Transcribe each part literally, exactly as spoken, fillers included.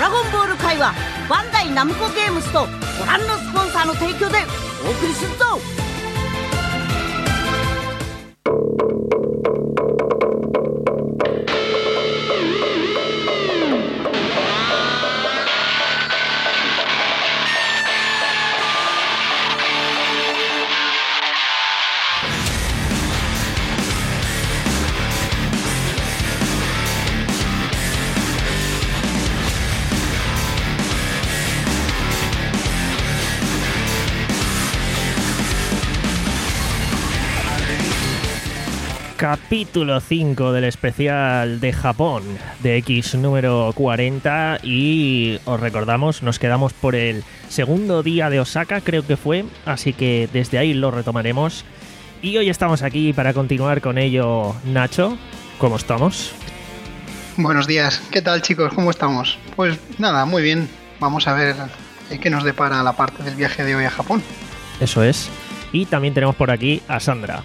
ラゴンボール会はバンダイナムコゲームズとご覧のスポンサーの提供でお送りするぞ。 Capítulo cinco del especial de Japón de X número cuarenta y os recordamos, nos quedamos por el segundo día de Osaka, creo que fue, así que desde ahí lo retomaremos. Y hoy estamos aquí para continuar con ello. Nacho, ¿cómo estamos? Buenos días, ¿qué tal chicos? ¿Cómo estamos? Pues nada, muy bien, vamos a ver qué nos depara la parte del viaje de hoy a Japón. Eso es, y también tenemos por aquí a Sandra.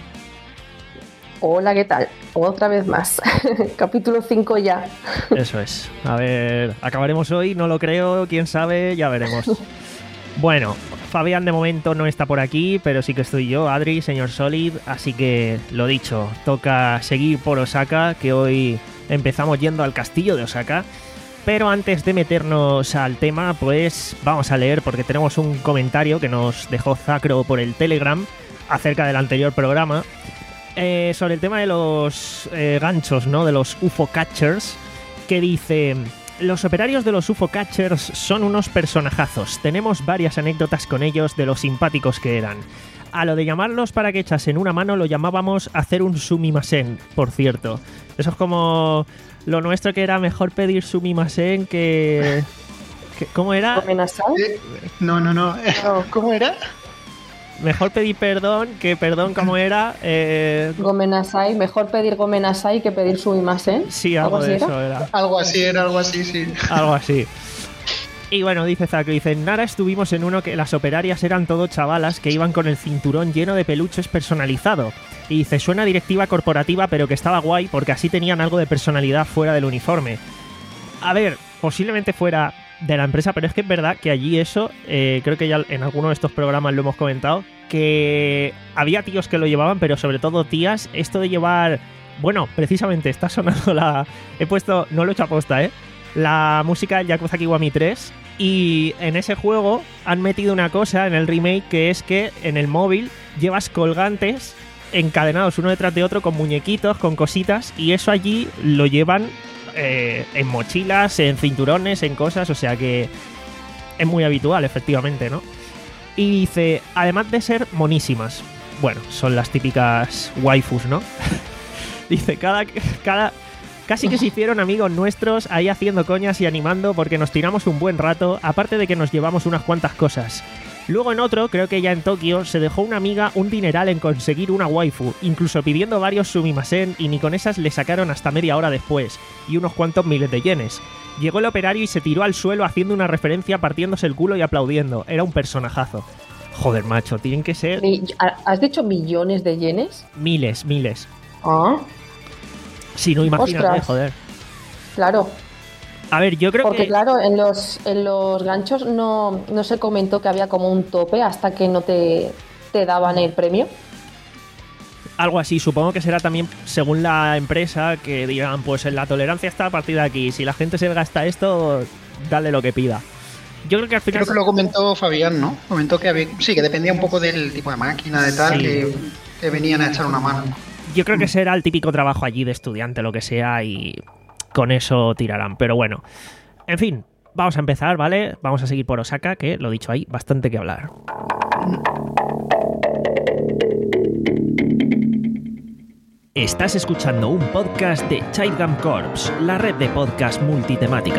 Hola, ¿qué tal? Otra vez más. Capítulo cinco ya. Eso es. A ver, acabaremos hoy, no lo creo, quién sabe, ya veremos. Bueno, Fabián de momento no está por aquí, pero sí que estoy yo, Adri, señor Solid, así que lo dicho, toca seguir por Osaka, que hoy empezamos yendo al castillo de Osaka. Pero antes de meternos al tema, pues vamos a leer, porque tenemos un comentario que nos dejó Zacro por el Telegram acerca del anterior programa. Eh, sobre el tema de los eh, ganchos, ¿no? De los U F O Catchers, que dice: los operarios de los U F O Catchers son unos personajazos. Tenemos varias anécdotas con ellos de lo simpáticos que eran. A lo de llamarlos para que echasen una mano lo llamábamos hacer un sumimasen, por cierto. Eso es como lo nuestro, que era mejor pedir sumimasen que... que ¿cómo era? Eh, no, no, no. ¿Cómo era? Mejor pedir perdón que perdón, ¿cómo era? Eh... Gomenasai, mejor pedir gomenasai que pedir sumimasen. Sí, algo, algo de eso era? era. Algo así era, algo así, sí. Algo así. Y bueno, dice Zack, dice: en Nara estuvimos en uno que las operarias eran todo chavalas que iban con el cinturón lleno de peluches personalizado. Y dice: suena directiva corporativa, pero que estaba guay porque así tenían algo de personalidad fuera del uniforme. A ver, posiblemente fuera de la empresa, pero es que es verdad que allí eso, eh, creo que ya en alguno de estos programas lo hemos comentado, que había tíos que lo llevaban, pero sobre todo tías. Esto de llevar, bueno, precisamente está sonando la... He puesto, no lo he hecho a posta, ¿eh? La música del Yakuza Kiwami tres, y en ese juego han metido una cosa en el remake, que es que en el móvil llevas colgantes encadenados uno detrás de otro con muñequitos, con cositas, y eso allí lo llevan eh, en mochilas, en cinturones, en cosas, o sea que es muy habitual, efectivamente, ¿no? Y dice, además de ser monísimas, bueno, son las típicas waifus, ¿no? Dice, cada, cada casi que se hicieron amigos nuestros ahí haciendo coñas y animando, porque nos tiramos un buen rato, aparte de que nos llevamos unas cuantas cosas. Luego en otro, creo que ya en Tokio, se dejó una amiga un dineral en conseguir una waifu, incluso pidiendo varios sumimasen, y ni con esas le sacaron hasta media hora después, y unos cuantos miles de yenes. Llegó el operario y se tiró al suelo haciendo una referencia, partiéndose el culo y aplaudiendo. Era un personajazo. Joder, macho, tienen que ser... ¿Has dicho millones de yenes? Miles, miles. Ah. Sí, no, imagínate, ostras. Joder. Claro. A ver, yo creo Porque, que... claro, en los, en los ganchos no, no se comentó que había como un tope hasta que no te, te daban el premio. Algo así, supongo que será también según la empresa, que digan, pues la tolerancia está a partir de aquí, si la gente se gasta esto, dale lo que pida. Yo creo que al final... Creo que lo comentó Fabián, ¿no? Comentó que había... sí, que dependía un poco del tipo de máquina, de tal, sí. que, que venían a echar una mano. Yo creo que será el típico trabajo allí de estudiante, lo que sea, y con eso tirarán. Pero bueno, en fin, vamos a empezar, ¿vale? Vamos a seguir por Osaka, que, lo dicho, hay bastante que hablar. Estás escuchando un podcast de Childgum Corps, la red de podcast multitemática.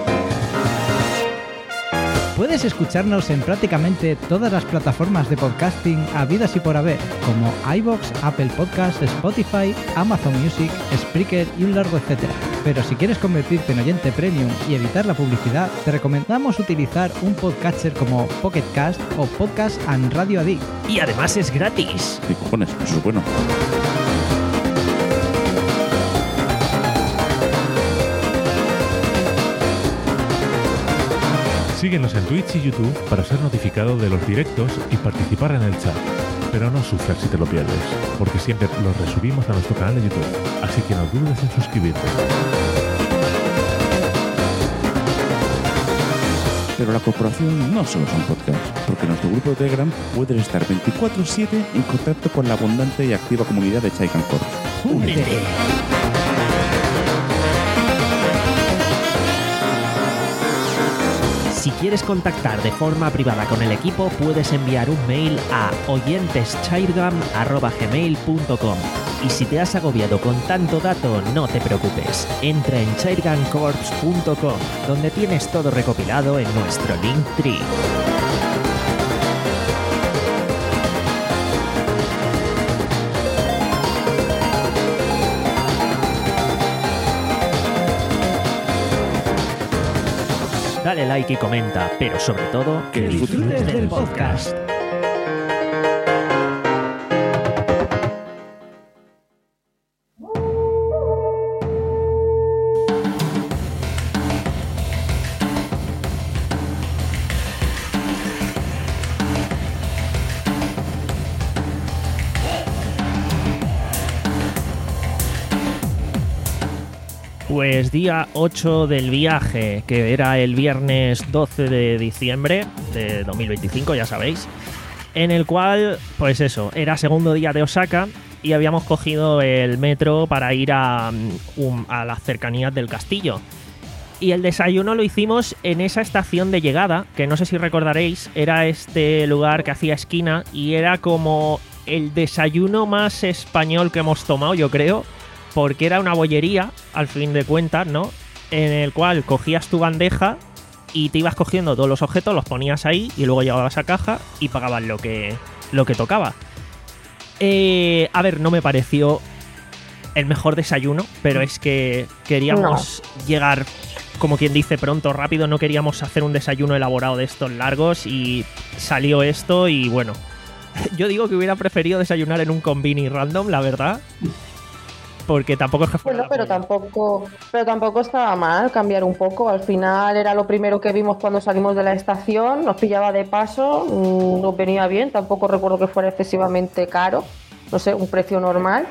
Puedes escucharnos en prácticamente todas las plataformas de podcasting habidas y por haber, como iVoox, Apple Podcasts, Spotify, Amazon Music, Spreaker y un largo etcétera. Pero si quieres convertirte en oyente premium y evitar la publicidad, te recomendamos utilizar un podcatcher como Pocket Cast o Podcast and Radio Addict. Y además es gratis. ¿Qué cojones? Eso es bueno. Síguenos en Twitch y YouTube para ser notificado de los directos y participar en el chat. Pero no sufras si te lo pierdes, porque siempre los resubimos a nuestro canal de YouTube, así que no dudes en suscribirte. Pero la corporación no solo son podcasts, porque en nuestro grupo de Telegram puedes estar veinticuatro siete en contacto con la abundante y activa comunidad de Chaikan Corps. ¡Únete! Si quieres contactar de forma privada con el equipo, puedes enviar un mail a oyenteschairgam arroba gmail punto com. Y si te has agobiado con tanto dato, no te preocupes. Entra en chairguncorps punto com, donde tienes todo recopilado en nuestro Linktree. Dale like y comenta, pero sobre todo, que disfrutes del podcast. Pues día ocho del viaje, que era el viernes doce de diciembre de dos mil veinticinco, ya sabéis, en el cual, pues eso, era segundo día de Osaka y habíamos cogido el metro para ir a, um, a las cercanías del castillo. Y el desayuno lo hicimos en esa estación de llegada, que no sé si recordaréis, era este lugar que hacía esquina y era como el desayuno más español que hemos tomado, yo creo, porque era una bollería, al fin de cuentas, ¿no? En el cual cogías tu bandeja y te ibas cogiendo todos los objetos, los ponías ahí y luego llevabas a caja y pagabas lo que, lo que tocaba. Eh, a ver, no me pareció el mejor desayuno, pero es que queríamos no. llegar, como quien dice, pronto, rápido. No queríamos hacer un desayuno elaborado de estos largos y salió esto y bueno. Yo digo que hubiera preferido desayunar en un convini random, la verdad. Porque tampoco es que fuera. Bueno, pero tampoco, pero tampoco estaba mal cambiar un poco. Al final era lo primero que vimos cuando salimos de la estación, nos pillaba de paso, mmm, nos venía bien, tampoco recuerdo que fuera excesivamente caro, no sé, un precio normal.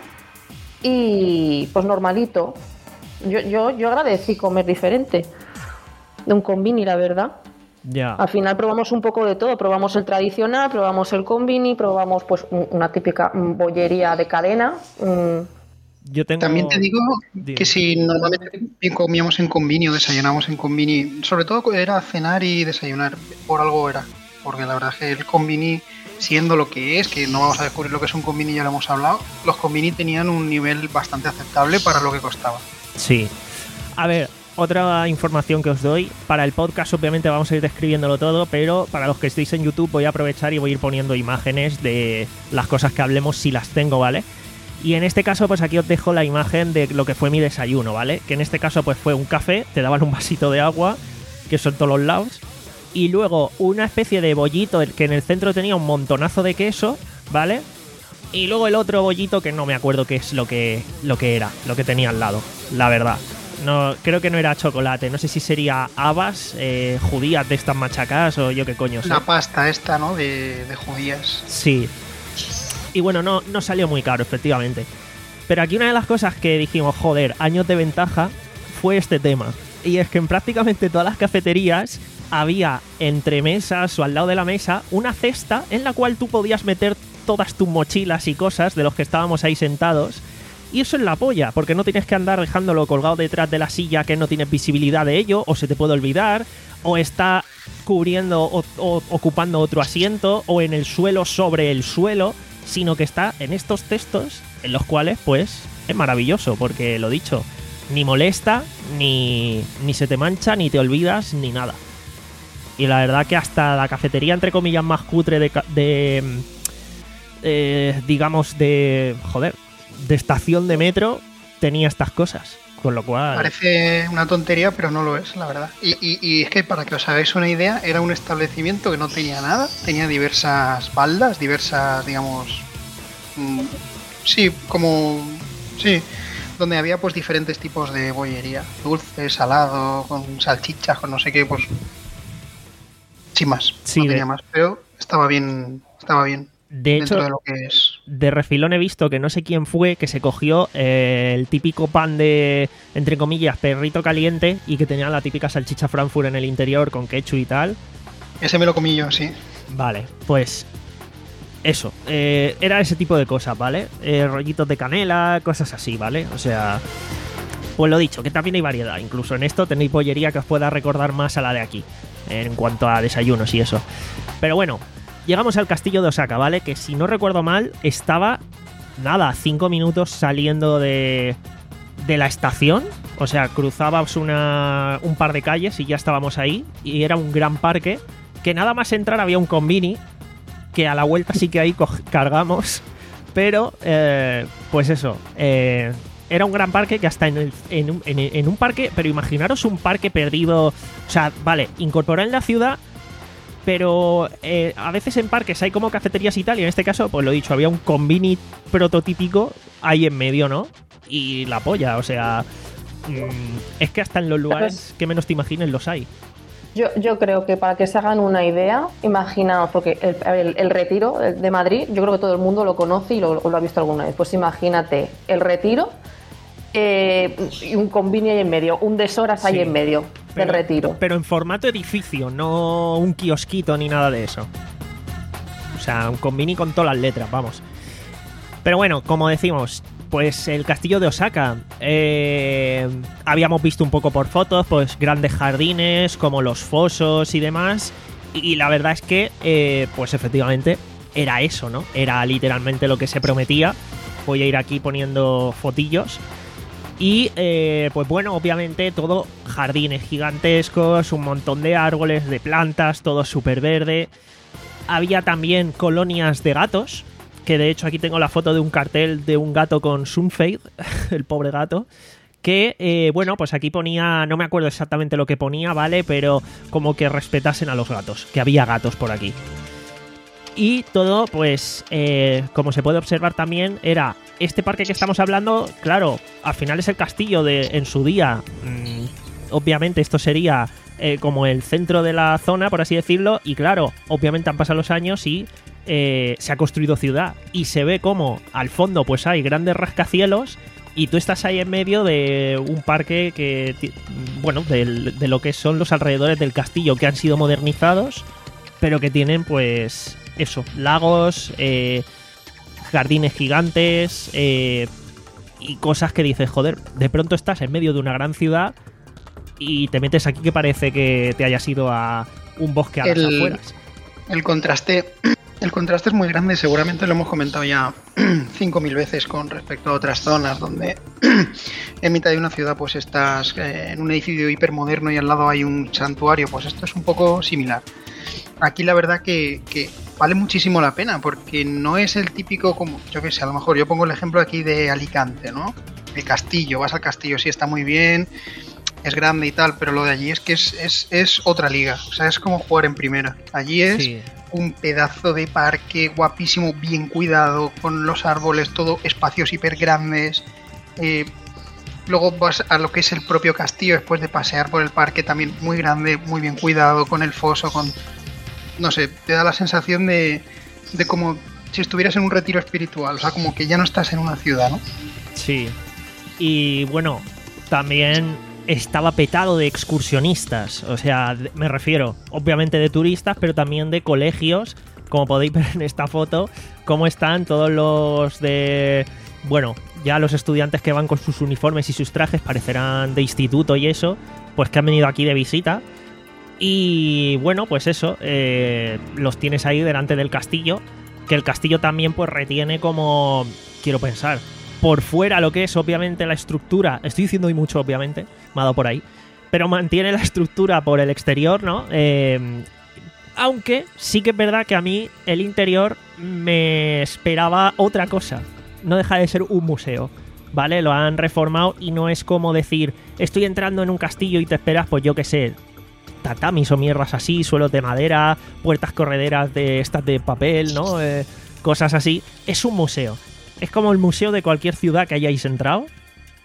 Y pues normalito. Yo, yo, yo agradecí comer diferente de un convini, la verdad. Ya. Al final probamos un poco de todo, probamos el tradicional, probamos el convini, probamos pues una típica bollería de cadena. Mmm, Yo tengo... También te digo Dime. que si normalmente comíamos en convini o desayunamos en convini, sobre todo era cenar y desayunar, por algo era. Porque la verdad es que el convini, siendo lo que es, que no vamos a descubrir lo que es un convini, ya lo hemos hablado, los convini tenían un nivel bastante aceptable para lo que costaba. Sí. A ver, otra información que os doy. Para el podcast obviamente vamos a ir describiéndolo todo, pero para los que estéis en YouTube voy a aprovechar y voy a ir poniendo imágenes de las cosas que hablemos si las tengo, ¿vale? Y en este caso, pues aquí os dejo la imagen de lo que fue mi desayuno, ¿vale? Que en este caso, pues fue un café, te daban un vasito de agua, que son todos los lados, y luego una especie de bollito que en el centro tenía un montonazo de queso, ¿vale? Y luego el otro bollito que no me acuerdo qué es lo que, lo que era, lo que tenía al lado, la verdad. No, creo que no era chocolate, no sé si sería habas, eh, judías de estas machacadas o yo qué coño sé. La pasta esta, ¿no? De, de judías. Sí. Y bueno, no, no salió muy caro, efectivamente. Pero aquí una de las cosas que dijimos, joder, años de ventaja, fue este tema. Y es que en prácticamente todas las cafeterías había entre mesas o al lado de la mesa una cesta en la cual tú podías meter todas tus mochilas y cosas de los que estábamos ahí sentados. Y eso es la polla, porque no tienes que andar dejándolo colgado detrás de la silla que no tienes visibilidad de ello, o se te puede olvidar, o está cubriendo o, o ocupando otro asiento, o en el suelo sobre el suelo, sino que está en estos textos en los cuales, pues, es maravilloso, porque lo dicho, ni molesta, ni, ni se te mancha, ni te olvidas, ni nada. Y la verdad que hasta la cafetería, entre comillas, más cutre de... de eh, digamos, de... joder, de estación de metro, tenía estas cosas. Con lo cual... Parece una tontería, pero no lo es, la verdad. Y, y, y es que, para que os hagáis una idea, era un establecimiento que no tenía nada. Tenía diversas baldas, diversas, digamos... Mmm, sí, como... Sí, donde había pues diferentes tipos de bollería. Dulce, salado, con salchichas, con no sé qué, pues... Sin más, Sí, no de- tenía más, pero estaba bien, estaba bien. De dentro hecho, de lo que es. de refilón he visto que no sé quién fue que se cogió eh, el típico pan de, entre comillas, perrito caliente y que tenía la típica salchicha Frankfurt en el interior con ketchup y tal. Ese me lo comí yo, sí. Vale, pues eso, eh, era ese tipo de cosas, ¿vale? Eh, rollitos de canela, cosas así, ¿vale? O sea, pues lo dicho, que también hay variedad. Incluso en esto tenéis bollería que os pueda recordar más a la de aquí, en cuanto a desayunos y eso. Pero bueno, llegamos al castillo de Osaka, ¿vale? Que si no recuerdo mal, estaba, nada, cinco minutos saliendo de, de la estación. O sea, cruzabas una, un par de calles y ya estábamos ahí. Y era un gran parque, que nada más entrar había un convini, que a la vuelta sí que ahí co- cargamos. Pero, eh, pues eso, eh, era un gran parque que hasta en, el- en, un, en- en un parque, pero imaginaros un parque perdido. O sea, vale, incorporado en la ciudad, pero eh, a veces en parques hay como cafeterías y tal, y en este caso, pues lo dicho, había un convini prototípico ahí en medio, ¿no? Y la polla, o sea, mm, es que hasta en los lugares que menos te imagines los hay. Yo, yo creo que para que se hagan una idea, imaginaos, porque el, el- el Retiro de Madrid, yo creo que todo el mundo lo conoce y lo, lo ha visto alguna vez. Pues imagínate el Retiro eh, y un convini ahí en medio, un deshoras ahí Sí. en medio del Pero- Retiro. Pero en formato edificio, no un kiosquito ni nada de eso. O sea, un convini con todas las letras, vamos. Pero bueno, como decimos, pues el castillo de Osaka. eh, habíamos visto un poco por fotos, pues grandes jardines, como los fosos y demás. Y la verdad es que, eh, pues efectivamente, era eso, ¿no? Era literalmente lo que se prometía. Voy a ir aquí poniendo fotillos. Y eh, pues bueno, obviamente todo jardines gigantescos, un montón de árboles, de plantas, todo súper verde. Había también colonias de gatos, que de hecho aquí tengo la foto de un cartel de un gato con Sunfade, el pobre gato, que eh, bueno, pues aquí ponía, no me acuerdo exactamente lo que ponía, ¿vale? Pero como que respetasen a los gatos, que había gatos por aquí. Y todo, pues, eh, como se puede observar también, era este parque que estamos hablando, claro, al final es el castillo de en su día. Mmm, obviamente esto sería eh, como el centro de la zona, por así decirlo, y claro, obviamente han pasado los años y eh, se ha construido ciudad. Y se ve como al fondo pues hay grandes rascacielos y tú estás ahí en medio de un parque que, ti- bueno, del- de lo que son los alrededores del castillo que han sido modernizados, pero que tienen pues eso, lagos, eh, jardines gigantes eh, y cosas que dices, joder, de pronto estás en medio de una gran ciudad y te metes aquí que parece que te hayas ido a un bosque a las El- afueras. El contraste, el contraste es muy grande, seguramente lo hemos comentado ya cinco mil veces con respecto a otras zonas donde en mitad de una ciudad pues estás eh, en un edificio hipermoderno y al lado hay un santuario, pues esto es un poco similar. Aquí la verdad que, que vale muchísimo la pena porque no es el típico, como yo que sé, a lo mejor yo pongo el ejemplo aquí de Alicante, ¿no? El castillo, vas al castillo, sí está muy bien, es grande y tal, pero lo de allí es que es, es, es otra liga, o sea, es como jugar en primera. Allí es Sí. un pedazo de parque guapísimo, bien cuidado, con los árboles, todo espacios hiper grandes. Eh, luego vas a lo que es el propio castillo después de pasear por el parque, también muy grande, muy bien cuidado, con el foso, con... No sé, te da la sensación de, de como si estuvieras en un retiro espiritual, o sea, como que ya no estás en una ciudad, ¿no? Sí. Y bueno, también estaba petado de excursionistas. O sea, de- me refiero, obviamente de turistas, pero también de colegios. Como podéis ver en esta foto, cómo están todos los de... Bueno, ya los estudiantes que van con sus uniformes y sus trajes parecerán de instituto y eso, pues que han venido aquí de visita. Y bueno, pues eso, eh, los tienes ahí delante del castillo, que el castillo también pues retiene como, quiero pensar, por fuera lo que es obviamente la estructura, estoy diciendo hoy mucho obviamente, me ha dado por ahí, pero mantiene la estructura por el exterior, ¿no? Eh, aunque sí que es verdad que a mí el interior me esperaba otra cosa, no deja de ser un museo. ¿Vale? Lo han reformado y no es como decir, estoy entrando en un castillo y te esperas, pues yo qué sé, tatamis o mierdas así, suelos de madera, puertas correderas de estas de papel, ¿no? Eh, cosas así. Es un museo. Es como el museo de cualquier ciudad que hayáis entrado.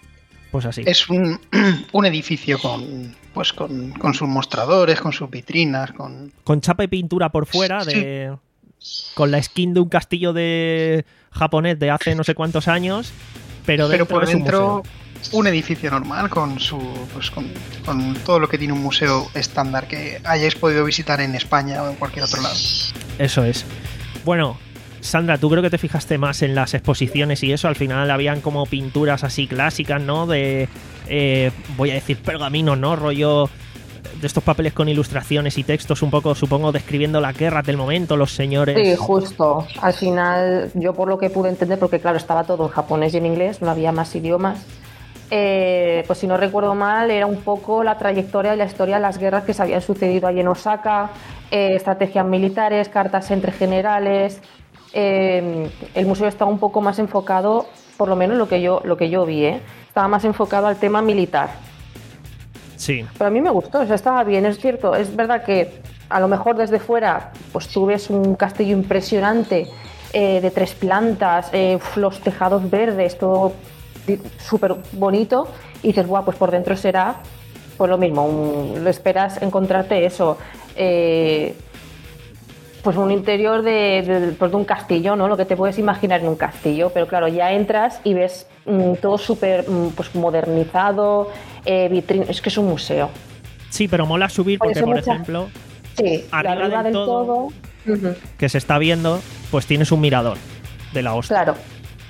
Pues así. Es un, un edificio con pues con, con sus mostradores, con sus vitrinas, con... Con chapa y pintura por fuera, Sí. de con la skin de un castillo de japonés de hace no sé cuántos años, pero Pero dentro por es un dentro museo. un edificio normal con su pues con, con todo lo que tiene un museo estándar que hayáis podido visitar en España o en cualquier otro lado. Eso es. Bueno, Sandra, tú creo que te fijaste más en las exposiciones y eso. Al final habían como pinturas así clásicas, ¿no? De, eh, voy a decir pergaminos, ¿no? Rollo de estos papeles con ilustraciones y textos un poco, supongo, describiendo las guerras del momento, los señores... Sí, justo. Al final, yo por lo que pude entender, porque claro, estaba todo en japonés y en inglés, no había más idiomas, eh, pues si no recuerdo mal, era un poco la trayectoria y la historia de las guerras que se habían sucedido allí en Osaka, eh, estrategias militares, cartas entre generales. Eh, el museo estaba un poco más enfocado, por lo menos lo que yo, lo que yo vi, ¿eh? Estaba más enfocado al tema militar. Sí. Pero a mí me gustó, o sea, estaba bien, es cierto. Es verdad que a lo mejor desde fuera, pues tú ves un castillo impresionante eh, de tres plantas, eh, los tejados verdes, todo súper bonito, y dices, guau, pues por dentro será pues lo mismo, un, lo esperas encontrarte eso, eh, pues un interior de, de, pues de un castillo, ¿no? Lo que te puedes imaginar en un castillo, pero claro, ya entras y ves mmm, todo súper mmm, pues modernizado, eh, vitrin... es que es un museo. Sí, pero mola subir Por porque, eso por mucha- ejemplo, Sí, arriba arriba, del del todo- todo. Ujú, que se está viendo, pues tienes un mirador de la hostia. claro.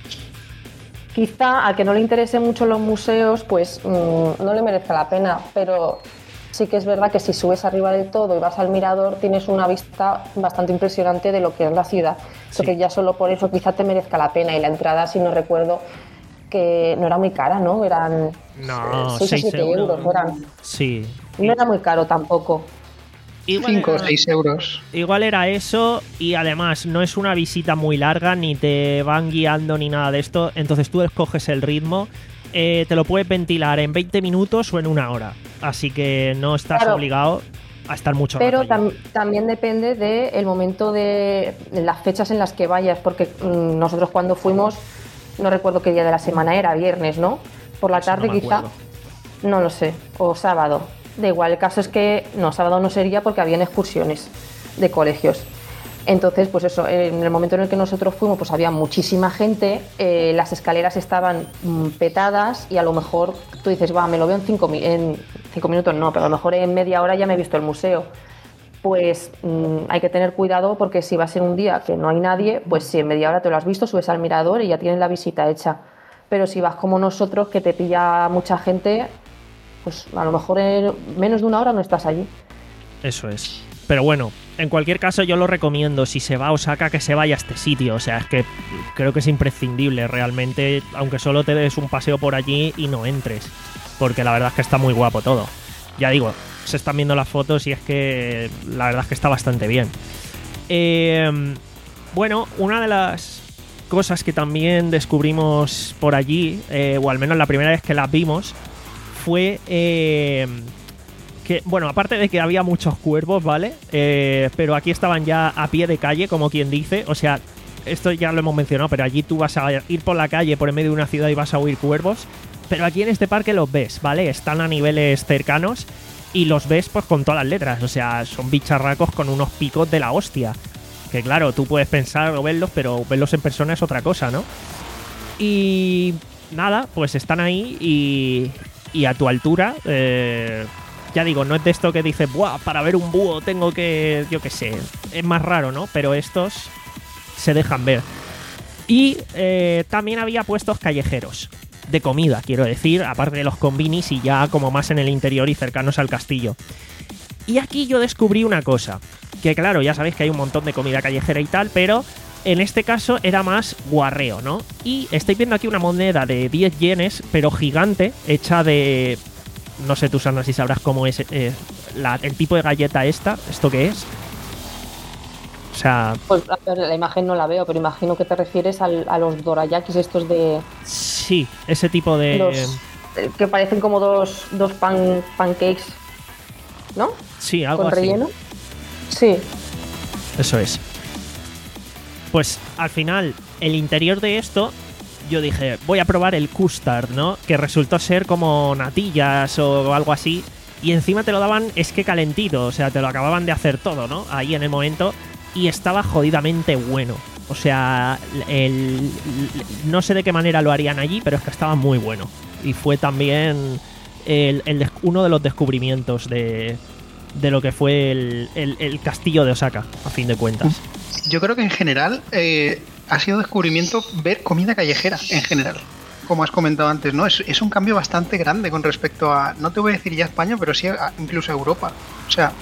Quizá a que no le interesen mucho los museos, pues mmm, no le merezca la pena, pero sí que es verdad que si subes arriba del todo y vas al mirador, tienes una vista bastante impresionante de lo que es la ciudad. Sí. Entonces ya solo por eso quizá te merezca la pena. Y la entrada, si no recuerdo, que no era muy cara, ¿no? Eran No, seis o seis siete euros. euros. Eran. Sí. No era muy caro tampoco. Igual cinco o era- seis euros. Igual era eso, y además no es una visita muy larga, ni te van guiando ni nada de esto, entonces tú escoges el ritmo, eh, te lo puedes ventilar en veinte minutos o en una hora, así que no estás Claro. obligado a estar mucho Pero rato allí. tam- también depende del momento de, de las fechas en las que vayas, porque mm, nosotros cuando fuimos, no recuerdo qué día de la semana era, viernes, ¿no? Por la Eso no tarde me quizá, acuerdo. no lo sé, o sábado. Da igual, el caso es que no, sábado no sería porque habían excursiones de colegios. Entonces, pues eso, en el momento en el que nosotros fuimos, pues había muchísima gente, eh, las escaleras estaban mm, petadas y a lo mejor tú dices, va, me lo veo en cinco, mi- en cinco minutos, no, pero a lo mejor en media hora ya me he visto el museo. Pues mm, hay que tener cuidado porque si va a ser un día que no hay nadie, pues si en media hora te lo has visto, subes al mirador y ya tienes la visita hecha. Pero si vas como nosotros, que te pilla mucha gente, pues a lo mejor en menos de una hora no estás allí. Eso es. Pero bueno, en cualquier caso yo lo recomiendo, si se va a Osaka, que se vaya a este sitio, o sea, es que creo que es imprescindible realmente, aunque solo te des un paseo por allí y no entres, porque la verdad es que está muy guapo todo. Ya digo, se están viendo las fotos y es que la verdad es que está bastante bien. Eh, bueno, una de las cosas que también descubrimos por allí, eh, o al menos la primera vez que las vimos, fue eh, que, bueno, aparte de que había muchos cuervos, ¿vale? Eh, pero aquí estaban ya a pie de calle, como quien dice, o sea, esto ya lo hemos mencionado, pero allí tú vas a ir por la calle por en medio de una ciudad y vas a oír cuervos, pero aquí en este parque los ves, ¿vale? Están a niveles cercanos y los ves pues con todas las letras, o sea, son bicharracos con unos picos de la hostia, que claro, tú puedes pensar o verlos, pero verlos en persona es otra cosa, ¿no? Y nada, pues están ahí y, y a tu altura, eh, ya digo, no es de esto que dices, buah, para ver un búho tengo que, yo qué sé, es más raro, ¿no? Pero estos se dejan ver. Y eh, también había puestos callejeros de comida, quiero decir, aparte de los combinis y ya como más en el interior y cercanos al castillo. Y aquí yo descubrí una cosa, que claro, ya sabéis que hay un montón de comida callejera y tal, pero en este caso era más guarreo, ¿no? Y estoy viendo aquí una moneda de diez yenes, pero gigante, hecha de... No sé tú, Sandra, si sabrás cómo es eh, la, el tipo de galleta esta, ¿esto qué es? O sea, Pues a ver, la imagen no la veo, pero imagino que te refieres al- a los dorayakis estos de... sí, ese tipo de... los, eh, que parecen como dos, dos pan, pancakes, ¿no? Sí, algo Con así. relleno. Sí, Eso es. Pues al final, el interior de esto, yo dije, voy a probar el custard, ¿no? Que resultó ser como natillas o algo así. Y encima te lo daban, es que calentito, o sea, te lo acababan de hacer todo, ¿no? Ahí en el momento. Y estaba jodidamente bueno. O sea, el, no sé de qué manera lo harían allí, pero es que estaba muy bueno. Y fue también el, el, uno de los descubrimientos de, de lo que fue el, el, el castillo de Osaka, a fin de cuentas. Yo creo que en general eh, ha sido descubrimiento ver comida callejera, en general. Como has comentado antes, ¿no? Es, es un cambio bastante grande con respecto a, no te voy a decir ya España, pero sí a, incluso a Europa. O sea,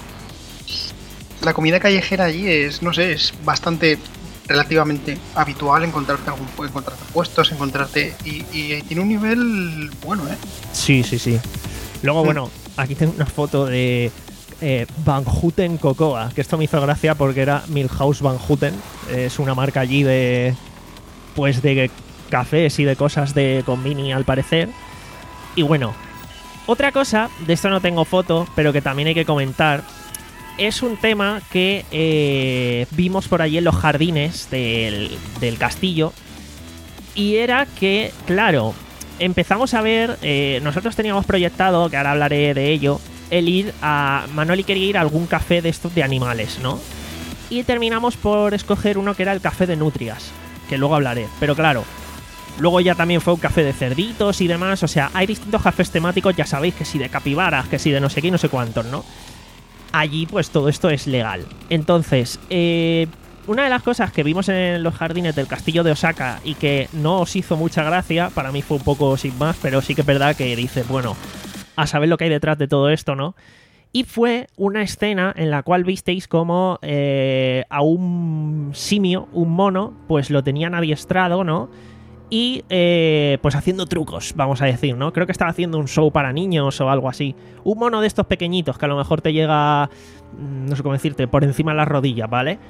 la comida callejera allí es, no sé, es bastante relativamente habitual encontrarte algún encontrarte puestos, encontrarte y, y tiene un nivel bueno, ¿eh? Sí, sí, sí. Luego, bueno, aquí tengo una foto de eh, Van Houten Cocoa, que esto me hizo gracia porque era Milhouse Van Houten, es una marca allí de pues de cafés y de cosas de convini al parecer. Y bueno, otra cosa, de esto no tengo foto, pero que también hay que comentar, es un tema que eh, vimos por allí en los jardines del, del castillo. Y era que, claro, empezamos a ver, eh, nosotros teníamos proyectado, que ahora hablaré de ello, el ir a... Manoli quería ir a algún café de estos de animales, ¿no? Y terminamos por escoger uno que era el café de nutrias, que luego hablaré. Pero claro, luego ya también fue un café de cerditos y demás. O sea, hay distintos cafés temáticos, ya sabéis, que si de capibaras, que si de no sé qué y no sé cuántos, ¿no? Allí pues todo esto es legal. Entonces, eh, una de las cosas que vimos en los jardines del castillo de Osaka y que no os hizo mucha gracia, para mí fue un poco sin más, pero sí que es verdad que dices, bueno, a saber lo que hay detrás de todo esto, ¿no? Y fue una escena en la cual visteis como eh, a un simio, un mono, pues lo tenían adiestrado, ¿no? Y eh, pues haciendo trucos, vamos a decir, ¿no? Creo que estaba haciendo un show para niños o algo así. Un mono de estos pequeñitos que a lo mejor te llega, no sé cómo decirte, por encima de las rodillas, ¿vale?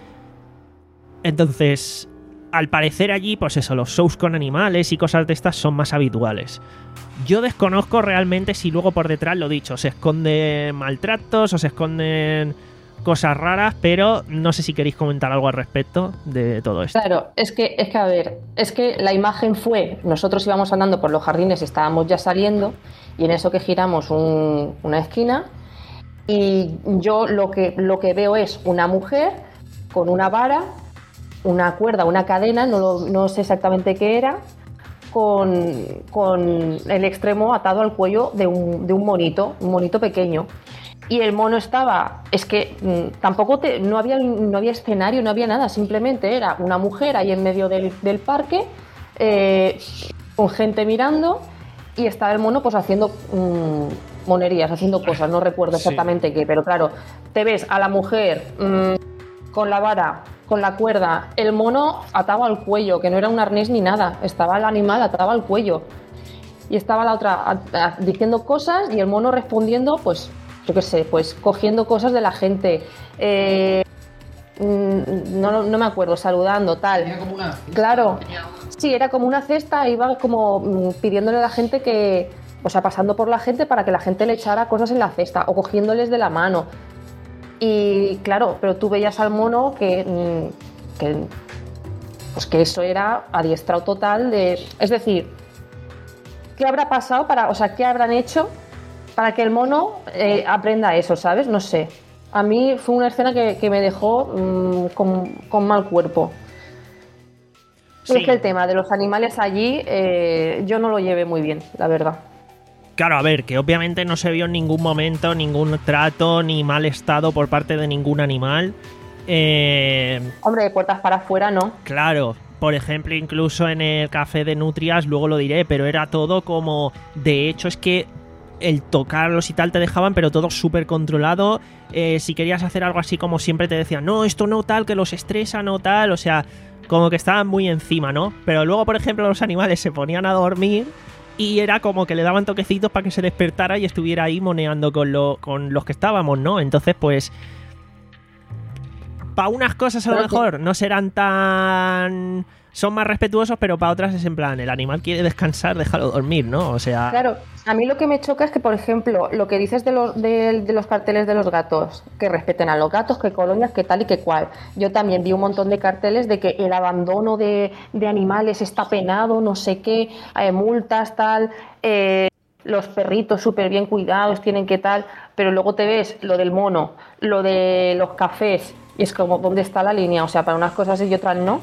Entonces, al parecer allí, pues eso, los shows con animales y cosas de estas son más habituales. Yo desconozco realmente si luego por detrás, lo dicho, se esconden maltratos o se esconden cosas raras, pero no sé si queréis comentar algo al respecto de todo esto. Claro, es que, es que a ver, es que la imagen fue, nosotros íbamos andando por los jardines, estábamos ya saliendo, y en eso que giramos un, una esquina, y yo lo que, lo que veo es una mujer con una vara, una cuerda, una cadena, no, lo, no sé exactamente qué era, con, con el extremo atado al cuello de un, de un monito, un monito pequeño. Y el mono estaba, es que mmm, tampoco te, no, había, no había escenario, no había nada, simplemente era una mujer ahí en medio del, del parque, eh, con gente mirando, y estaba el mono pues haciendo mmm, monerías, haciendo cosas, no recuerdo exactamente sí. qué, pero claro, te ves a la mujer mmm, con la vara, con la cuerda, el mono atado al cuello, que no era un arnés ni nada, estaba el animal atado al cuello, y estaba la otra a, a, diciendo cosas y el mono respondiendo, pues yo qué sé, pues cogiendo cosas de la gente, eh, no, no me acuerdo, saludando, tal. Era como una cesta, claro, sí, era como una cesta, iba como pidiéndole a la gente que, o sea, pasando por la gente para que la gente le echara cosas en la cesta o cogiéndoles de la mano. Y claro, pero tú veías al mono que, que pues que eso era adiestrado total de, es decir, ¿qué habrá pasado para, o sea, qué habrán hecho para que el mono eh, aprenda eso, ¿sabes? No sé. A mí fue una escena que, que me dejó mmm, con, con mal cuerpo. Sí. Y es que el tema de los animales allí, eh, yo no lo llevé muy bien, la verdad. Claro, a ver, que obviamente no se vio en ningún momento ningún trato ni mal estado por parte de ningún animal. Eh... Hombre, de puertas para afuera, no. Claro. Por ejemplo, incluso en el café de nutrias, luego lo diré, pero era todo como... De hecho, es que el tocarlos y tal te dejaban, pero todo súper controlado. Eh, si querías hacer algo así, como siempre te decían, no, esto no tal, que los estresa, no tal, o sea, como que estaban muy encima, ¿no? Pero luego, por ejemplo, los animales se ponían a dormir y era como que le daban toquecitos para que se despertara y estuviera ahí moneando con, lo, con los que estábamos, ¿no? Entonces, pues, para unas cosas a lo mejor no serán tan son más respetuosos, pero para otras es en plan, el animal quiere descansar, déjalo dormir, ¿no? O sea... Claro, a mí lo que me choca es que, por ejemplo, lo que dices de los, de, de los carteles de los gatos, que respeten a los gatos, que colonias, que tal y que cual. Yo también vi un montón de carteles de que el abandono de, de animales está penado, no sé qué, eh, multas, tal, eh, los perritos súper bien cuidados, tienen que tal, pero luego te ves lo del mono, lo de los cafés, y es como, ¿dónde está la línea? O sea, para unas cosas y otras no.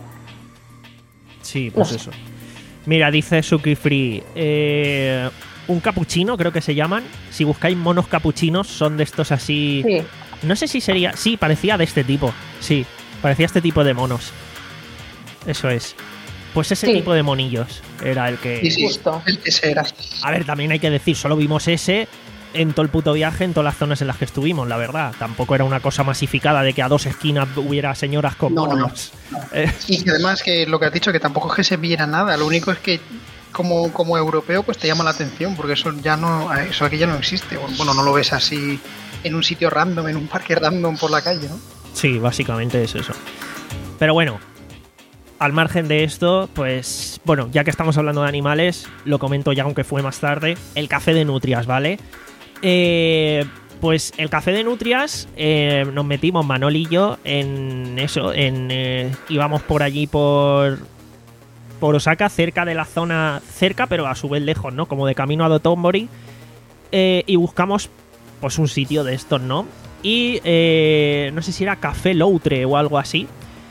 Sí, pues No. eso. Mira, dice Suki Free, eh, un capuchino, creo que se llaman. Si buscáis monos capuchinos, son de estos así... Sí. No sé si sería... Sí, parecía de este tipo. Sí, parecía este tipo de monos. Eso es. Pues ese Sí. tipo de monillos era el que... Sí, sí, Justo. el- ese era. A ver, también hay que decir, solo vimos ese en todo el puto viaje, en todas las zonas en las que estuvimos, la verdad. Tampoco era una cosa masificada de que a dos esquinas hubiera señoras con No, no, monos. no. Eh, Y que además que lo que has dicho, que tampoco es que se viera nada, lo único es que como, como europeo pues te llama la atención, porque eso ya no, eso aquí ya no existe. Bueno, no lo ves así en un sitio random, en un parque random por la calle, ¿no? Sí, básicamente es eso. Pero bueno, al margen de esto, pues bueno, ya que estamos hablando de animales, lo comento ya aunque fue más tarde, el café de nutrias, ¿vale? Eh, pues el café de nutrias, eh, nos metimos Manol y yo en eso, en eh, íbamos por allí por por Osaka, cerca de la zona, cerca pero a su vez lejos, ¿no? Como de camino a Dotonbori, eh, y buscamos pues un sitio de estos, ¿no? Y eh, no sé si era Café Loutre o algo así.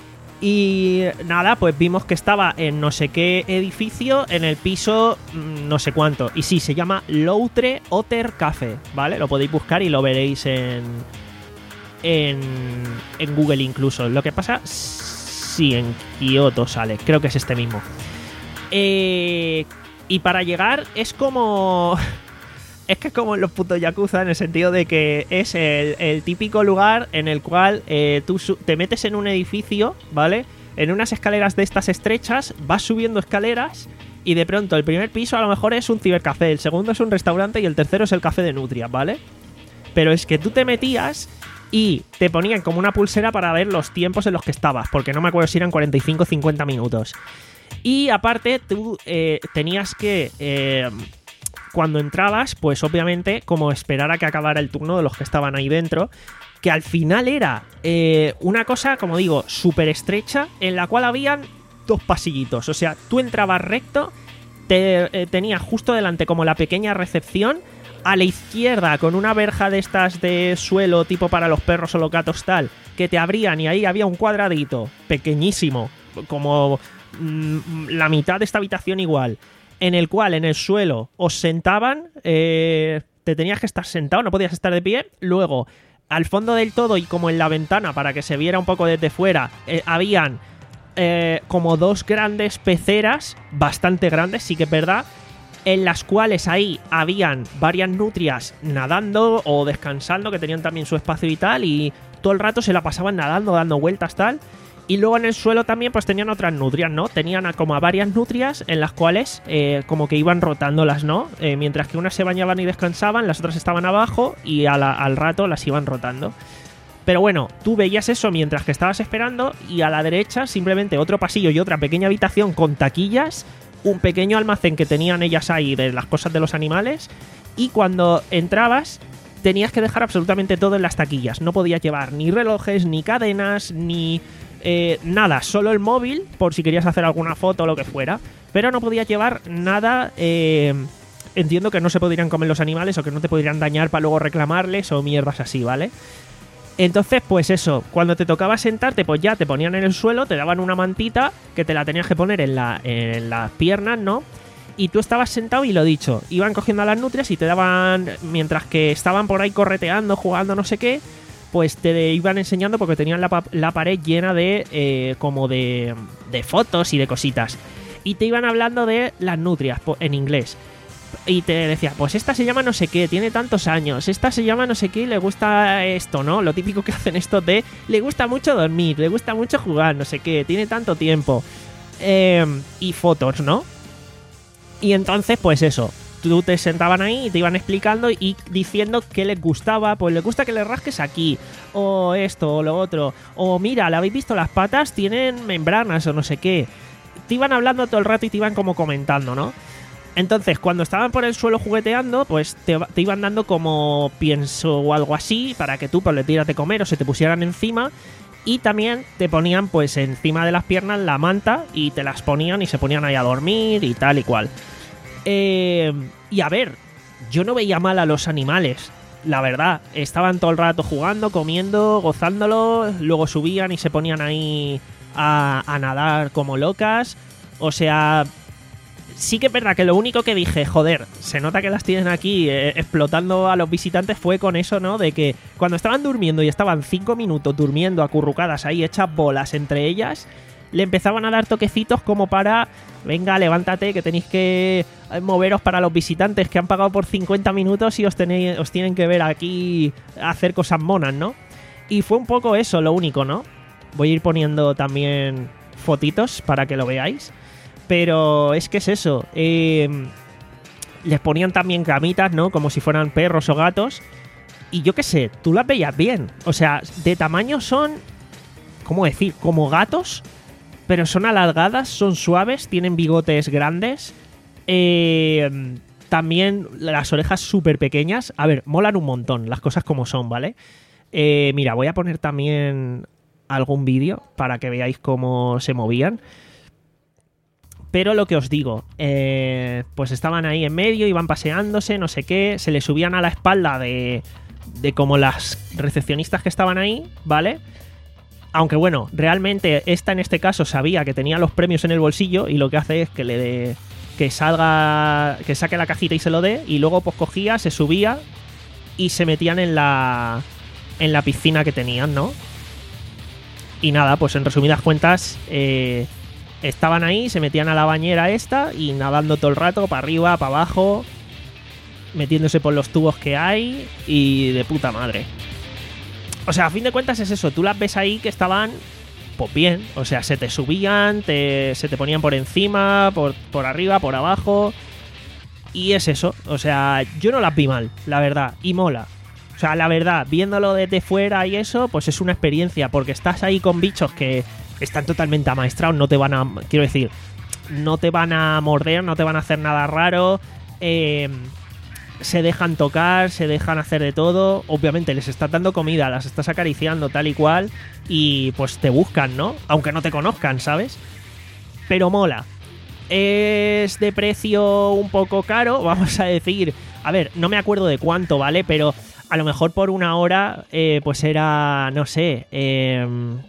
Y nada, pues vimos que estaba en no sé qué edificio, en el piso mm, no sé cuánto. Y sí, se llama Loutre Otter Café, ¿vale? Lo podéis buscar y lo veréis en, en, en Google incluso. Lo que pasa, sí, en Kioto sale, creo que es este mismo. Eh, y para llegar es como... Es que es como en los putos Yakuza, en el sentido de que es el, el típico lugar en el cual eh, tú su- te metes en un edificio, ¿vale? En unas escaleras de estas estrechas, vas subiendo escaleras y de pronto el primer piso a lo mejor es un cibercafé, el segundo es un restaurante y el tercero es el café de Nutria, ¿vale? Pero es que tú te metías y te ponían como una pulsera para ver los tiempos en los que estabas, porque no me acuerdo si eran cuarenta y cinco o cincuenta minutos. Y aparte tú eh, tenías que... Eh, cuando entrabas, pues obviamente, como esperar a que acabara el turno de los que estaban ahí dentro, que al final era eh, una cosa, como digo, súper estrecha, en la cual habían dos pasillitos. O sea, tú entrabas recto, te eh, tenías justo delante como la pequeña recepción, a la izquierda con una verja de estas de suelo tipo para los perros o los gatos tal, que te abrían y ahí había un cuadradito pequeñísimo, como mm, la mitad de esta habitación igual, en el cual en el suelo os sentaban, eh, te tenías que estar sentado, no podías estar de pie. Luego, al fondo del todo y como en la ventana para que se viera un poco desde fuera, eh, habían eh, como dos grandes peceras, bastante grandes, sí que es verdad, en las cuales ahí habían varias nutrias nadando o descansando, que tenían también su espacio y tal, y todo el rato se la pasaban nadando, dando vueltas tal. Y luego en el suelo también pues tenían otras nutrias, ¿no? Tenían a como a varias nutrias en las cuales eh, como que iban rotándolas, ¿no? Eh, mientras que unas se bañaban y descansaban, las otras estaban abajo y a la- al rato las iban rotando. Pero bueno, tú veías eso mientras que estabas esperando y a la derecha simplemente otro pasillo y otra pequeña habitación con taquillas, un pequeño almacén que tenían ellas ahí de las cosas de los animales, y cuando entrabas tenías que dejar absolutamente todo en las taquillas. No podías llevar ni relojes, ni cadenas, ni... Eh, nada, solo el móvil, por si querías hacer alguna foto o lo que fuera, pero no podías llevar nada. eh, entiendo que no se podrían comer los animales o que no te podrían dañar para luego reclamarles o mierdas así, ¿vale? Entonces, pues eso, cuando te tocaba sentarte, pues ya te ponían en el suelo, te daban una mantita que te la tenías que poner en, la, en las piernas, ¿no? Y tú estabas sentado y lo dicho, iban cogiendo a las nutrias y te daban, mientras que estaban por ahí correteando, jugando, no sé qué, pues te iban enseñando porque tenían la, pa- la pared llena de eh, como de, de fotos y de cositas. Y te iban hablando de las nutrias po- en inglés. Y te decía, pues esta se llama no sé qué, tiene tantos años, esta se llama no sé qué y le gusta esto, ¿no? Lo típico que hacen esto de, le gusta mucho dormir, le gusta mucho jugar, no sé qué, tiene tanto tiempo. Eh, y fotos, ¿no? Y entonces, pues eso, tú te sentaban ahí y te iban explicando y diciendo qué les gustaba. Pues les gusta que le rasques aquí, o esto, o lo otro, o mira, ¿le habéis visto las patas? Tienen membranas o no sé qué. te iban hablando todo el rato y te iban como comentando, ¿no? Entonces, cuando estaban por el suelo jugueteando, pues te, te iban dando como pienso o algo así para que tú pues, le tiras de comer o se te pusieran encima. Y también te ponían pues encima de las piernas la manta y te las ponían y se ponían ahí a dormir y tal y cual. Eh, y a ver, yo no veía mal a los animales, la verdad. Estaban todo el rato jugando, comiendo, gozándolo, luego subían y se ponían ahí a, a nadar como locas. O sea, sí que es verdad que lo único que dije, joder, se nota que las tienen aquí eh, explotando a los visitantes, fue con eso, ¿no? De que cuando estaban durmiendo y estaban cinco minutos durmiendo acurrucadas ahí, hechas bolas entre ellas, le empezaban a dar toquecitos como para, venga, levántate, que tenéis que moveros para los visitantes que han pagado por cincuenta minutos y os, tenéis, os tienen que ver aquí hacer cosas monas, ¿no? Y fue un poco eso, lo único, ¿no? Voy a ir poniendo también fotitos para que lo veáis. Pero es que es eso. Eh, les ponían también camitas, ¿no? Como si fueran perros o gatos. Y yo qué sé, tú las veías bien. O sea, de tamaño son... ¿Cómo decir? Como gatos. Pero son alargadas, son suaves, tienen bigotes grandes. Eh, también las orejas súper pequeñas. A ver, molan un montón, las cosas como son, ¿vale? Eh, mira, voy a poner también algún vídeo para que veáis cómo se movían. Pero lo que os digo, eh, pues estaban ahí en medio, iban paseándose, no sé qué, se les subían a la espalda de, de como las recepcionistas que estaban ahí, ¿vale? Aunque bueno, realmente esta en este caso sabía que tenía los premios en el bolsillo y lo que hace es que le dé, que salga, que saque la cajita y se lo dé, y luego pues cogía, se subía y se metían en la, en la piscina que tenían, ¿no? Y nada, pues en resumidas cuentas... Eh, estaban ahí, se metían a la bañera esta y nadando todo el rato, para arriba, para abajo, metiéndose por los tubos que hay y de puta madre. O sea, a fin de cuentas es eso, tú las ves ahí que estaban, pues bien, o sea, se te subían, te, se te ponían por encima, por, por arriba, por abajo, y es eso, o sea, yo no las vi mal, la verdad, y mola. O sea, la verdad, viéndolo desde fuera y eso, pues es una experiencia, porque estás ahí con bichos que... están totalmente amaestrados, no te van a... Quiero decir, no te van a morder, no te van a hacer nada raro. Eh, se dejan tocar, se dejan hacer de todo. Obviamente les estás dando comida, las estás acariciando tal y cual. Y pues te buscan, ¿no? Aunque no te conozcan, ¿sabes? Pero mola. Es de precio un poco caro, vamos a decir... A ver, no me acuerdo de cuánto, ¿vale? Pero a lo mejor por una hora, eh, pues era... No sé... Eh,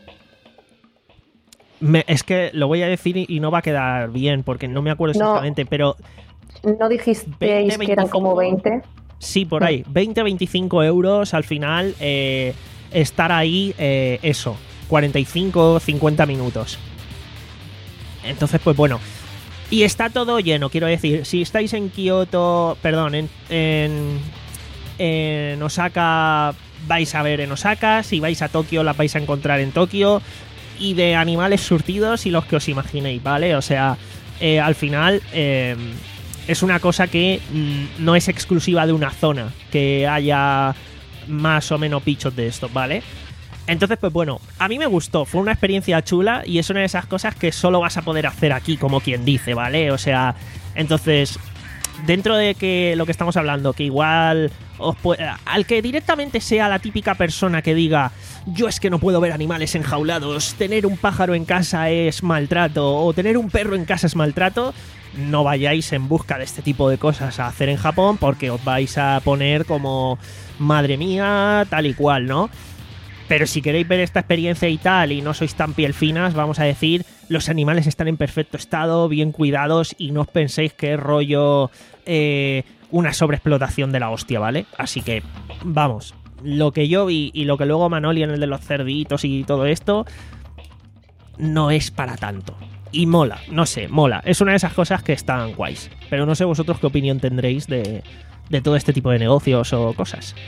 Me, es que lo voy a decir y, y no va a quedar bien porque no me acuerdo exactamente, no, pero... ¿No dijisteis que eran como veinte? Sí, por ahí. veinte a veinticinco euros al final eh, estar ahí, eh, eso, cuarenta y cinco, cincuenta minutos. Entonces, pues bueno. Y está todo lleno, quiero decir. Si estáis en Kioto, perdón, en, en, en Osaka, vais a ver en Osaka. Si vais a Tokio, las vais a encontrar en Tokio. Y de animales surtidos y los que os imaginéis, ¿vale? O sea, eh, al final eh, es una cosa que mm, no es exclusiva de una zona, que haya más o menos bichos de estos, ¿vale? Entonces, pues bueno, a mí me gustó, fue una experiencia chula y es una de esas cosas que solo vas a poder hacer aquí, como quien dice, ¿vale? O sea, entonces, dentro de que lo que estamos hablando, que igual os puede, al que directamente sea la típica persona que diga... Yo es que no puedo ver animales enjaulados, tener un pájaro en casa es maltrato o tener un perro en casa es maltrato, no vayáis en busca de este tipo de cosas a hacer en Japón porque os vais a poner como madre mía, tal y cual, ¿no? Pero si queréis ver esta experiencia y tal y no sois tan piel finas, vamos a decir, los animales están en perfecto estado, bien cuidados y no os penséis que es rollo eh, una sobreexplotación de la hostia, ¿vale? Así que, vamos... Lo que yo vi y lo que luego Manoli en el de los cerditos y todo esto no es para tanto. Y mola, no sé, mola. Es una de esas cosas que están guays. Pero no sé vosotros qué opinión tendréis de, de todo este tipo de negocios o cosas.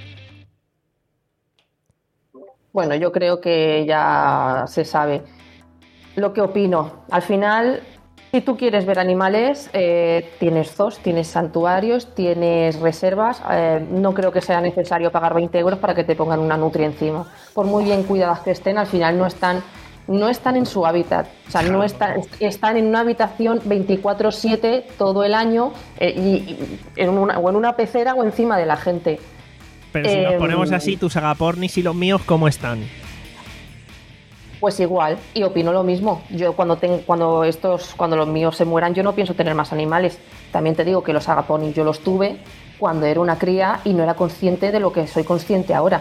Bueno, yo creo que ya se sabe lo que opino. Al final... Si tú quieres ver animales, eh, tienes zoos, tienes santuarios, tienes reservas. Eh, no creo que sea necesario pagar veinte euros para que te pongan una nutria encima. Por muy bien cuidadas que estén, al final no están no están en su hábitat, o sea, no están, están en una habitación veinticuatro siete todo el año eh, y, y en una, o en una pecera o encima de la gente. Pero si eh, nos ponemos así, tus agapornis y los míos, ¿cómo están? Pues igual, y opino lo mismo. Yo cuando ten, cuando estos, cuando los míos se mueran, yo no pienso tener más animales. También te digo que los agapornis yo los tuve cuando era una cría y no era consciente de lo que soy consciente ahora.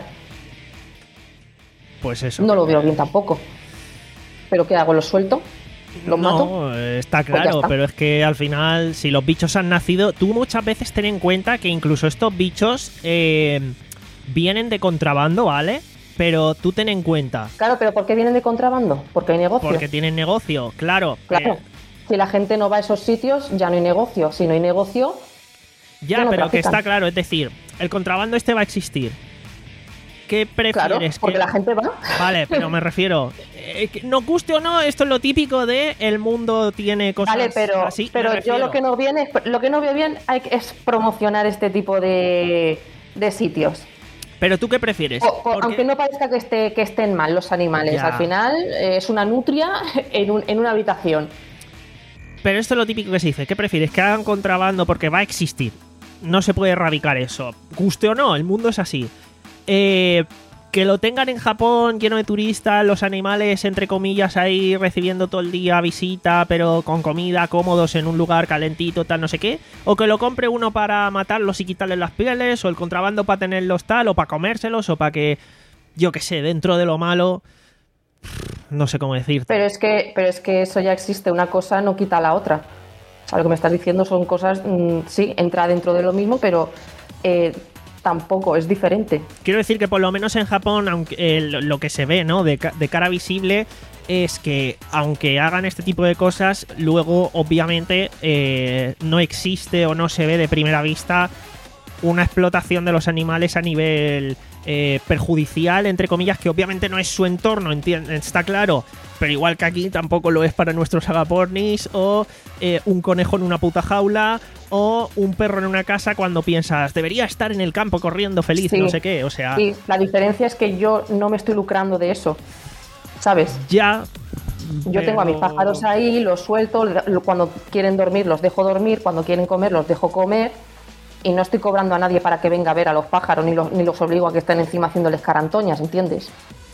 Pues eso. No lo veo bien tampoco. ¿Pero qué hago? ¿Los suelto? ¿Los no, mato? está Pues ya claro, está. pero es que al final, si los bichos han nacido, tú muchas veces ten en cuenta que incluso estos bichos eh, vienen de contrabando, ¿vale? Pero tú ten en cuenta, Claro, pero ¿por qué vienen de contrabando? Porque hay negocio. porque tienen negocio, claro. Claro. eh, Si la gente no va a esos sitios, ya no hay negocio. Si no hay negocio, ya, ya no pero que trafican. está claro, es decir, el contrabando este va a existir. ¿Qué claro, prefieres? porque que- la gente va. Vale, pero me refiero, eh, que no guste o no, esto es lo típico de el mundo tiene cosas Vale, pero, así. me pero yo refiero. lo que no viene, lo que no veo bien hay que- es promocionar este tipo de, de sitios. Pero tú qué prefieres? O- o- Porque- aunque no parezca que, esté, que estén mal los animales, Ya. al final eh, es una nutria en, un- en una habitación. Pero esto es lo típico que se dice. ¿Qué prefieres? Que hagan contrabando porque va a existir. No se puede erradicar eso. Guste o no, el mundo es así. Eh, que lo tengan en Japón lleno de turistas, los animales, entre comillas, ahí recibiendo todo el día visita, pero con comida, cómodos en un lugar calentito, tal, no sé qué. O que lo compre uno para matarlos y quitarles las pieles, o el contrabando para tenerlos tal, o para comérselos, o para que, yo qué sé, dentro de lo malo... No sé cómo decirte. Pero es que, pero es que eso ya existe, una cosa no quita la otra. O sea, lo que me estás diciendo son cosas, mm, sí, entra dentro de lo mismo, pero eh, tampoco, es diferente. Quiero decir que por lo menos en Japón, aunque eh, lo lo que se ve, ¿no? De, ca- de cara visible, es que aunque hagan este tipo de cosas, luego obviamente eh, no existe o no se ve de primera vista una explotación de los animales a nivel eh, perjudicial, entre comillas, que obviamente no es su entorno, enti- está claro, pero igual que aquí tampoco lo es para nuestros agapornis, o eh, un conejo en una puta jaula, o un perro en una casa cuando piensas, debería estar en el campo corriendo feliz, Sí. no sé qué, o sea, Sí, la diferencia es que yo no me estoy lucrando de eso, ¿sabes? ya... Yo tengo a mis pero- pájaros ahí, los suelto, lo- cuando quieren dormir los dejo dormir, cuando quieren comer los dejo comer y no estoy cobrando a nadie para que venga a ver a los pájaros ni los, ni los obligo a que estén encima haciéndoles carantoñas, ¿entiendes?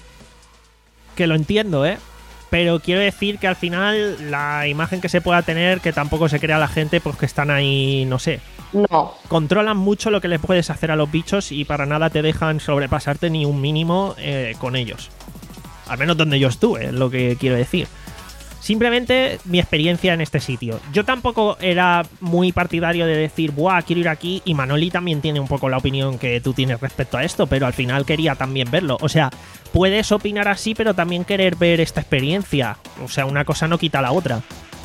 Que lo entiendo, ¿eh? Pero quiero decir que al final la imagen que se pueda tener, que tampoco se crea la gente, pues que están ahí, no sé, No, controlan mucho lo que le puedes hacer a los bichos y para nada te dejan sobrepasarte ni un mínimo eh, con ellos. Al menos donde yo estuve, es lo que quiero decir. Simplemente mi experiencia en este sitio. Yo tampoco era muy partidario de decir, buah, quiero ir aquí, y Manoli también tiene un poco la opinión que tú tienes respecto a esto, pero al final quería también verlo. O sea, puedes opinar así, pero también querer ver esta experiencia. O sea, una cosa no quita la otra.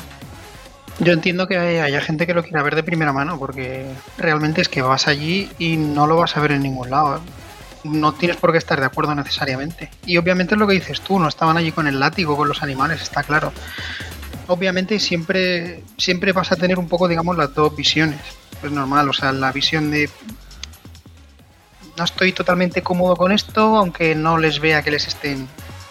Yo entiendo que hay- haya gente que lo quiera ver de primera mano, porque realmente es que vas allí y no lo vas a ver en ningún lado. No tienes por qué estar de acuerdo necesariamente. Y obviamente es lo que dices tú, no estaban allí con el látigo, con los animales, está claro. Obviamente siempre, siempre vas a tener un poco, digamos, las dos visiones. Es normal, o sea, la visión de no estoy totalmente cómodo con esto, aunque no les vea que les estén...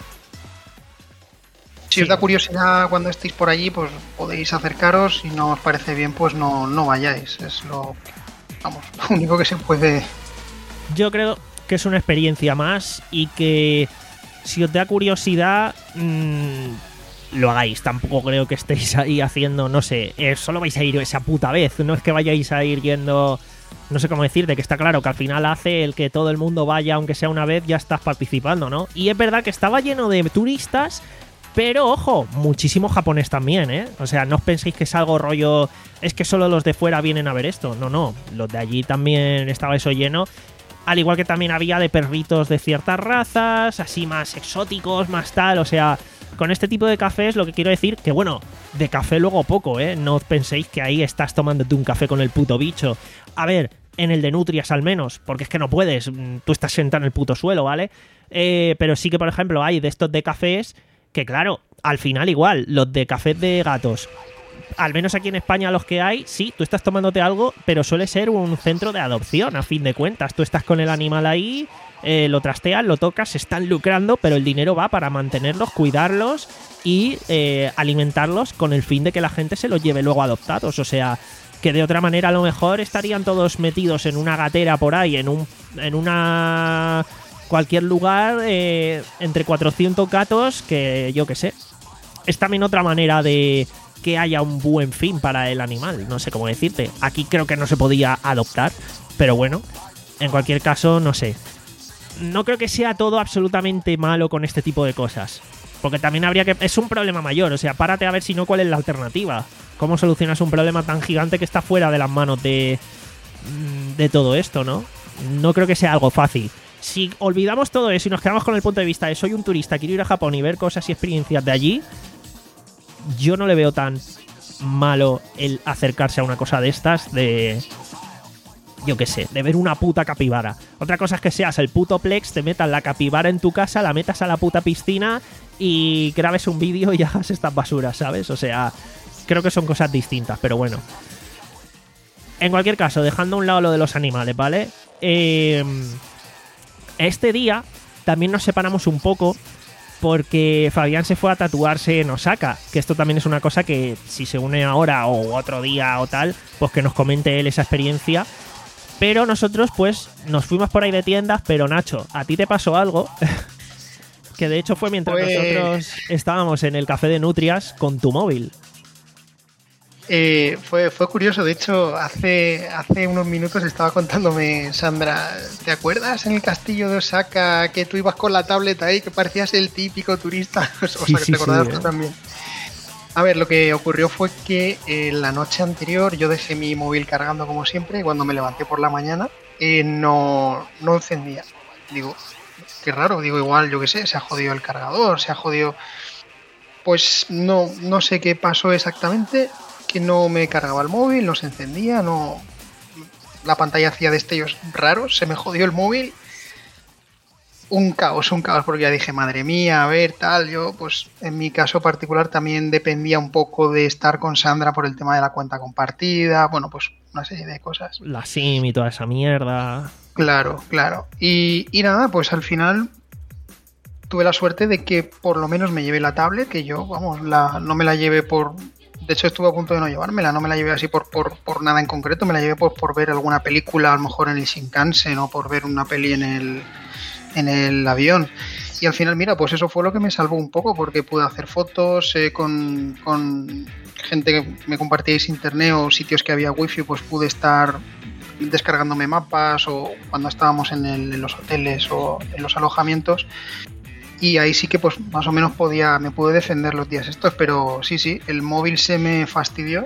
Si Sí. os da curiosidad cuando estéis por allí, pues podéis acercaros. Si no os parece bien, pues no, no vayáis. Es lo, vamos, lo único que se puede... Yo creo que es una experiencia más y que si os da curiosidad, mmm, lo hagáis. Tampoco creo que estéis ahí haciendo, no sé, eh, solo vais a ir esa puta vez. No es que vayáis a ir yendo, no sé cómo decirte, que está claro que al final hace el que todo el mundo vaya, aunque sea una vez, ya estás participando, ¿no? Y es verdad que estaba lleno de turistas, pero ojo, muchísimo japonés también, ¿eh? O sea, no os penséis que es algo rollo, es que solo los de fuera vienen a ver esto. No, no, los de allí también estaba eso lleno. Al igual que también había de perritos de ciertas razas, así más exóticos, más tal. O sea, con este tipo de cafés lo que quiero decir, que bueno, de café luego poco, ¿eh? No os penséis que ahí estás tomándote un café con el puto bicho. A ver, en el de nutrias al menos, porque es que no puedes, tú estás sentado en el puto suelo, ¿vale? Eh, pero sí que, por ejemplo, hay de estos de cafés que, claro, al final igual, los de cafés de gatos, al menos aquí en España los que hay, sí, tú estás tomándote algo, pero suele ser un centro de adopción, a fin de cuentas. Tú estás con el animal ahí, eh, lo trasteas, lo tocas, se están lucrando, pero el dinero va para mantenerlos, cuidarlos y eh, alimentarlos con el fin de que la gente se los lleve luego adoptados. O sea, que de otra manera a lo mejor estarían todos metidos en una gatera por ahí, en un en una cualquier lugar, eh, entre cuatrocientos gatos, que yo qué sé. Es también otra manera de que haya un buen fin para el animal, no sé cómo decirte. Aquí creo que no se podía adoptar, pero bueno, en cualquier caso, no sé. No creo que sea todo absolutamente malo con este tipo de cosas, porque también habría que... Es un problema mayor, o sea, párate a ver si no cuál es la alternativa. ¿Cómo solucionas un problema tan gigante que está fuera de las manos de, de todo esto, no? No creo que sea algo fácil. Si olvidamos todo eso y nos quedamos con el punto de vista de soy un turista, quiero ir a Japón y ver cosas y experiencias de allí, yo no le veo tan malo el acercarse a una cosa de estas, de... yo qué sé, de ver una puta capibara. Otra cosa es que seas el puto Plex, te metas la capibara en tu casa, la metas a la puta piscina y grabes un vídeo y hagas estas basuras, ¿sabes? O sea, creo que son cosas distintas, pero bueno. En cualquier caso, dejando a un lado lo de los animales, ¿vale? Eh, este día también nos separamos un poco porque Fabián se fue a tatuarse en Osaka, que esto también es una cosa que si se une ahora o otro día o tal, pues que nos comente él esa experiencia. Pero nosotros pues nos fuimos por ahí de tiendas, pero Nacho, ¿a ti te pasó algo? Que de hecho fue mientras pues... nosotros estábamos en el café de Nutrias con tu móvil. Eh, fue, fue curioso, de hecho hace, hace unos minutos estaba contándome Sandra, ¿te acuerdas en el castillo de Osaka que tú ibas con la tablet ahí, que parecías el típico turista? O sea, sí, que sí, te acordabas sí, tú eh. también. A ver, lo que ocurrió fue que eh, la noche anterior yo dejé mi móvil cargando como siempre y cuando me levanté por la mañana eh, no, no encendía. Digo, qué raro, digo igual, yo qué sé, se ha jodido el cargador, se ha jodido... Pues no, no sé qué pasó exactamente, que no me cargaba el móvil, no se encendía, no... La pantalla hacía destellos raros, se me jodió el móvil. Un caos, un caos, porque ya dije, madre mía, a ver, tal, yo, pues en mi caso particular también dependía un poco de estar con Sandra por el tema de la cuenta compartida, bueno, pues una serie de cosas. La SIM y toda esa mierda. Claro, claro. Y, y nada, pues al final tuve la suerte de que por lo menos me llevé la tablet, que yo, vamos, la, no me la llevé por... De hecho estuve a punto de no llevármela, no me la llevé así por, por, por nada en concreto, me la llevé por, por ver alguna película, a lo mejor en el Shinkansen o por ver una peli en el... en el avión. Y al final, mira, pues eso fue lo que me salvó un poco, porque pude hacer fotos eh, con, con gente que me compartíais internet o sitios que había wifi, pues pude estar descargándome mapas o cuando estábamos en, el, en los hoteles o en los alojamientos. Y ahí sí que pues más o menos podía, me pude defender los días estos, pero sí, sí, el móvil se me fastidió.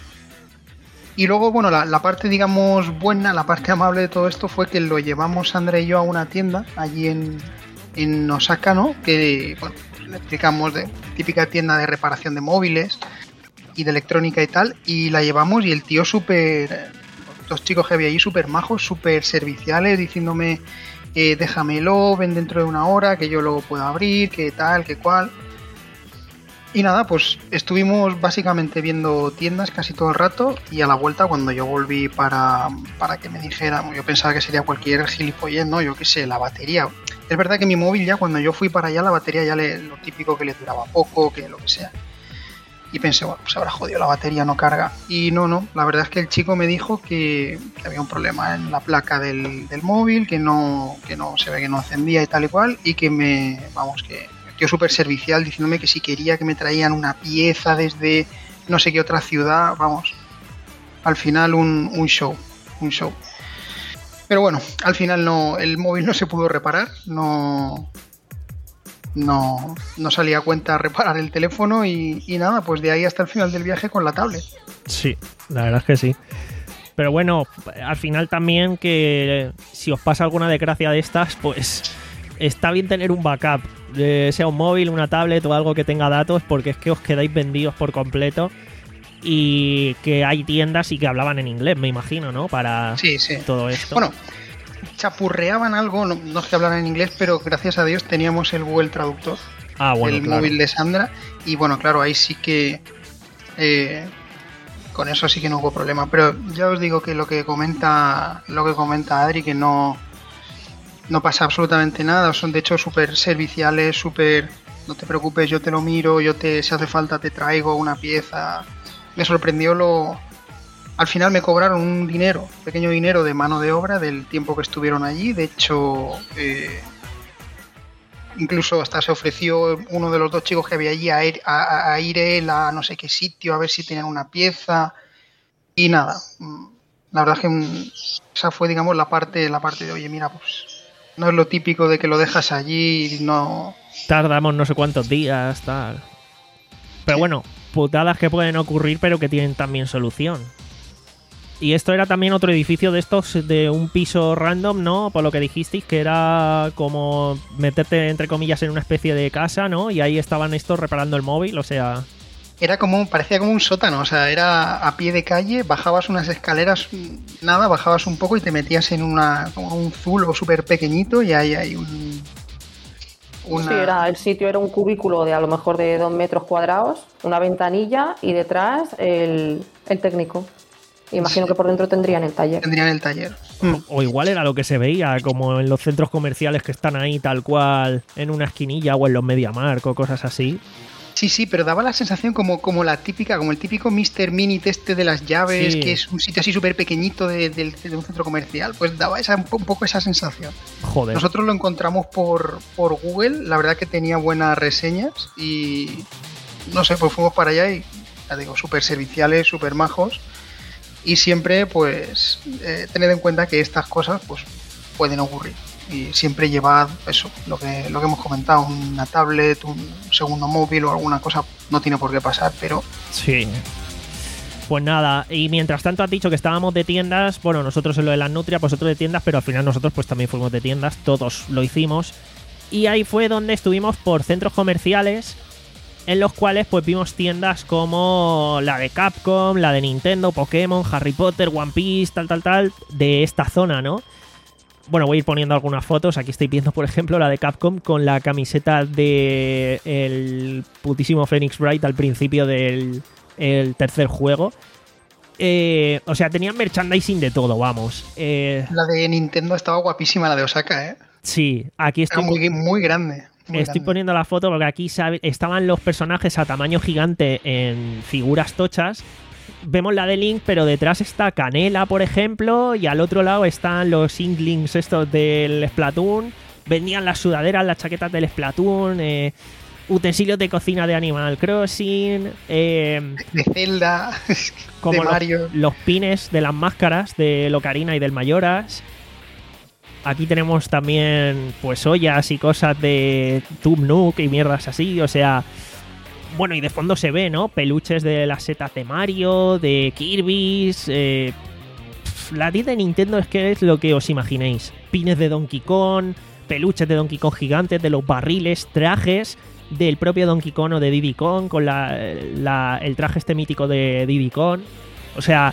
Y luego, bueno, la, la parte, digamos, buena, la parte amable de todo esto fue que lo llevamos Sandra y yo a una tienda allí en, en Osaka, ¿no? Que, bueno, pues le explicamos de típica tienda de reparación de móviles y de electrónica y tal, y la llevamos y el tío súper, los chicos que había allí súper majos, súper serviciales, diciéndome, eh, déjamelo, ven dentro de una hora, que yo lo puedo abrir, que tal, que cual... Y nada, pues estuvimos básicamente viendo tiendas casi todo el rato y a la vuelta cuando yo volví para, para que me dijera, yo pensaba que sería cualquier gilipollez, ¿no? Yo qué sé, la batería. Es verdad que mi móvil ya cuando yo fui para allá la batería ya le, lo típico que le duraba poco, que lo que sea. Y pensé, bueno, pues habrá jodido la batería, no carga. Y no, no, la verdad es que el chico me dijo que, que había un problema en la placa del, del móvil, que no, que no se ve que no encendía y tal y cual, y que me, vamos, que... tío súper servicial diciéndome que si quería que me traían una pieza desde no sé qué otra ciudad, vamos, al final un, un show, un show. Pero bueno, al final no, el móvil no se pudo reparar, no, no, no salía a cuenta reparar el teléfono y, y nada, pues de ahí hasta el final del viaje con la tablet. Sí, la verdad es que sí. Pero bueno, al final también que si os pasa alguna desgracia de estas, pues está bien tener un backup, eh, sea un móvil, una tablet o algo que tenga datos, porque es que os quedáis vendidos por completo y que hay tiendas y que hablaban en inglés, me imagino, ¿no? Para sí, sí. todo esto. Bueno, chapurreaban algo, no, no es que hablaran en inglés, pero gracias a Dios teníamos el Google Traductor, ah, bueno, el claro. móvil de Sandra, y bueno, claro, ahí sí que... Eh, con eso sí que no hubo problema. Pero ya os digo que lo que comenta lo que comenta Adri, que no, no pasa absolutamente nada. Son de hecho súper serviciales, súper... No te preocupes, yo te lo miro, yo te si hace falta te traigo una pieza. Me sorprendió lo... Al final me cobraron un dinero, pequeño dinero de mano de obra del tiempo que estuvieron allí. De hecho, eh, incluso hasta se ofreció uno de los dos chicos que había allí a ir, a, a ir él a no sé qué sitio a ver si tenían una pieza. Y nada, la verdad es que mm, esa fue, digamos, la parte, la parte de, oye, mira, pues no es lo típico de que lo dejas allí y no... Tardamos no sé cuántos días, tal. Pero bueno, putadas que pueden ocurrir, pero que tienen también solución. Y esto era también otro edificio de estos, de un piso random, ¿no? Por lo que dijisteis, que era como meterte, entre comillas, en una especie de casa, ¿no? Y ahí estaban estos reparando el móvil, o sea... Era como, parecía como un sótano, o sea, era a pie de calle, bajabas unas escaleras, nada, bajabas un poco y te metías en una como un zulo súper pequeñito y ahí hay un... Una... Sí, era, el sitio era un cubículo de a lo mejor de dos metros cuadrados, una ventanilla y detrás el, el técnico. Imagino Sí. que por dentro tendrían el taller. Tendrían el taller. O igual era lo que se veía, como en los centros comerciales que están ahí tal cual, en una esquinilla o en los MediaMarkt o cosas así. Sí, sí, pero daba la sensación como, como la típica, como el típico míster Minute este de las llaves, Sí. que es un sitio así súper pequeñito de, de- de un centro comercial, pues daba esa, un, po- un poco esa sensación. Joder. Nosotros lo encontramos por, por Google, la verdad que tenía buenas reseñas y no sé, pues fuimos para allá y, ya digo, súper serviciales, súper majos y siempre pues eh, tened en cuenta que estas cosas pues pueden ocurrir. Y siempre llevad eso, lo que, lo que hemos comentado, una tablet, un segundo móvil o alguna cosa, no tiene por qué pasar, pero Sí. Pues nada, y mientras tanto has dicho que estábamos de tiendas, bueno, nosotros en lo de las Nutria, vosotros de tiendas, pero al final nosotros pues también fuimos de tiendas, todos lo hicimos. Y ahí fue donde estuvimos por centros comerciales, en los cuales pues vimos tiendas como la de Capcom, la de Nintendo, Pokémon, Harry Potter, One Piece, tal, tal, tal, de esta zona, ¿no? Bueno, voy a ir poniendo algunas fotos. Aquí estoy viendo, por ejemplo, la de Capcom con la camiseta de el putísimo Phoenix Wright al principio del el tercer juego. Eh, o sea, tenían merchandising de todo, vamos. Eh, la de Nintendo estaba guapísima, la de Osaka, ¿eh? sí, aquí Era estoy, muy, muy grande. muy estoy grande. poniendo la foto porque aquí sabe- estaban los personajes a tamaño gigante en figuras tochas. Vemos la de Link, pero detrás está Canela, por ejemplo, y al otro lado están los Inklings estos del Splatoon. Vendían las sudaderas, las chaquetas del Splatoon, eh, utensilios de cocina de Animal Crossing, eh, De Zelda, como de los, Mario. los pines de las máscaras de Ocarina y del Mayoras. Aquí tenemos también pues ollas y cosas de Tube Nuke y mierdas así, o sea... Bueno, y de fondo se ve, ¿no? Peluches de las setas de Mario, de Kirby's. Eh, pf, la tienda de Nintendo es que es lo que os imaginéis. Pines de Donkey Kong, peluches de Donkey Kong gigantes, de los barriles, trajes del propio Donkey Kong o de Diddy Kong, con la, la- el traje este mítico de Diddy Kong. O sea,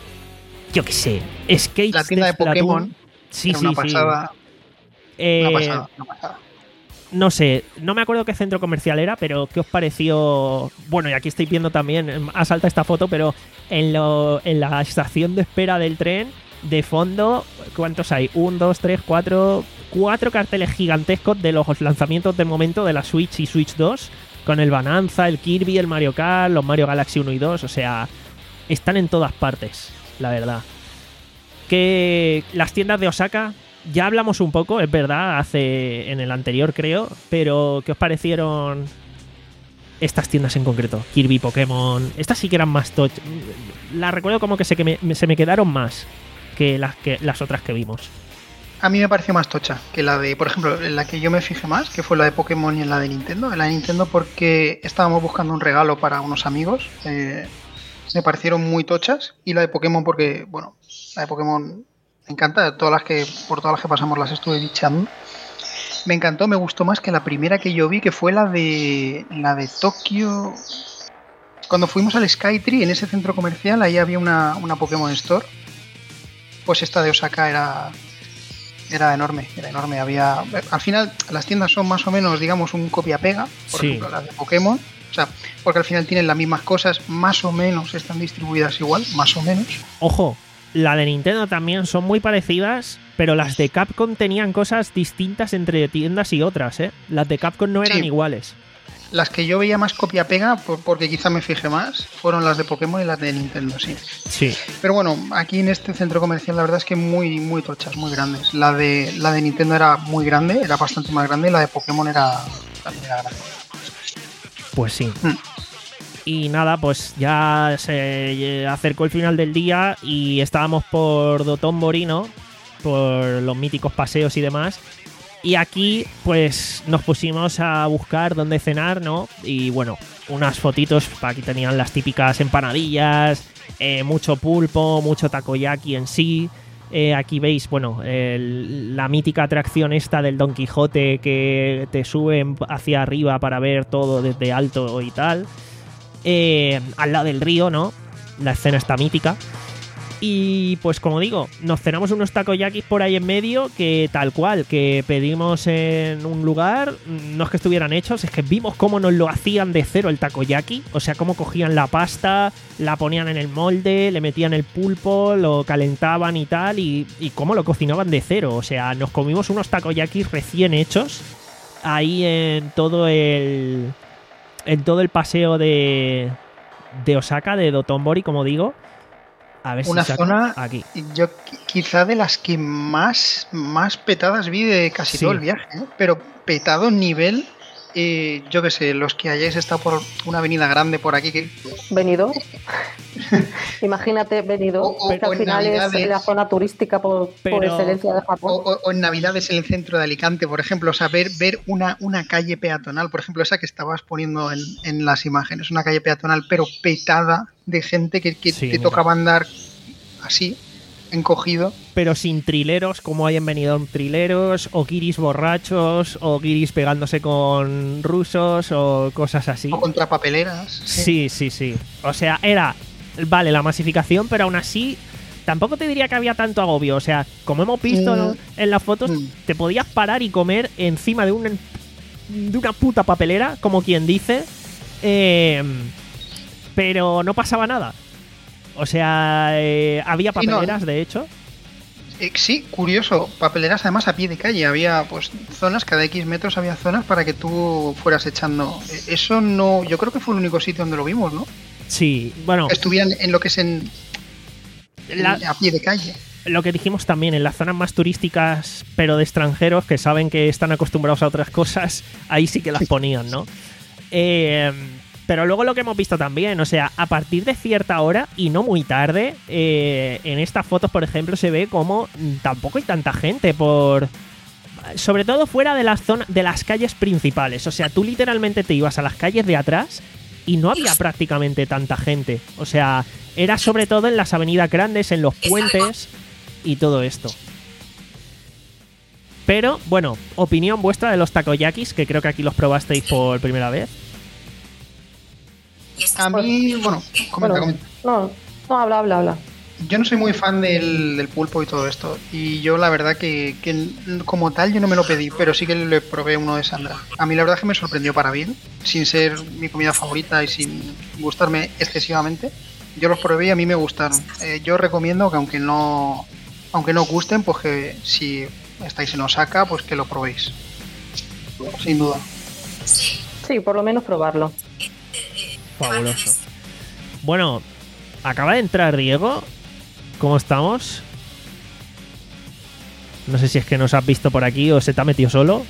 yo qué sé. Skates La tienda de Splatoon. Pokémon. Sí, Era sí, una sí. pasada, Eh, una pasada, una pasada. no sé, no me acuerdo qué centro comercial era, pero ¿qué os pareció? Bueno, y aquí estoy viendo también, ha saltado esta foto, pero en, lo, en la estación de espera del tren, de fondo, ¿cuántos hay? Un, dos, tres, cuatro, cuatro carteles gigantescos de los lanzamientos del momento de la Switch y Switch dos, con el Bonanza, el Kirby, el Mario Kart, los Mario Galaxy uno y dos, o sea, están en todas partes, la verdad. Que las tiendas de Osaka... Ya hablamos un poco, es verdad, hace en el anterior creo, pero ¿qué os parecieron estas tiendas en concreto? Kirby, Pokémon, estas sí que eran más touch. Las recuerdo como que se, que me, se me quedaron más que las, que las otras que vimos. A mí me pareció más tocha que la de, por ejemplo, en la que yo me fijé más, que fue la de Pokémon y en la de Nintendo. En la de Nintendo porque estábamos buscando un regalo para unos amigos. Eh, me parecieron muy tochas. Y la de Pokémon porque, bueno, la de Pokémon me encanta. Todas las que, por todas las que pasamos las estuve bichando. Me encantó, me gustó más que la primera que yo vi, que fue la de la de Tokio. Cuando fuimos al Skytree, en ese centro comercial, ahí había una, una Pokémon Store. Pues esta de Osaka era... Era enorme, era enorme. Había, al final las tiendas son más o menos, digamos, un copia-pega. Por Sí. ejemplo, las de Pokémon. O sea, porque al final tienen las mismas cosas, más o menos están distribuidas igual, más o menos. Ojo, la de Nintendo también son muy parecidas, pero las de Capcom tenían cosas distintas entre tiendas y otras, ¿eh? Las de Capcom no eran Sí. iguales. Las que yo veía más copia-pega, por- porque quizá me fijé más, fueron las de Pokémon y las de Nintendo, sí. Sí. Pero bueno, aquí en este centro comercial la verdad es que muy, muy tochas, muy grandes. La de, la de Nintendo era muy grande, era bastante más grande, y la de Pokémon era también era grande. Pues sí. Mm. Y nada, pues ya se acercó el final del día y estábamos por Dotonbori, ¿no? Por los míticos paseos y demás. Y aquí, pues, nos pusimos a buscar dónde cenar, ¿no? Y bueno, unas fotitos, aquí tenían las típicas empanadillas, eh, mucho pulpo, mucho takoyaki en sí. Eh, aquí veis, bueno, el- la mítica atracción esta del Don Quijote que te suben hacia arriba para ver todo desde alto y tal. Eh, al lado del río, ¿no? La escena está mítica. Y pues como digo, nos cenamos unos takoyakis por ahí en medio que tal cual, que pedimos en un lugar, no es que estuvieran hechos, es que vimos cómo nos lo hacían de cero el takoyaki, o sea, cómo cogían la pasta, la ponían en el molde, le metían el pulpo, lo calentaban y tal, y, y cómo lo cocinaban de cero, o sea, nos comimos unos takoyakis recién hechos ahí en todo el en todo el paseo de de Osaka, de Dotonbori, como digo. A ver Una si saco zona, aquí. yo qui- quizá de las que más, más petadas vi de casi Sí. todo el viaje, ¿eh? Pero petado nivel, eh, yo que sé, los que hayáis estado por una avenida grande por aquí, que Benidorm. Imagínate Benidorm, O- o- que o al en final es Navidades. la zona turística por, por Pero- excelencia de Japón. O, o- o en Navidades en el centro de Alicante, por ejemplo, o sea, ver, ver una, una calle peatonal, por ejemplo, esa que estabas poniendo en, en las imágenes, una calle peatonal, pero petada de gente que, que Sí, te mira. tocaba andar así, encogido. Pero sin trileros, como hay en Benidorm trileros, o guiris borrachos, o guiris pegándose con rusos, o cosas así. O contra papeleras. Sí, sí, sí. O sea, era, vale, la masificación, pero aún así tampoco te diría que había tanto agobio. O sea, como hemos visto Mm. ¿no? en las fotos, Mm. te podías parar y comer encima de una, de una puta papelera, como quien dice, eh, pero no pasaba nada. O sea, eh, había Sí, no. papeleras, de hecho. Eh, sí, curioso, papeleras además a pie de calle, había pues zonas, cada X metros había zonas para que tú fueras echando. Eh, Eso no, yo creo que fue el único sitio donde lo vimos, ¿no? Sí, bueno, Que estuvieran en lo que es en, en- la- a pie de calle. lo que dijimos también, en las zonas más turísticas, pero de extranjeros que saben que están acostumbrados a otras cosas, ahí sí que las ponían, ¿no? Eh, pero luego lo que hemos visto también, o sea, a partir de cierta hora y no muy tarde, eh, en estas fotos, por ejemplo, se ve como mm, tampoco hay tanta gente por... Sobre todo fuera de las zonas, de las calles principales. O sea, tú literalmente te ibas a las calles de atrás y no había prácticamente tanta gente. O sea, era sobre todo en las avenidas grandes, en los puentes y todo esto. Pero, bueno, opinión vuestra de los takoyakis, que creo que aquí los probasteis por primera vez. A mí, bueno, comenta, Bueno, comenta. no, no, habla, habla, habla. Yo no soy muy fan del, del pulpo y todo esto. Y yo la verdad que, que como tal yo no me lo pedí, pero sí que le probé uno de Sandra. A mí la verdad es que me sorprendió para bien, sin ser mi comida favorita y sin gustarme excesivamente. Yo los probé y a mí me gustaron. Eh, yo recomiendo que aunque no, aunque no gusten, pues que si estáis en Osaka, pues que lo probéis. Sin duda. Sí, por lo menos probarlo. Fabuloso. Bueno, acaba de entrar Diego. ¿Cómo estamos? No sé si es que nos has visto por aquí o se te ha metido solo.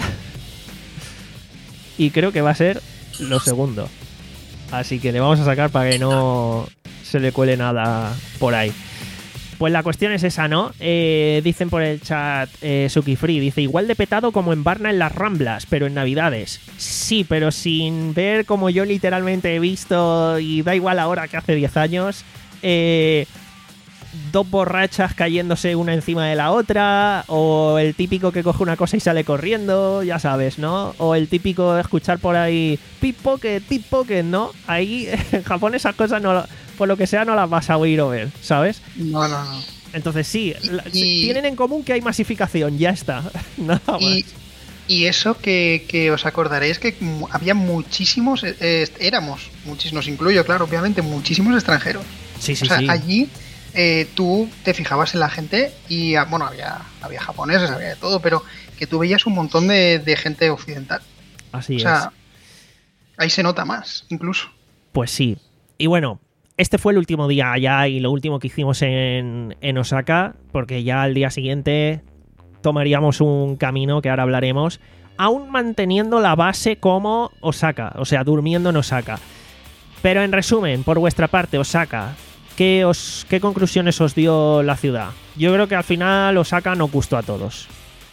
Y creo que va a ser lo segundo. Así que le vamos a sacar para que no se le cuele nada por ahí. Pues la cuestión es esa, ¿no? Eh, dicen por el chat eh, Suki Free, dice igual de petado como en Barna en las Ramblas, pero en Navidades. Sí, pero sin ver como yo literalmente he visto, y da igual ahora que hace diez años, eh, dos borrachas cayéndose una encima de la otra, o el típico que coge una cosa y sale corriendo, ya sabes, ¿no? O el típico de escuchar por ahí pickpocket, pickpocket, ¿no? Ahí en Japón esas cosas, no, por lo que sea, no las vas a oír o ver, ¿sabes? No, no, no. Entonces sí, la- Y- tienen en común que hay masificación, ya está. Nada más. Y Y eso que, que os acordaréis que mu- había muchísimos, eh, eh, éramos, muchísimos, nos incluyo, claro, obviamente, muchísimos extranjeros. Sí, sí, O sea, sí. allí eh, tú te fijabas en la gente y, ah, bueno, había, había japoneses, había de todo, pero que tú veías un montón de, de gente occidental. Así O sea, es. ahí se nota más, incluso. Pues sí. Y bueno, este fue el último día allá y lo último que hicimos en, en Osaka, porque ya al día siguiente tomaríamos un camino que ahora hablaremos, aún manteniendo la base como Osaka, o sea, durmiendo en Osaka. Pero en resumen, por vuestra parte, Osaka, ¿qué, os, qué conclusiones os dio la ciudad? Yo creo que al final Osaka nos gustó a todos.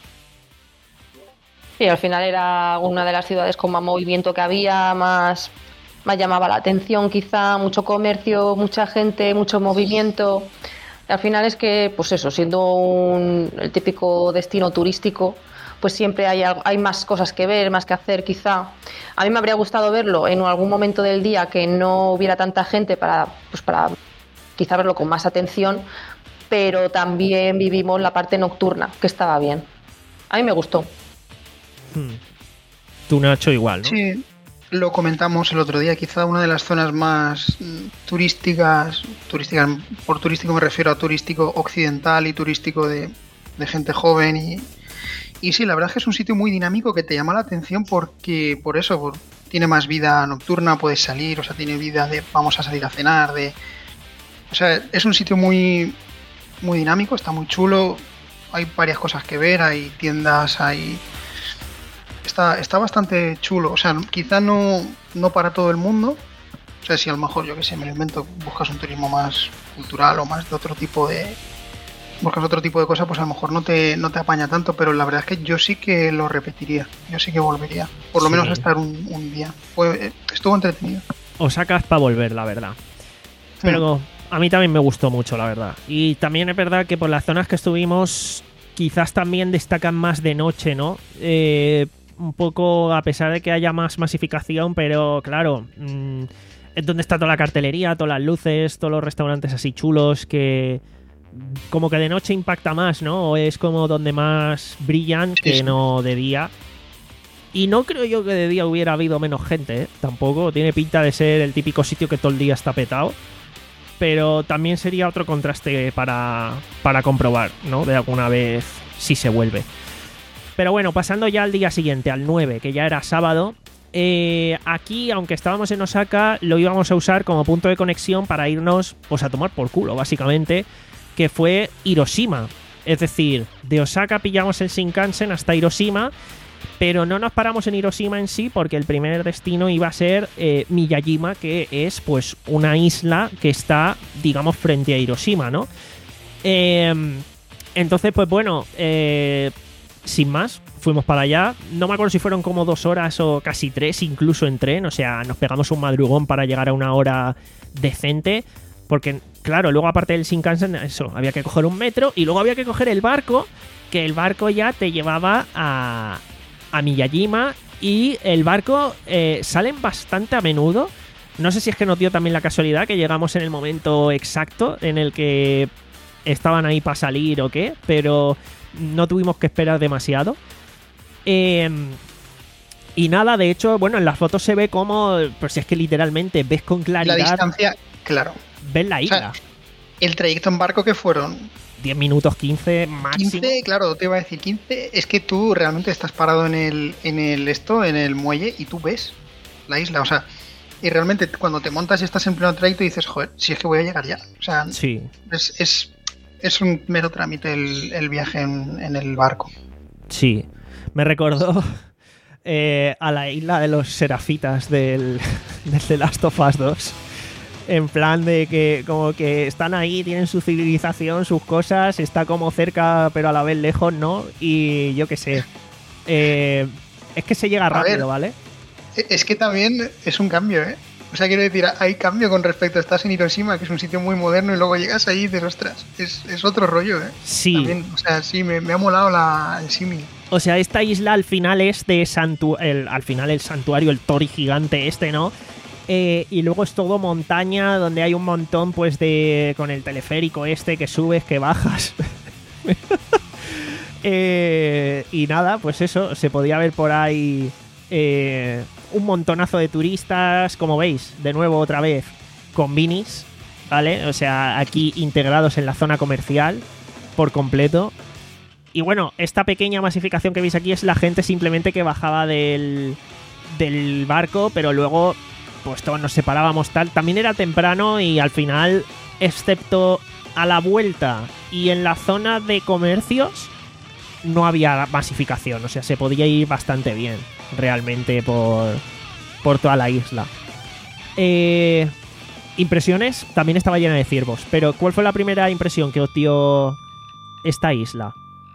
Y al final era una de las ciudades con más movimiento que había, más, más llamaba la atención quizá, mucho comercio, mucha gente, mucho movimiento. Al final es que, pues eso, siendo un, el típico destino turístico, pues siempre hay, algo- hay más cosas que ver, más que hacer quizá. A mí me habría gustado verlo en algún momento del día que no hubiera tanta gente para, pues para quizá verlo con más atención, pero también vivimos la parte nocturna, que estaba bien. A mí me gustó. Hmm. Tú, Nacho, igual, ¿no? Sí, lo comentamos el otro día, quizá una de las zonas más mm, turísticas, turísticas, por turístico me refiero a turístico occidental y turístico de, de gente joven y, y sí, la verdad es que es un sitio muy dinámico que te llama la atención porque por eso, por- tiene más vida nocturna, puedes salir, o sea, tiene vida de vamos a salir a cenar, de, o sea, es un sitio muy, muy dinámico, está muy chulo, hay varias cosas que ver, hay tiendas, hay Está, está bastante chulo, o sea, quizá no, no para todo el mundo. O sea, si a lo mejor, yo que sé, me lo invento, buscas un turismo más cultural o más de otro tipo de. Buscas otro tipo de cosas, pues a lo mejor no te, no te apaña tanto, pero la verdad es que yo sí que lo repetiría, yo sí que volvería, por lo Sí. menos a estar un, un día. Fue, eh, estuvo entretenido. Osaka es para volver, la verdad. Pero a mí también me gustó mucho, la verdad. Y también es verdad que por las zonas que estuvimos, quizás también destacan más de noche, ¿no? Eh, un poco, a pesar de que haya más masificación, pero claro, mmm, es donde está toda la cartelería, todas las luces, todos los restaurantes así chulos, que como que de noche impacta más, ¿no? O es como donde más brillan Sí, que sí. no de día. Y no creo yo que de día hubiera habido menos gente, ¿eh? Tampoco. Tiene pinta de ser el típico sitio que todo el día está petado. Pero también sería otro contraste para, para comprobar, ¿no? De alguna vez si se vuelve. Pero bueno, pasando ya al día siguiente, al nueve, que ya era sábado. Eh, aquí, aunque estábamos en Osaka, lo íbamos a usar como punto de conexión para irnos pues a tomar por culo, básicamente. Que fue Hiroshima. Es decir, de Osaka pillamos el Shinkansen hasta Hiroshima. Pero no nos paramos en Hiroshima en sí, porque el primer destino iba a ser eh, Miyajima, que es pues una isla que está, digamos, frente a Hiroshima, ¿no? Eh, entonces, pues bueno, eh, sin más, fuimos para allá. No me acuerdo si fueron como dos horas o casi tres, incluso en tren. O sea, nos pegamos un madrugón para llegar a una hora decente. Porque, claro, luego aparte del Shinkansen, eso, había que coger un metro y luego había que coger el barco, que el barco ya te llevaba a, a Miyajima, y el barco eh, salen bastante a menudo. No sé si es que nos dio también la casualidad que llegamos en el momento exacto en el que estaban ahí para salir o qué, pero no tuvimos que esperar demasiado. Eh, y nada, de hecho, bueno, en las fotos se ve como, pues es que literalmente ves con La claridad, distancia, claro. ves la O isla. sea, el trayecto en barco que fueron diez minutos, quince máximo. quince, claro, te iba a decir quince, es que tú realmente estás parado en el, en el esto, en el muelle, y tú ves la isla, o sea, y realmente cuando te montas y estás en pleno trayecto dices, joder, si es que voy a llegar ya. O sea, Sí, es, es, es un mero trámite el, el viaje en, en el barco. sí. Me recordó eh, a la isla de los serafitas del, del The Last of Us dos. En plan de que como que están ahí, tienen su civilización, sus cosas, está como cerca pero a la vez lejos, ¿no? Y yo qué sé. Eh, es que se llega rápido, ver. ¿vale? Es que también es un cambio, ¿eh? O sea, quiero decir, hay cambio con respecto a estás en Hiroshima, que es un sitio muy moderno, y luego llegas ahí y dices, ostras, es, es otro rollo, ¿eh? Sí. También, o sea, sí, me, me ha molado la, el símil. O sea, esta isla al final es de santu el, al final el santuario, el tori gigante este, ¿no? Eh, y luego es todo montaña, donde hay un montón, pues, de... con el teleférico este, que subes, que bajas. Eh, y nada, pues eso, se podía ver por ahí eh, un montonazo de turistas, como veis, de nuevo otra vez, con Vinis, ¿vale? O sea, aquí integrados en la zona comercial por completo. Y bueno, esta pequeña masificación que veis aquí es la gente simplemente que bajaba del, del barco, pero luego pues todos nos separábamos tal. También era temprano y al final, excepto a la vuelta y en la zona de comercios, no había masificación. O sea, se podía ir bastante bien realmente por, por toda la isla. Eh, impresiones, también estaba llena de ciervos. Pero ¿cuál fue la primera impresión que os dio esta isla?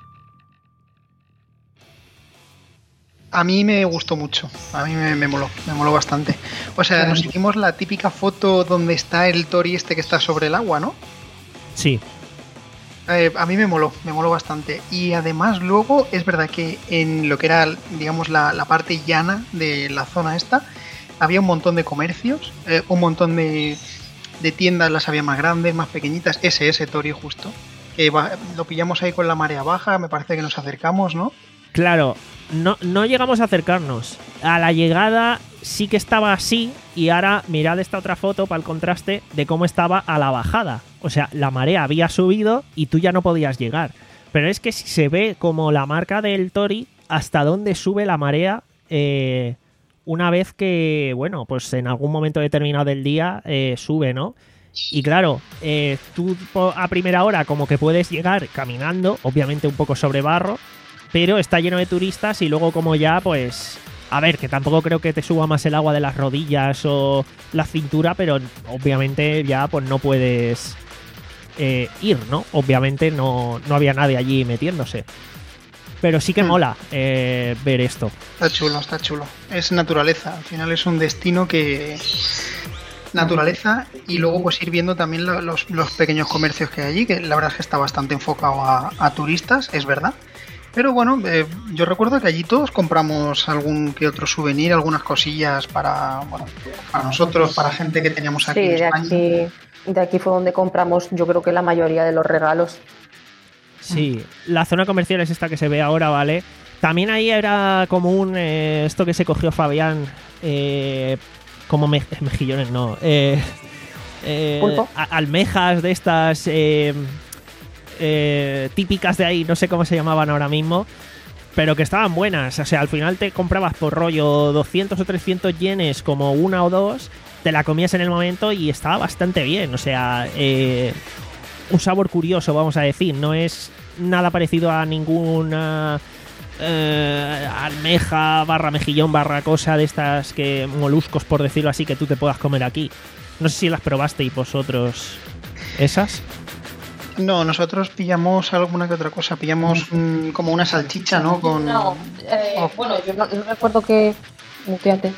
A mí me gustó mucho, a mí me, me moló, me moló bastante. O sea, nos hicimos la típica foto donde está el Tori este que está sobre el agua, ¿no? Sí. Eh, a mí me moló, me moló bastante. Y además luego es verdad que en lo que era, digamos, la, la parte llana de la zona esta, había un montón de comercios, eh, un montón de, de tiendas, las había más grandes, más pequeñitas. Ese, ese Tori justo, que va, lo pillamos ahí con la marea baja, me parece que nos acercamos, ¿no? Claro, no, no llegamos a acercarnos. A la llegada sí que estaba así y ahora mirad esta otra foto para el contraste de cómo estaba a la bajada. O sea, la marea había subido y tú ya no podías llegar. Pero es que si se ve como la marca del Tori hasta dónde sube la marea eh, una vez que, bueno, pues en algún momento determinado del día eh, sube, ¿no? Y claro, eh, tú a primera hora como que puedes llegar caminando, obviamente un poco sobre barro, pero está lleno de turistas y luego como ya, pues... A ver, que tampoco creo que te suba más el agua de las rodillas o la cintura, pero obviamente ya pues no puedes eh, ir, ¿no? Obviamente no, no había nadie allí metiéndose. Pero sí que Hmm. mola eh, ver esto. Está chulo, está chulo. Es naturaleza, al final es un destino que... Naturaleza y luego pues ir viendo también lo- los, los pequeños comercios que hay allí, que la verdad es que está bastante enfocado a, a turistas, es verdad. Pero bueno, eh, yo recuerdo que allí todos compramos algún que otro souvenir, algunas cosillas para, bueno, para nosotros, para gente que teníamos aquí Sí, en de España. aquí, de aquí fue donde compramos, yo creo que la mayoría de los regalos. Sí, la zona comercial es esta que se ve ahora, ¿vale? También ahí era como un... eh, esto que se cogió Fabián, eh, como me- mejillones, no. Eh, eh, ¿Pulpo? a- almejas de estas eh, eh, típicas de ahí, no sé cómo se llamaban ahora mismo, pero que estaban buenas. O sea, al final te comprabas por rollo doscientos o trescientos yenes como una o dos, te la comías en el momento y estaba bastante bien. O sea, eh, un sabor curioso, vamos a decir. No es nada parecido a ninguna eh, almeja barra mejillón barra cosa de estas que moluscos, por decirlo así, que tú te puedas comer aquí. No sé si las probasteis vosotros esas. No, nosotros pillamos alguna que otra cosa, pillamos mm, como una salchicha, ¿no? Con... No, eh, Oh. bueno, yo no, no recuerdo que... Muteate.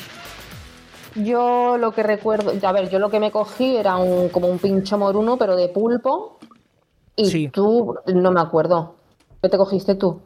Yo lo que recuerdo... A ver, yo lo que me cogí era un, como un pincho moruno, pero de pulpo. Y Sí. tú, no me acuerdo. ¿Qué te cogiste tú?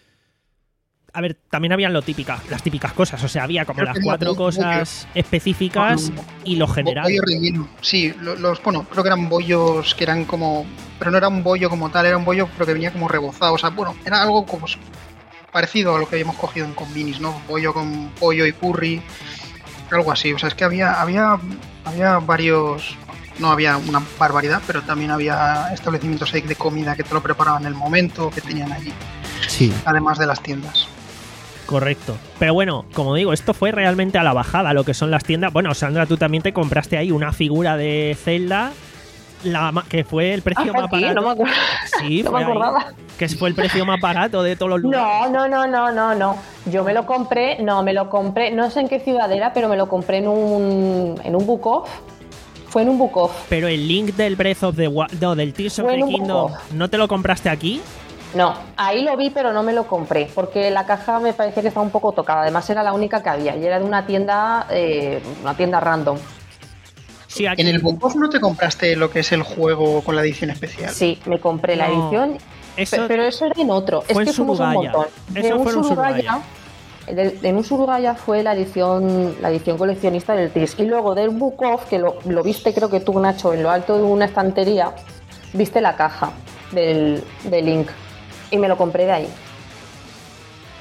A ver, también habían lo típica, las típicas cosas. O sea, había como Creo las que cuatro no, cosas específicas Con- y lo general. Bollo relleno. Sí, lo- los, bueno, creo que eran bollos que eran como... Pero no era un bollo como tal, era un bollo pero que venía como rebozado. O sea, bueno, era algo como s- parecido a lo que habíamos cogido en Convinis, ¿no? Bollo con pollo y curry, algo así. O sea, es que había, había, había varios... No había una barbaridad, pero también había establecimientos ahí de comida que te lo preparaban en el momento, que tenían allí, Sí, además de las tiendas. correcto. Pero bueno, como digo, esto fue realmente a la bajada, lo que son las tiendas. Bueno, Sandra, tú también te compraste ahí una figura de Zelda, la ma- que fue el precio Ah, más aquí, barato. no me acuerdo. Sí, No fue me ahí, acordaba. que fue el precio más barato de todos los lugares. No, no, no, no, no, no. Yo me lo compré, no, me lo compré, no sé en qué ciudad era, pero me lo compré en un, en un Book Off. Fue en un Book Off. Pero el link del Breath of the Wild, no, del Tears of the Bueno, un Kingdom, poco. ¿no te lo compraste aquí? No, ahí lo vi, pero no me lo compré, porque la caja me parecía que estaba un poco tocada. Además era la única que había y era de una tienda, eh, una tienda random. Sí, aquí. ¿En el Book Off no te compraste lo que es el juego con la edición especial? Sí, me compré la No, edición, eso pe- pero eso era en otro. fue es en que fuimos un Surugaya. montón. Eso De un fue en un Surugaya, del- en un Surugaya fue la edición, la edición coleccionista del T I S. Y luego del Book Off, que lo, lo viste creo que tú, Nacho, en lo alto de una estantería, viste la caja del, del Link. Y me lo compré de ahí.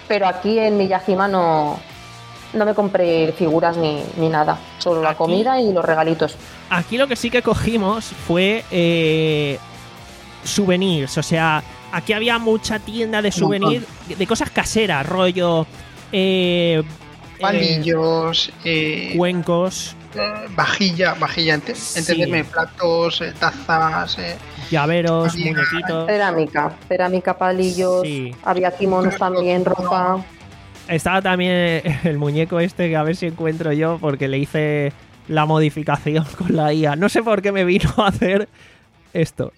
pero aquí en Miyajima no, no me compré figuras ni, ni nada, solo la Aquí- comida y los regalitos. Aquí lo que sí que cogimos fue eh, souvenirs, o sea, aquí había mucha tienda de souvenirs, de cosas caseras, rollo eh, Palillos, eh, eh, cuencos, eh, vajilla, vajilla, ente- Sí. entenderme, platos, eh, tazas, eh, llaveros, Había- muñequitos. Cerámica, cerámica, palillos, Sí. había kimonos también, ropa. Estaba también el muñeco este, que a ver si encuentro yo, porque le hice la modificación con la I A. No sé por qué me vino a hacer esto.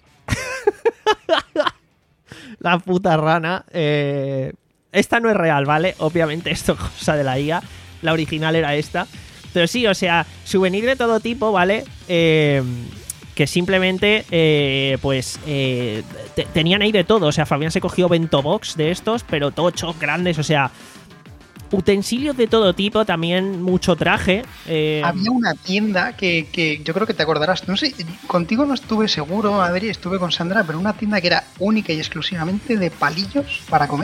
La puta rana. Eh, esta no es real, ¿vale? Obviamente esto es cosa de la I A. La original era esta. Pero sí, o sea, souvenir de todo tipo, ¿vale? Eh, que simplemente, eh, pues, eh, te- tenían ahí de todo. O sea, Fabián se cogió bento box de estos, pero tochos, grandes, o sea, utensilios de todo tipo, también mucho traje. eh, Había una tienda que, que yo creo que te acordarás. No sé, contigo no estuve seguro, Adri, estuve con Sandra, pero una tienda que era única y exclusivamente de palillos para comer.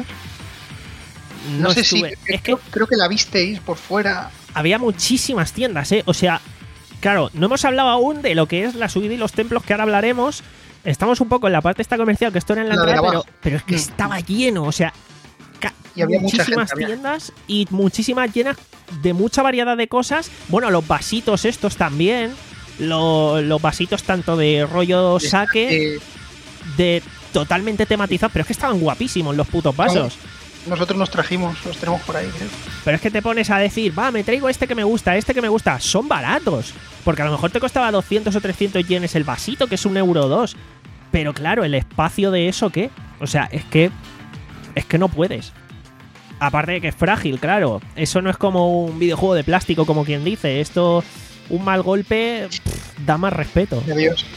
No, sé estuve- si. Es que creo, creo que la visteis por fuera. había muchísimas tiendas, ¿eh? O sea, claro, no hemos hablado aún de lo que es la subida y los templos, que ahora hablaremos. Estamos un poco en la parte esta comercial, que esto era en la La de entrada, pero, abajo. pero es que Mm. estaba lleno, o sea, ca- Y había mucha muchísimas gente, había. tiendas y muchísimas llenas de mucha variedad de cosas. Bueno, los vasitos estos también, lo- los vasitos tanto de rollo saque, Eh, de totalmente tematizados, pero es que estaban guapísimos los putos vasos. nosotros nos trajimos, los tenemos por ahí, creo. Pero es que te pones a decir, va, me traigo este que me gusta, este que me gusta. Son baratos. Porque a lo mejor te costaba doscientos o trescientos yenes el vasito, que es un euro o dos. Pero claro, el espacio de eso, ¿qué? O sea, es que. Es que no puedes. Aparte de que es frágil, claro. Eso no es como un videojuego de plástico, como quien dice. Esto, un mal golpe, pff, da más respeto. De Dios.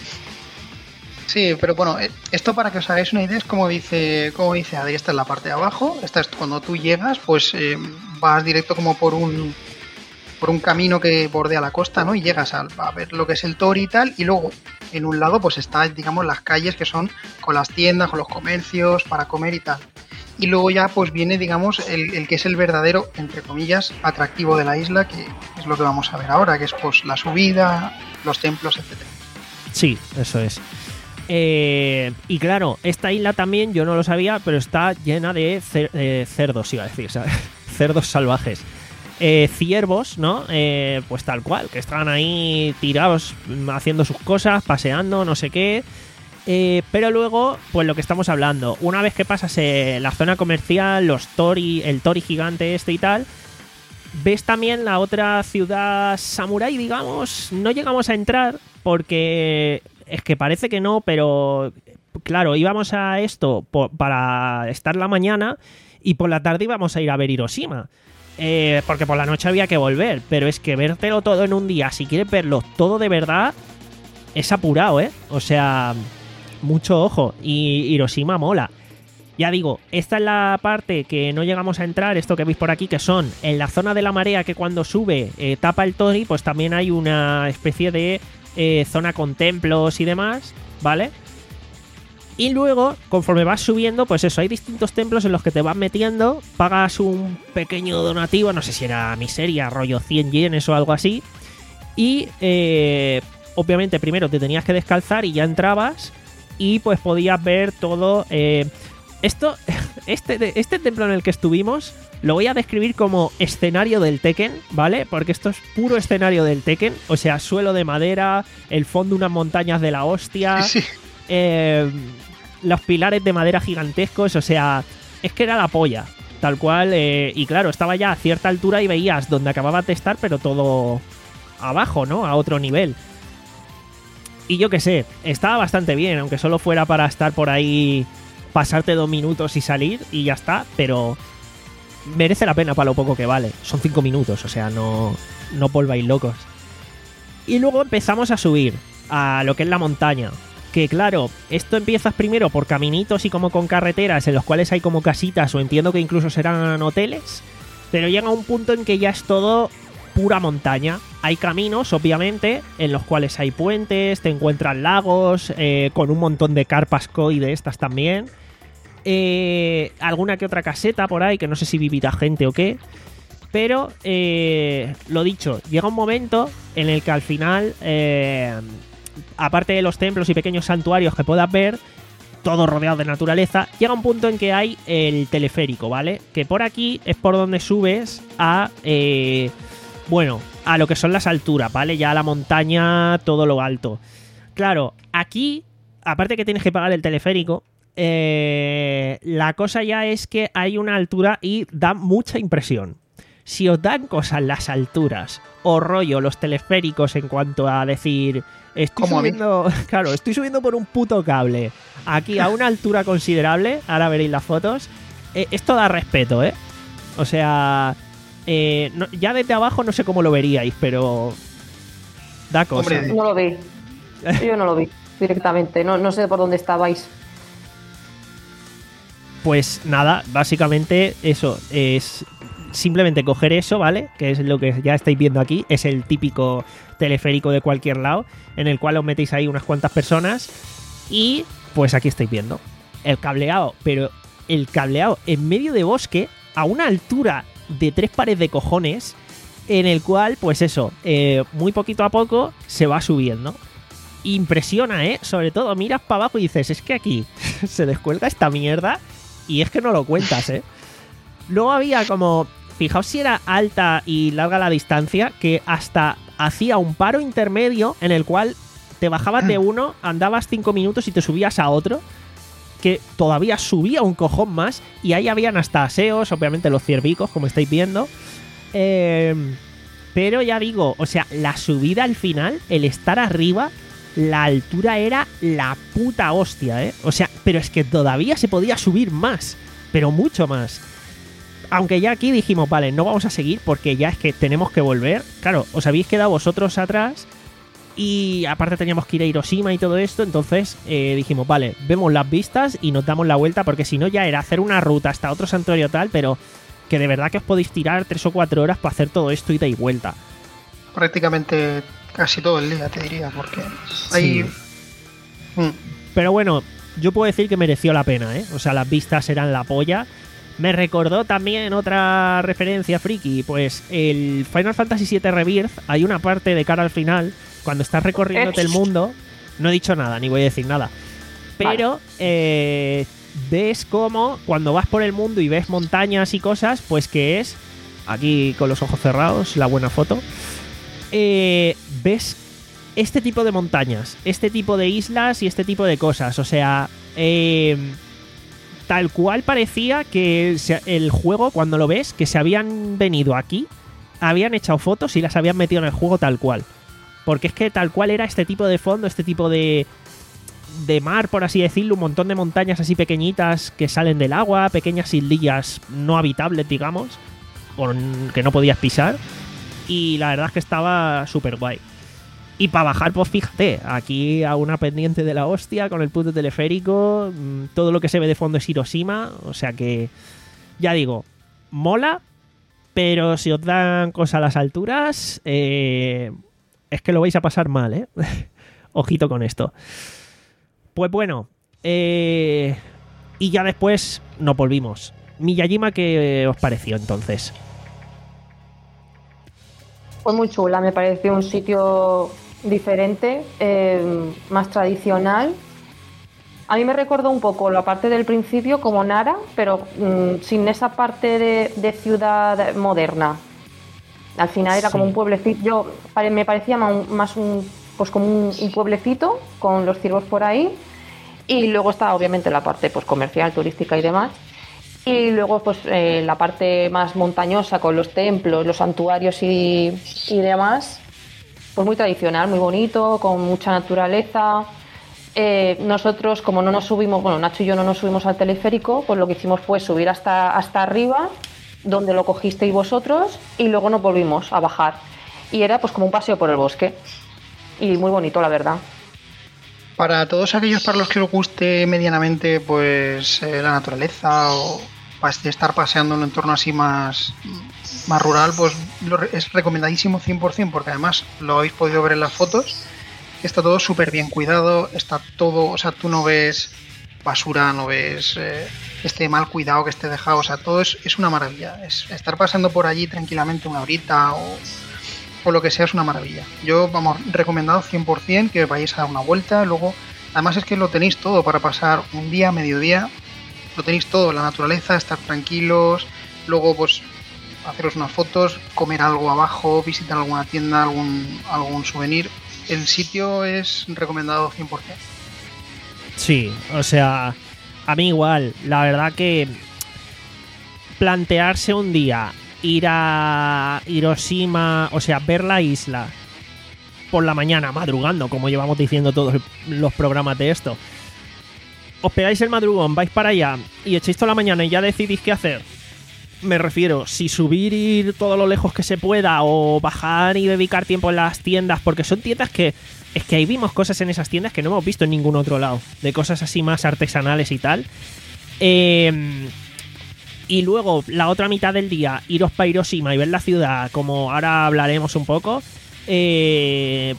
Sí, pero bueno, eh, esto para que os hagáis una idea es como dice, como dice Adri, esta es la parte de abajo. Esta es cuando tú llegas, pues eh, vas directo como por un por un camino que bordea la costa, ¿no? Y llegas a, a ver lo que es el Tori y tal, y luego en un lado pues está, digamos, las calles que son con las tiendas, con los comercios, para comer y tal. Y luego ya pues viene, digamos, el, el que es el verdadero, entre comillas, atractivo de la isla, que es lo que vamos a ver ahora, que es pues la subida, los templos, etcétera. Sí, eso es. Eh, y claro, esta isla también, yo no lo sabía, pero está llena de cer- eh, cerdos, iba a decir, ¿sabes? Cerdos salvajes. Eh, ciervos, ¿no? Eh, pues tal cual, que estaban ahí tirados, mm, haciendo sus cosas, paseando, no sé qué. Eh, pero luego, pues lo que estamos hablando, una vez que pasas eh, la zona comercial, los Tori, el Tori gigante este y tal, ves también la otra ciudad samurái, digamos. No llegamos a entrar porque es que parece que no, pero claro, íbamos a esto po- para estar la mañana y por la tarde íbamos a ir a ver Hiroshima. Eh, porque por la noche había que volver, pero es que vértelo todo en un día, si quieres verlo todo de verdad, es apurado, ¿eh? O sea, mucho ojo. Y Hiroshima mola. Ya digo, esta es la parte que no llegamos a entrar, esto que veis por aquí, que son en la zona de la marea que cuando sube eh, tapa el Tori, pues también hay una especie de eh, zona con templos y demás, ¿vale? Y luego, conforme vas subiendo, pues eso, hay distintos templos en los que te vas metiendo, pagas un pequeño donativo, no sé si era miseria, rollo cien yenes o algo así, y eh, obviamente primero te tenías que descalzar y ya entrabas, y pues podías ver todo... Eh, esto, este, este templo en el que estuvimos, lo voy a describir como escenario del Tekken, ¿vale? Porque esto es puro escenario del Tekken, o sea, suelo de madera, el fondo unas montañas de la hostia... Sí, sí. Eh, los pilares de madera gigantescos, o sea, es que era la polla, tal cual, eh, y claro, estaba ya a cierta altura y veías donde acababa de estar, pero todo abajo, ¿no? A otro nivel. Y yo qué sé, estaba bastante bien, aunque solo fuera para estar por ahí, pasarte dos minutos y salir y ya está, pero merece la pena para lo poco que vale. Son cinco minutos, o sea, no, no volváis locos. Y luego empezamos a subir a lo que es la montaña. Que claro, esto empiezas primero por caminitos y como con carreteras en los cuales hay como casitas o entiendo que incluso serán hoteles, pero llega un punto en que ya es todo pura montaña. Hay caminos, obviamente, en los cuales hay puentes, te encuentras lagos, eh, con un montón de carpas koi de estas también. eh, alguna que otra caseta por ahí, que no sé si vivirá gente o qué. Pero, eh, lo dicho, llega un momento en el que al final, eh, aparte de los templos y pequeños santuarios que puedas ver, todo rodeado de naturaleza, llega un punto en que hay el teleférico, ¿vale? Que por aquí es por donde subes a, eh, bueno, a lo que son las alturas, ¿vale? Ya a la montaña, todo lo alto. Claro, aquí, aparte que tienes que pagar el teleférico, eh, la cosa ya es que hay una altura y da mucha impresión. Si os dan cosas las alturas o rollo los teleféricos en cuanto a decir, estoy Como a mí. subiendo, claro, estoy subiendo por un puto cable aquí a una altura considerable, ahora veréis las fotos, eh, esto da respeto, ¿eh? O sea, eh, no- ya desde abajo no sé cómo lo veríais, pero da cosa. Hombre, No lo vi. Yo no lo vi directamente. No, no sé por dónde estabais. Pues nada, básicamente eso es simplemente coger eso, ¿vale? Que es lo que ya estáis viendo aquí, es el típico teleférico de cualquier lado, en el cual os metéis ahí unas cuantas personas y pues aquí estáis viendo el cableado, pero el cableado en medio de bosque a una altura de tres pares de cojones, en el cual pues eso, eh, muy poquito a poco se va subiendo. Impresiona, ¿eh? Sobre todo miras para abajo y dices, es que aquí se descuelga esta mierda y es que no lo cuentas, ¿eh? Luego había como, fijaos si era alta y larga la distancia, que hasta hacía un paro intermedio en el cual te bajabas de uno, andabas cinco minutos y te subías a otro, que todavía subía un cojón más, y ahí habían hasta aseos, obviamente los ciervicos, como estáis viendo. Eh, pero ya digo, o sea, la subida al final, el estar arriba, la altura era la puta hostia, ¿eh? O sea, pero es que todavía se podía subir más, pero mucho más. Aunque ya aquí dijimos, vale, no vamos a seguir porque ya es que tenemos que volver. Claro, os habéis quedado vosotros atrás y aparte teníamos que ir a Hiroshima y todo esto, entonces eh, dijimos, vale, vemos las vistas y nos damos la vuelta porque si no ya era hacer una ruta hasta otro santuario tal, pero que de verdad que os podéis tirar tres o cuatro horas para hacer todo esto y de vuelta. prácticamente casi todo el día, te diría, porque hay... Sí. Mm. Pero bueno, yo puedo decir que mereció la pena, ¿eh? O sea, las vistas eran la polla. Me recordó también otra referencia friki, pues el Final Fantasy siete Rebirth, hay una parte de cara al final, cuando estás recorriéndote el mundo, no he dicho nada, ni voy a decir nada, pero Vale. eh, ves como cuando vas por el mundo y ves montañas y cosas, pues que es, aquí con los ojos cerrados, la buena foto, eh, ves este tipo de montañas, este tipo de islas y este tipo de cosas, o sea... Eh, tal cual parecía que se- el juego, cuando lo ves, que se habían venido aquí, habían echado fotos y las habían metido en el juego tal cual. Porque es que tal cual era este tipo de fondo, este tipo de, de mar, por así decirlo, un montón de montañas así pequeñitas que salen del agua, pequeñas islillas no habitables, digamos, o n- que no podías pisar. Y la verdad es que estaba súper guay. Y para bajar, pues fíjate, aquí a una pendiente de la hostia, con el puto teleférico, mm, todo lo que se ve de fondo es Hiroshima, o sea que, ya digo, mola, pero si os dan cosas a las alturas, eh, es que lo vais a pasar mal, ¿eh? Ojito con esto. Pues bueno, eh, y ya después nos volvimos. Miyajima, ¿qué os pareció entonces? Fue muy chula, me pareció un sitio diferente, eh, más tradicional. A mí me recordó un poco la parte del principio como Nara, pero mm, sin esa parte de, de ciudad moderna. Al final era Sí. como un pueblecito, yo pare- me parecía ma- un- más un, pues como un, un pueblecito con los ciervos por ahí, y luego está obviamente la parte pues comercial, turística y demás. Y luego pues eh, la parte más montañosa con los templos, los santuarios y, y demás, pues muy tradicional, muy bonito, con mucha naturaleza. Eh, nosotros, como no nos subimos, bueno, Nacho y yo no nos subimos al teleférico, pues lo que hicimos fue subir hasta, hasta arriba, donde lo cogisteis vosotros, y luego nos volvimos a bajar. Y era pues como un paseo por el bosque. Y muy bonito, la verdad. Para todos aquellos para los que os guste medianamente pues eh, la naturaleza o para estar paseando en un entorno así más, más rural, pues lo re- es recomendadísimo cien por ciento, porque además lo habéis podido ver en las fotos, que está todo súper bien cuidado, está todo, o sea, tú no ves basura, no ves eh, que esté mal cuidado, que esté dejado, o sea, todo es, es una maravilla. Es estar pasando por allí tranquilamente una horita o, o lo que sea es una maravilla. Yo, vamos, recomendado cien por ciento que vayáis a dar una vuelta, luego, además es que lo tenéis todo para pasar un día, mediodía, lo tenéis todo, la naturaleza, estar tranquilos, luego pues haceros unas fotos, comer algo abajo, visitar alguna tienda, algún, algún souvenir. El sitio es recomendado cien por ciento. Sí, o sea, a mí igual, la verdad que plantearse un día ir a Hiroshima, o sea, ver la isla por la mañana, madrugando, como llevamos diciendo todos los programas de esto. Os pegáis el madrugón, vais para allá y echáis toda la mañana y ya decidís qué hacer. Me refiero, si subir y ir todo lo lejos que se pueda o bajar y dedicar tiempo en las tiendas, porque son tiendas que... Es que ahí vimos cosas en esas tiendas que no hemos visto en ningún otro lado, de cosas así más artesanales y tal. Eh, y luego, la otra mitad del día, iros para Hiroshima y ver la ciudad, como ahora hablaremos un poco. Eh,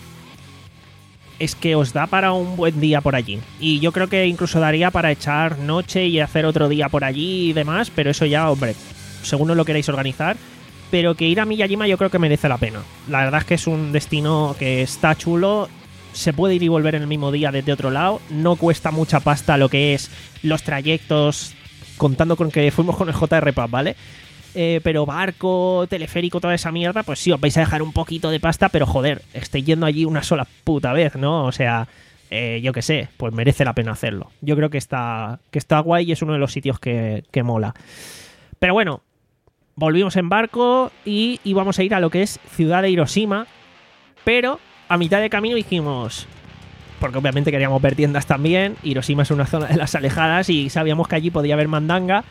es que os da para un buen día por allí. Y yo creo que incluso daría para echar noche y hacer otro día por allí y demás, pero eso ya, hombre, según no lo queráis organizar. Pero que ir a Miyajima yo creo que merece la pena. La verdad es que es un destino que está chulo. Se puede ir y volver en el mismo día desde otro lado. No cuesta mucha pasta lo que es los trayectos, contando con que fuimos con el J R Pub, ¿vale? Eh, pero barco, teleférico, toda esa mierda, pues sí, os vais a dejar un poquito de pasta, pero joder, estáis yendo allí una sola puta vez, ¿no? O sea, eh, yo qué sé, pues merece la pena hacerlo. Yo creo que está, que está guay y es uno de los sitios que, que mola. Pero bueno, volvimos en barco y íbamos a ir a lo que es Ciudad de Hiroshima, pero a mitad de camino dijimos, porque obviamente queríamos ver tiendas también, Hiroshima es una zona de las alejadas y sabíamos que allí podía haber mandanga,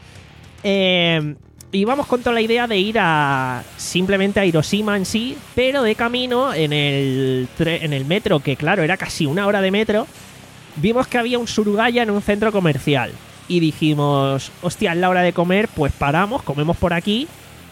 eh, y íbamos con toda la idea de ir a simplemente a Hiroshima en sí, pero de camino en el, tre- en el metro, que claro, era casi una hora de metro, vimos que había un surugaya en un centro comercial. Y dijimos, hostia, es la hora de comer, pues paramos, comemos por aquí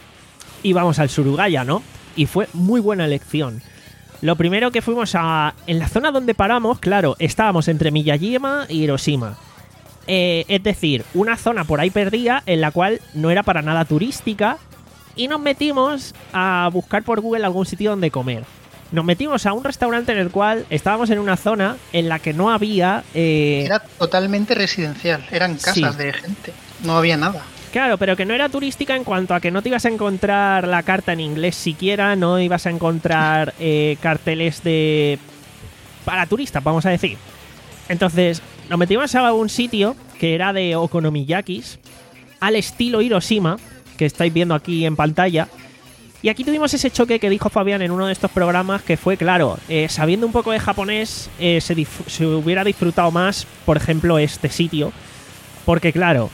y vamos al surugaya, ¿no? Y fue muy buena elección. Lo primero que fuimos a... En la zona donde paramos, claro, estábamos entre Miyajima y Hiroshima. Eh, es decir, una zona por ahí perdida en la cual no era para nada turística y nos metimos a buscar por Google algún sitio donde comer. Nos metimos a un restaurante en el cual estábamos en una zona en la que no había... Eh... Era totalmente residencial, eran casas Sí. de gente, no había nada. Claro, pero que no era turística en cuanto a que no te ibas a encontrar la carta en inglés siquiera, no ibas a encontrar eh, carteles de... para turistas, vamos a decir. Entonces, nos metimos a un sitio que era de okonomiyakis, al estilo Hiroshima, que estáis viendo aquí en pantalla. Y aquí tuvimos ese choque que dijo Fabián en uno de estos programas, que fue, claro, eh, sabiendo un poco de japonés, eh, se, dif- se hubiera disfrutado más, por ejemplo, este sitio. Porque, claro,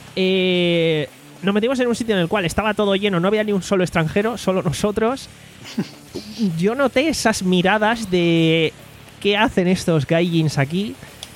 eh, nos metimos en un sitio en el cual estaba todo lleno, no había ni un solo extranjero, solo nosotros. Yo noté esas miradas de ¿qué hacen estos gaijins aquí?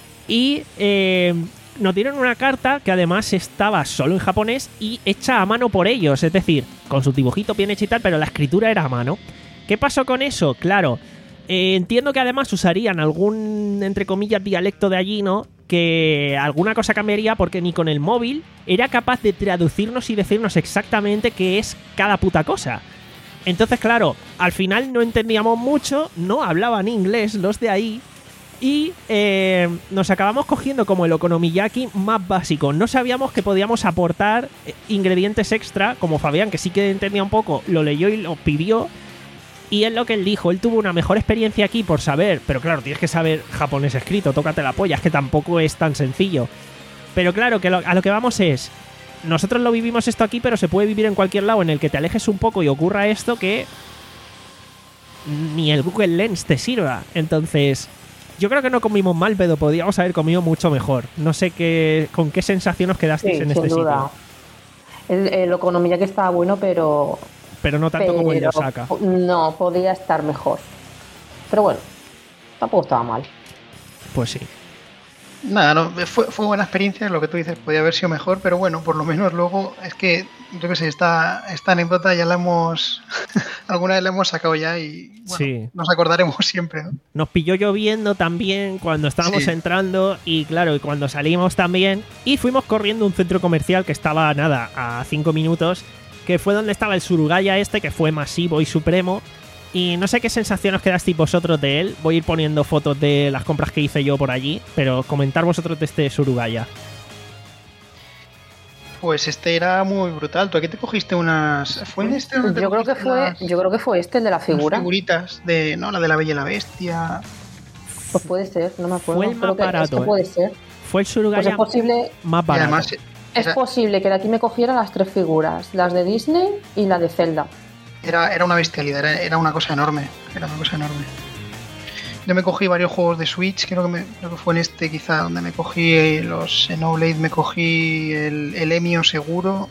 Y eh, nos dieron una carta que además estaba solo en japonés y hecha a mano por ellos, es decir, con su dibujito bien hecho y tal, pero la escritura era a mano. ¿Qué pasó con eso? Claro, eh, entiendo que además usarían algún, entre comillas, dialecto de allí, ¿no? Que alguna cosa cambiaría porque ni con el móvil era capaz de traducirnos y decirnos exactamente qué es cada puta cosa. Entonces, claro, al final no entendíamos mucho, no hablaban inglés los de ahí. Y eh, nos acabamos cogiendo como el okonomiyaki más básico. No sabíamos que podíamos aportar ingredientes extra, como Fabián, que sí que entendía un poco, lo leyó y lo pidió. Y es lo que él dijo, él tuvo una mejor experiencia aquí por saber, pero claro, tienes que saber japonés escrito, tócate la polla, es que tampoco es tan sencillo. Pero claro, que lo, a lo que vamos es, nosotros lo vivimos esto aquí, pero se puede vivir en cualquier lado en el que te alejes un poco y ocurra esto que ni el Google Lens te sirva. Entonces... yo creo que no comimos mal, pero podríamos haber comido mucho mejor. No sé qué, con qué sensación os quedasteis Sí, en sin este duda. sitio. El, el okonomiyaki estaba bueno, pero... Pero no tanto como el de pero Osaka. No, podía estar mejor. Pero bueno, tampoco estaba mal. Pues sí. Nada, no, fue, fue buena experiencia, lo que tú dices, podía haber sido mejor, pero bueno, por lo menos luego, es que, yo qué sé, esta, esta anécdota ya la hemos alguna vez la hemos sacado ya y bueno, Sí. nos acordaremos siempre, ¿no? Nos pilló lloviendo también cuando estábamos Sí. entrando y claro, y cuando salimos también. Y fuimos corriendo a un centro comercial que estaba, nada, a cinco minutos, que fue donde estaba el Surugaya este, que fue masivo y supremo. Y no sé qué sensación os quedasteis vosotros de él. Voy a ir poniendo fotos de las compras que hice yo por allí, pero comentar vosotros de este Surugaya. Pues este era muy brutal. ¿Tú aquí te cogiste unas...? ¿Fue en este donde te Yo creo que cogiste fue, unas- yo creo que fue este el de la unas figura. figuritas de... No, la de la Bella y la Bestia. Pues puede ser, no me acuerdo. Fue el más Creo que barato, este ¿eh? puede ser. Fue el Pues Surugaya es posible, más Y barato. además... es Era, posible que de aquí me cogiera las tres figuras, las de Disney y la de Zelda. era, era una bestialidad, era, era una cosa enorme. Era una cosa enorme. Yo me cogí varios juegos de Switch, creo que, me, creo que fue en este quizá, donde me cogí eh, los Xenoblade, me cogí el, el Emio seguro.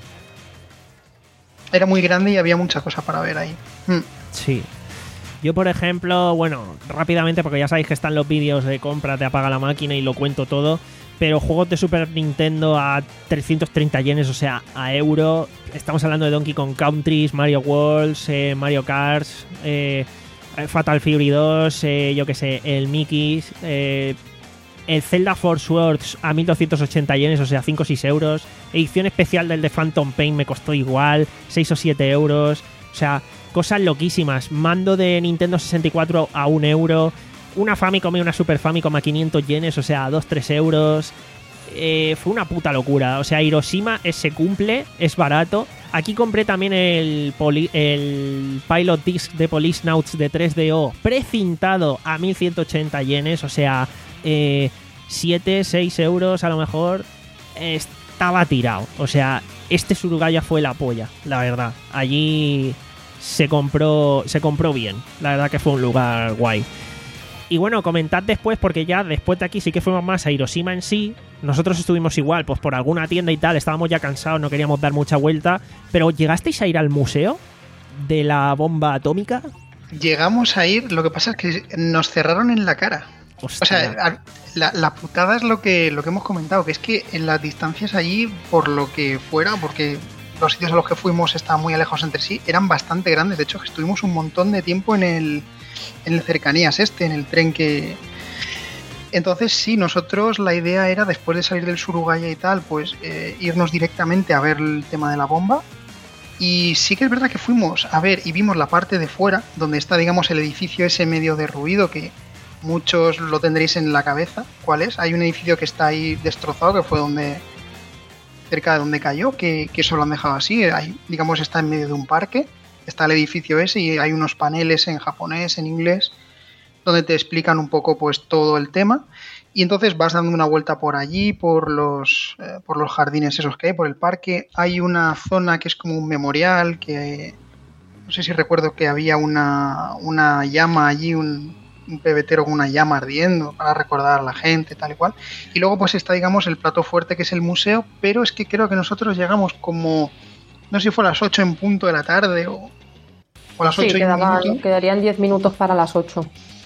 Era muy grande y había mucha cosa para ver ahí. Mm. Sí. Yo, por ejemplo, bueno, rápidamente, porque ya sabéis que están los vídeos de compra, te apaga la máquina y lo cuento todo, pero juegos de Super Nintendo a trescientos treinta yenes, o sea, a euro. Estamos hablando de Donkey Kong Countries, Mario Worlds, eh, Mario Kart, eh, Fatal Fury dos, eh, yo que sé, el Mickey, eh, el Zelda Force Words a mil doscientos ochenta yenes, o sea, cinco o seis euros. Edición especial del de Phantom Pain me costó igual, seis o siete euros. O sea, cosas loquísimas. Mando de Nintendo sesenta y cuatro a un euro. Una Famicom y una Super Famicom a quinientos yenes, o sea, a dos a tres euros. Eh, fue una puta locura. O sea, Hiroshima es- se cumple, es barato. Aquí compré también el, poli- el Pilot Disc de Policenauts de tres D O precintado a mil ciento ochenta yenes, o sea, eh, siete, seis euros a lo mejor. Eh, estaba tirado. O sea, este Surugaya fue la polla, la verdad. Allí se compró, se compró bien. La verdad que fue un lugar guay. Y bueno, comentad después, porque ya después de aquí sí que fuimos más a Hiroshima en sí. Nosotros estuvimos igual, pues por alguna tienda y tal, estábamos ya cansados, no queríamos dar mucha vuelta. Pero ¿llegasteis a ir al museo de la bomba atómica? Llegamos a ir, lo que pasa es que nos cerraron en la cara. Hostia. O sea, a- la, la putada es lo que, lo que hemos comentado, que es que en las distancias allí, por lo que fuera, porque los sitios a los que fuimos estaban muy alejados entre sí, eran bastante grandes. De hecho, que estuvimos un montón de tiempo en el, en el cercanías este, en el tren que... Entonces sí, nosotros la idea era, después de salir del Surugaya y tal, pues eh, irnos directamente a ver el tema de la bomba. Y sí que es verdad que fuimos a ver y vimos la parte de fuera, donde está, digamos, el edificio ese medio derruido, que muchos lo tendréis en la cabeza. ¿Cuál es? Hay un edificio que está ahí destrozado, que fue donde cerca de donde cayó, que, que eso lo han dejado así. Hay, digamos, está en medio de un parque, está el edificio ese y hay unos paneles en japonés, en inglés, donde te explican un poco pues todo el tema. Y entonces vas dando una vuelta por allí, por los, eh, por los jardines esos que hay, por el parque. Hay una zona que es como un memorial, que no sé si recuerdo que había una, una llama allí, un, un pebetero con una llama ardiendo para recordar a la gente, tal y cual. Y luego pues está, digamos, el plato fuerte que es el museo, pero es que creo que nosotros llegamos como, no sé si fue a las ocho en punto de la tarde o, o a las Sí, ocho y un quedaban- minuto. quedarían diez minutos para las ocho.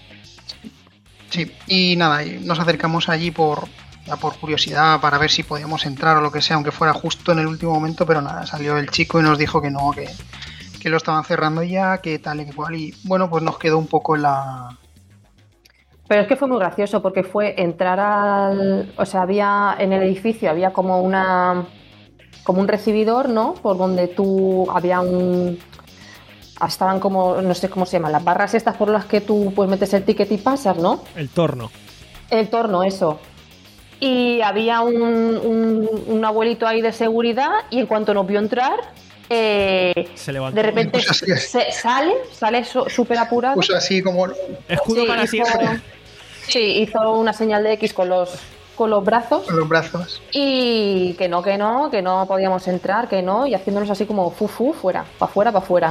Sí, y nada, y nos acercamos allí por, ya por curiosidad, para ver si podíamos entrar o lo que sea, aunque fuera justo en el último momento, pero nada, salió el chico y nos dijo que no, que, que lo estaban cerrando ya, que tal y que cual, y bueno, pues nos quedó un poco la... Pero es que fue muy gracioso porque fue entrar al... O sea, había en el edificio había como una... como un recibidor, ¿no? Por donde tú... había un... estaban como... no sé cómo se llaman, las barras estas por las que tú pues metes el ticket y pasas, ¿no? El torno. El torno, eso. Y había un, un, un abuelito ahí de seguridad y en cuanto nos vio entrar, eh, Se levantó. de repente Pues así es. se, sale, sale so- súper apurado. Puso así como... Escudo Sí, para hizo- siempre. Sí, hizo una señal de X con los, con los brazos con los brazos. y que no, que no, que no podíamos entrar, que no, y haciéndonos así como fu, fu, fuera, para afuera, para afuera.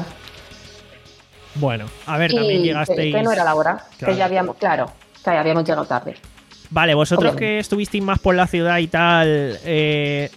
Bueno, a ver, también Y que, llegasteis. que no era la hora, Claro. que ya habíamos, claro, que ya habíamos llegado tarde. Vale, vosotros Obviamente. que estuvisteis más por la ciudad y tal. eh,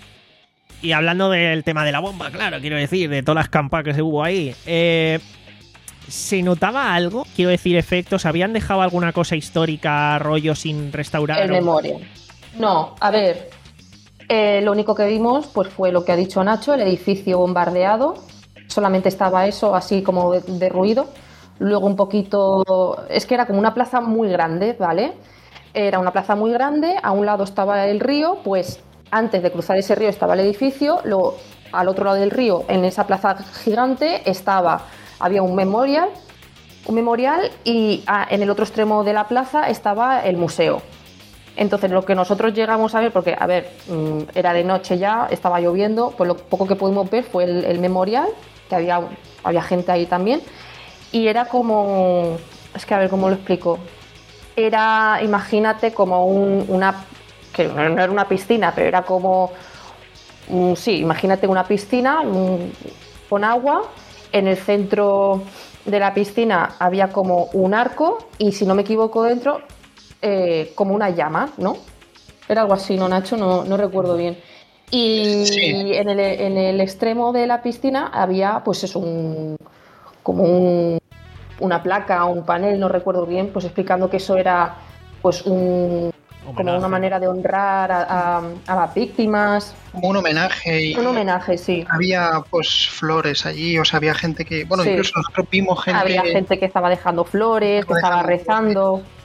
y hablando del tema de la bomba, claro, quiero decir, de todas las campas que se hubo ahí. eh, ¿Se notaba algo? Quiero decir, efectos. ¿Habían dejado alguna cosa histórica, rollo sin restaurar? En o- memoria. No, a ver, eh, lo único que vimos pues fue lo que ha dicho Nacho, el edificio bombardeado. solamente estaba eso, así como de, de ruido. Luego un poquito, es que era como una plaza muy grande, ¿vale? Era una plaza muy grande, a un lado estaba el río, pues antes de cruzar ese río estaba el edificio, luego al otro lado del río, en esa plaza gigante, estaba, había un memorial, un memorial y ah, en el otro extremo de la plaza estaba el museo. Entonces lo que nosotros llegamos a ver, porque a ver, era de noche ya, estaba lloviendo, pues lo poco que pudimos ver fue el, el memorial, que había, había gente ahí también, y era como, es que a ver cómo lo explico, era, imagínate como un, una, que no era una piscina, pero era como, um, sí, imagínate una piscina um, con agua, en el centro de la piscina había como un arco y si no me equivoco dentro, Eh, como una llama, ¿no? Era algo así, ¿no, Nacho? No, no recuerdo bien. Y Sí. en, el, en el extremo de la piscina había, pues eso, un, como un, una placa, un panel, no recuerdo bien, pues explicando que eso era, pues, un, como Homenaje. una manera de honrar a, a, a las víctimas. Como un homenaje y Un homenaje, sí. había pues flores allí, o sea, había gente que, bueno, Sí. incluso nosotros vimos gente... Había gente que estaba dejando flores, que Estaba estaba dejando rezando.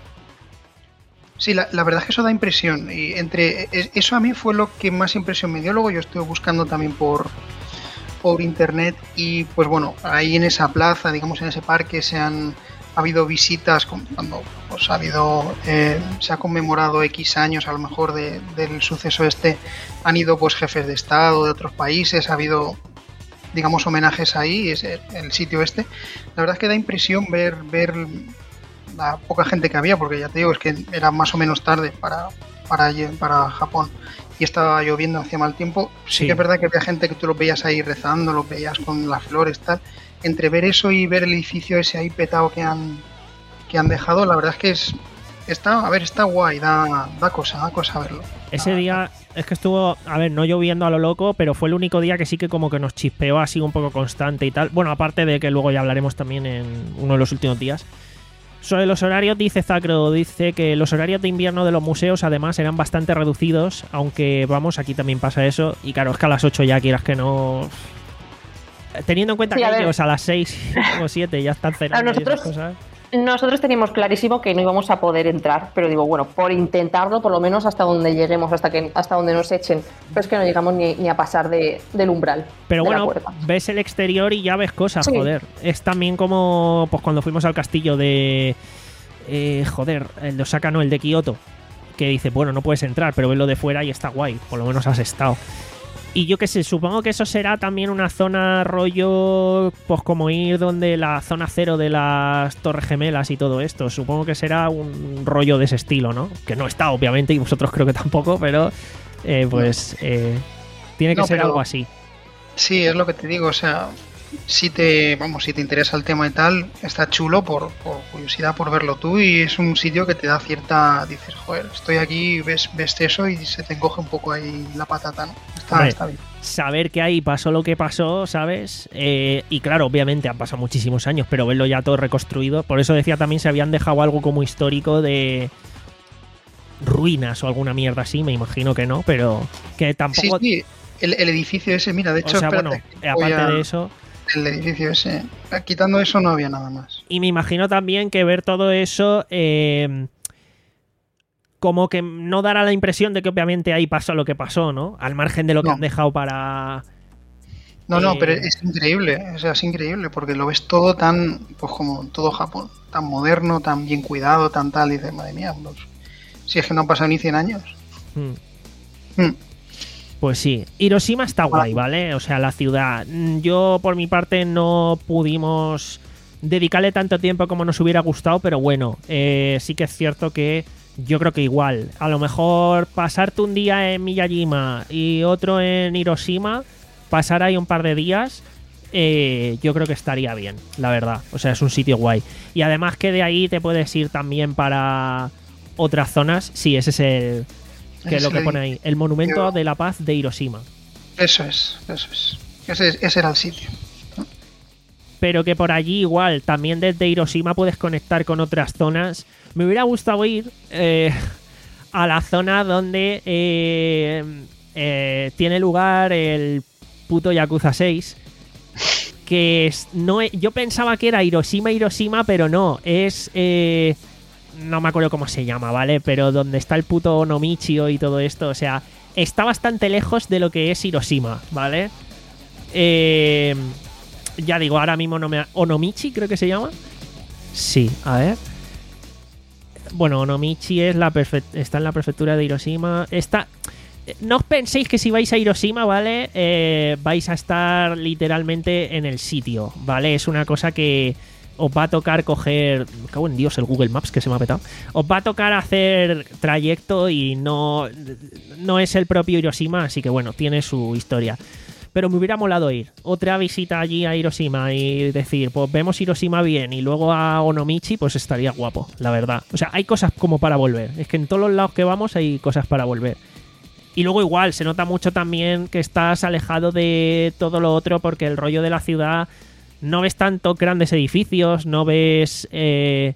Sí, la, la verdad es que eso da impresión. Y entre es- eso a mí fue lo que más impresión me dio. Luego yo estuve buscando también por, por internet y pues bueno, ahí en esa plaza, digamos en ese parque, se han ha habido visitas con- cuando pues, ha habido eh, se ha conmemorado X años a lo mejor de- del suceso este. Han ido pues jefes de estado de otros países, ha habido digamos homenajes ahí, es el, el sitio este. La verdad es que da impresión ver ver la poca gente que había, porque ya te digo, es que era más o menos tarde para, para, allí- para Japón y estaba lloviendo, hacía mal tiempo. Sí, Sí. que es verdad que había gente que tú los veías ahí rezando, los veías con las flores, tal. Entre ver eso y ver el edificio ese ahí petado que han, que han dejado, la verdad es que es está, a ver, está guay, da, da cosa, da cosa verlo. Ese día es que estuvo, a ver, no lloviendo a lo loco, pero fue el único día que sí que como que nos chispeó así un poco constante y tal. Bueno, aparte de que luego ya hablaremos también en uno de los últimos días. Sobre los horarios, dice Zacro, dice que los horarios de invierno de los museos además eran bastante reducidos, aunque vamos, aquí también pasa eso. Y claro, es que a las ocho ya quieras que no... Teniendo en cuenta Sí, que a ver. ellos a las seis o siete ya están cenando y esas nosotros- cosas. Nosotros teníamos clarísimo que no íbamos a poder entrar, pero digo, bueno, por intentarlo, por lo menos hasta donde lleguemos, hasta que hasta donde nos echen. Pero es que no llegamos ni, ni a pasar de, del umbral. Pero de la bueno, puerta. ves el exterior y ya ves cosas, Sí. joder. Es también como pues cuando fuimos al castillo de... eh, joder, el de Osaka, no, el de Kioto. Que dice, bueno, no puedes entrar, pero verlo de fuera y está guay. Por lo menos has estado. Y yo qué sé, supongo que eso será también una zona rollo, pues como ir donde la zona cero de las Torres Gemelas y todo esto. Supongo que será un rollo de ese estilo, ¿no? Que no está, obviamente, y vosotros creo que tampoco, pero eh, pues eh, tiene que No, ser pero- algo así. Sí, es lo que te digo, o sea, si te, vamos, si te interesa el tema y tal, está chulo por, por curiosidad, por verlo tú, y es un sitio que te da cierta, dices, joder, estoy aquí, ves, ves eso y se te encoge un poco ahí la patata, ¿no? Está, Hombre, está bien. saber que ahí pasó lo que pasó, ¿sabes? Eh, y claro, obviamente han pasado muchísimos años, pero verlo ya todo reconstruido. Por eso decía también se habían dejado algo como histórico de ruinas o alguna mierda así, me imagino que no, pero que Sí, tampoco... sí, el, el edificio ese, mira, de hecho, o sea, espérate, bueno, que voy aparte a- de eso... el edificio ese, quitando eso no había nada más. Y me imagino también que ver todo eso... eh, como que no dará la impresión de que obviamente ahí pasó lo que pasó, ¿no? Al margen de lo que No. han dejado para... No, no, Eh, pero es increíble, o sea, es increíble, porque lo ves todo tan, pues como todo Japón, tan moderno, tan bien cuidado, tan tal, y dices, madre mía, pues, si es que no han pasado ni cien años. Hmm. Hmm. Pues sí, Hiroshima está guay, ¿vale? O sea, la ciudad. Mm, Yo, por mi parte, no pudimos dedicarle tanto tiempo como nos hubiera gustado, pero bueno, eh, sí que es cierto que yo creo que igual. A lo mejor pasarte un día en Miyajima y otro en Hiroshima, pasar ahí un par de días, eh, yo creo que estaría bien, la verdad. O sea, es un sitio guay. Y además que de ahí te puedes ir también para otras zonas. Sí, ese es el... que es lo que Ese- pone ahí, el Monumento yo- de la Paz de Hiroshima. Eso es, eso es. Ese, ese era el sitio. Pero que por allí igual, también desde Hiroshima puedes conectar con otras zonas. Me hubiera gustado ir eh, a la zona donde eh, eh, tiene lugar el puto Yakuza seis, que es, no es, yo pensaba que era Hiroshima, Hiroshima, pero no, es... Eh, no me acuerdo cómo se llama, ¿vale? Pero donde está el puto Onomichio y todo esto, o sea, está bastante lejos de lo que es Hiroshima, ¿vale? Eh, ya digo, ahora mismo no me... ¿Onomichi creo que se llama? Sí, a ver... Bueno, Onomichi es la perfe- está en la prefectura de Hiroshima. Está... No os penséis que si vais a Hiroshima, ¿vale? Eh, vais a estar literalmente en el sitio, ¿vale? Es una cosa que os va a tocar coger... Me cago en Dios, el Google Maps que se me ha petado. Os va a tocar hacer trayecto y no... No es el propio Hiroshima, así que bueno, tiene su historia. Pero me hubiera molado ir. Otra visita allí a Hiroshima y decir, pues vemos Hiroshima bien y luego a Onomichi, pues estaría guapo, la verdad. O sea, hay cosas como para volver. Es que en todos los lados que vamos hay cosas para volver. Y luego igual, se nota mucho también que estás alejado de todo lo otro porque el rollo de la ciudad, no ves tanto grandes edificios, no ves... Eh,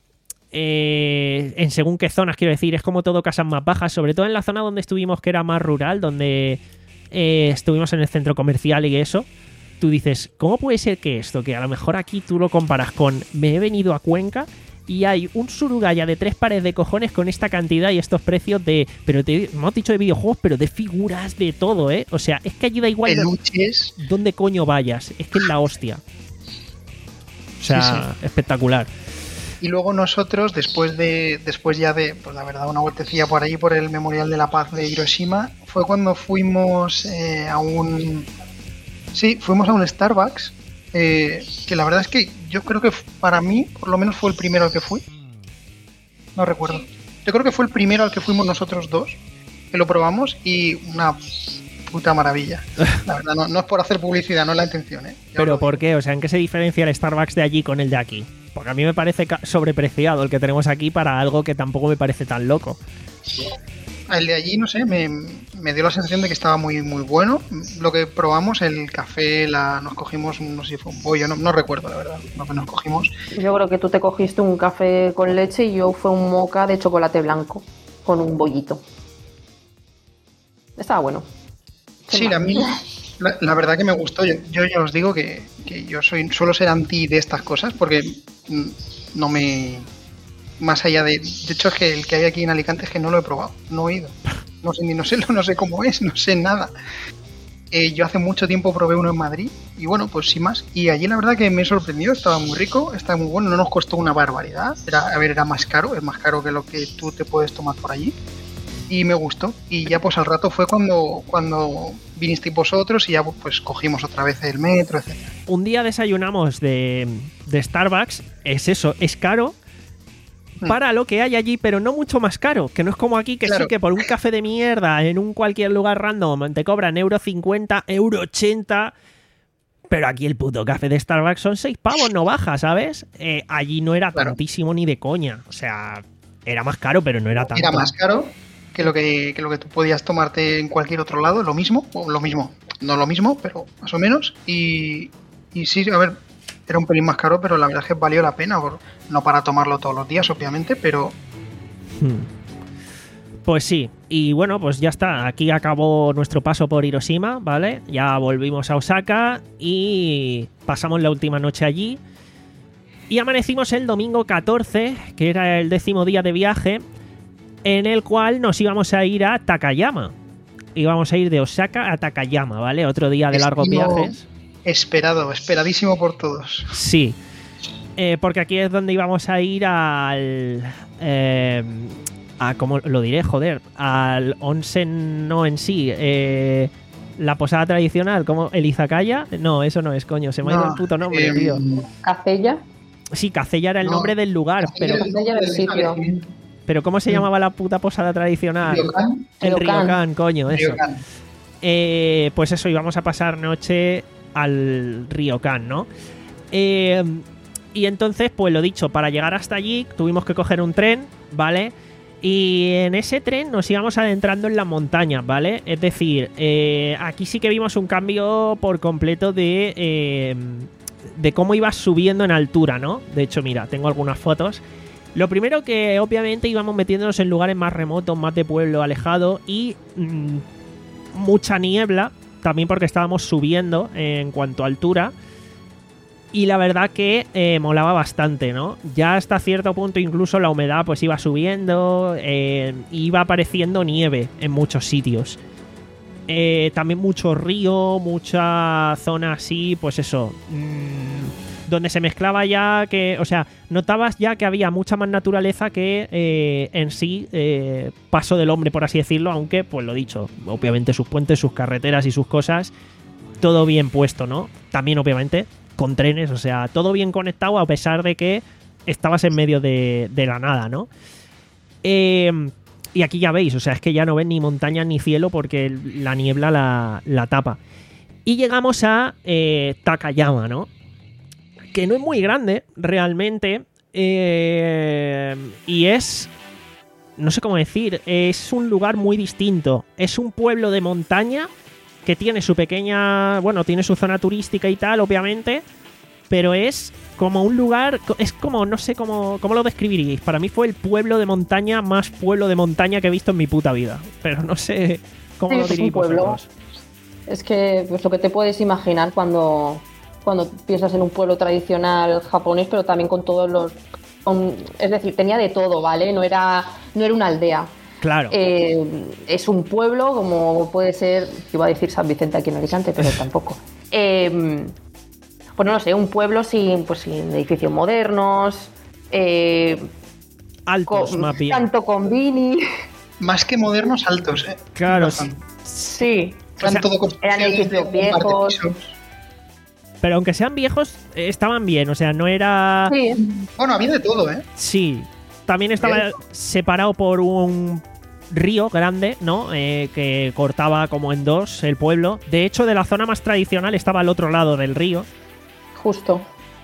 eh, en según qué zonas, quiero decir, es como todo casas más bajas, sobre todo en la zona donde estuvimos que era más rural, donde... Eh, estuvimos en el centro comercial y eso, tú dices, ¿cómo puede ser que esto, que a lo mejor aquí tú lo comparas con me he venido a Cuenca y hay un surugaya de tres pares de cojones con esta cantidad y estos precios de, pero te hemos dicho de videojuegos, pero de figuras, de todo, ¿eh? O sea, es que allí da igual peluches, dónde coño vayas, es que es la hostia. O sea, sí, sí. Espectacular. Y luego nosotros, después de después ya de, pues la verdad, una vueltecilla por allí, por el Memorial de la Paz de Hiroshima, fue cuando fuimos eh, a un... Sí, fuimos a un Starbucks, eh, que la verdad es que yo creo que para mí, por lo menos fue el primero al que fui. No recuerdo. Yo creo que fue el primero al que fuimos nosotros dos, que lo probamos y una puta maravilla. La verdad, no, no es por hacer publicidad, no es la intención, ¿eh? Yo ¿Pero por qué? O sea, ¿en qué se diferencia el Starbucks de allí con el de aquí? Porque a mí me parece sobrepreciado el que tenemos aquí para algo que tampoco me parece tan loco. El de allí, no sé, me, me dio la sensación de que estaba muy muy bueno. Lo que probamos, el café, la nos cogimos, no sé si fue un bollo, no, no recuerdo la verdad, lo que nos cogimos. Yo creo que tú te cogiste un café con leche y yo fue un moca de chocolate blanco con un bollito. Estaba bueno. Sí, a mí la, la verdad que me gustó. Yo, yo ya os digo que, que yo soy suelo ser anti de estas cosas porque no me... Más allá de... De hecho, es que el que hay aquí en Alicante es que no lo he probado, no he ido. No sé, ni no sé, no sé cómo es, no sé nada. Eh, yo hace mucho tiempo probé uno en Madrid y bueno, pues sin más. Y allí la verdad que me sorprendió, estaba muy rico, estaba muy bueno, no nos costó una barbaridad. Era, a ver, era más caro, es más caro que lo que tú te puedes tomar por allí. Y me gustó. Y ya pues al rato fue cuando, cuando vinisteis vosotros y ya pues cogimos otra vez el metro, etcétera. Un día desayunamos de, de Starbucks, es eso, es caro para lo que hay allí, pero no mucho más caro, que no es como aquí, que claro. Sí que por un café de mierda en un cualquier lugar random te cobran euro cincuenta, euro ochenta, pero aquí el puto café de Starbucks son seis pavos, no baja, ¿sabes? Eh, allí no era claro. tantísimo ni de coña, o sea, era más caro, pero no era tanto. Era más caro que lo que, que lo que tú podías tomarte en cualquier otro lado, lo mismo, o lo mismo, no lo mismo, pero más o menos, y, y sí, a ver, era un pelín más caro, pero la verdad es que valió la pena, por, no para tomarlo todos los días, obviamente, pero... Hmm. Pues sí, y bueno, pues ya está, aquí acabó nuestro paso por Hiroshima, ¿vale? Ya volvimos a Osaka y pasamos la última noche allí, y amanecimos el domingo catorce, que era el décimo día de viaje, en el cual nos íbamos a ir a Takayama. Íbamos a ir de Osaka a Takayama, ¿vale? Otro día de largos viajes. Esperado, esperadísimo por todos. Sí, eh, porque aquí es donde íbamos a ir al... Eh, a, ¿cómo lo diré? Joder, al onsen no en sí. Eh, la posada tradicional, como el izakaya. No, eso no es, coño, se me no, ha ido el puto nombre, eh, tío. ¿Cacella? Sí, Cacella era el no, nombre del lugar, pero... Cacella era el sitio. Pero ¿cómo se llamaba la puta posada tradicional? ¿Ryokan? El Ryokan, coño, eso. Ryokan. Eh, pues eso, íbamos a pasar noche al Ryokan, ¿no? Eh, y entonces, pues lo dicho, para llegar hasta allí tuvimos que coger un tren, ¿vale? Y en ese tren nos íbamos adentrando en las montañas, ¿vale? Es decir, eh, aquí sí que vimos un cambio por completo de... Eh, de cómo ibas subiendo en altura, ¿no? De hecho, mira, tengo algunas fotos. Lo primero que obviamente íbamos metiéndonos en lugares más remotos, más de pueblo alejado y mmm, mucha niebla, también porque estábamos subiendo en cuanto a altura. Y la verdad que eh, molaba bastante, ¿no? Ya hasta cierto punto incluso la humedad pues iba subiendo, eh, iba apareciendo nieve en muchos sitios. Eh, también mucho río, mucha zona así, pues eso, mmm, donde se mezclaba ya que, o sea, notabas ya que había mucha más naturaleza que eh, en sí eh, paso del hombre, por así decirlo, aunque, pues lo dicho, obviamente sus puentes, sus carreteras y sus cosas, todo bien puesto, ¿no? También, obviamente, con trenes, o sea, todo bien conectado a pesar de que estabas en medio de, de la nada, ¿no? Eh... Y aquí ya veis, o sea, es que ya no ves ni montaña ni cielo porque la niebla la, la tapa. Y llegamos a eh, Takayama, ¿no? Que no es muy grande, realmente. Eh, y es... No sé cómo decir. Es un lugar muy distinto. Es un pueblo de montaña que tiene su pequeña... Bueno, tiene su zona turística y tal, obviamente. Pero es como un lugar... Es como... No sé cómo, cómo lo describiríais. Para mí fue el pueblo de montaña más pueblo de montaña que he visto en mi puta vida. Pero no sé cómo Sí, lo es un diríais pueblo. vosotros. Es que pues, lo que te puedes imaginar cuando, cuando piensas en un pueblo tradicional japonés, pero también con todos los... Con, es decir, tenía de todo, ¿vale? No era, no era una aldea. Claro. Eh, es un pueblo como puede ser... Iba a decir San Vicente aquí en Alicante, pero tampoco. Eh, pues no lo sé, un pueblo sin, pues, sin edificios modernos, eh, Altos, con, más bien. tanto convini. Más que modernos, altos, ¿eh? Claro, Bastante. Sí, Eran O sea, todo eran construcciones de edificios un par de viejos. pisos. Pero aunque sean viejos, eh, estaban bien. O sea, no era... Sí, Bueno, había de todo, ¿eh? Sí. También estaba Bien. separado por un río grande, ¿no? Eh, que cortaba como en dos el pueblo. De hecho, de la zona más tradicional estaba al otro lado del río. justo.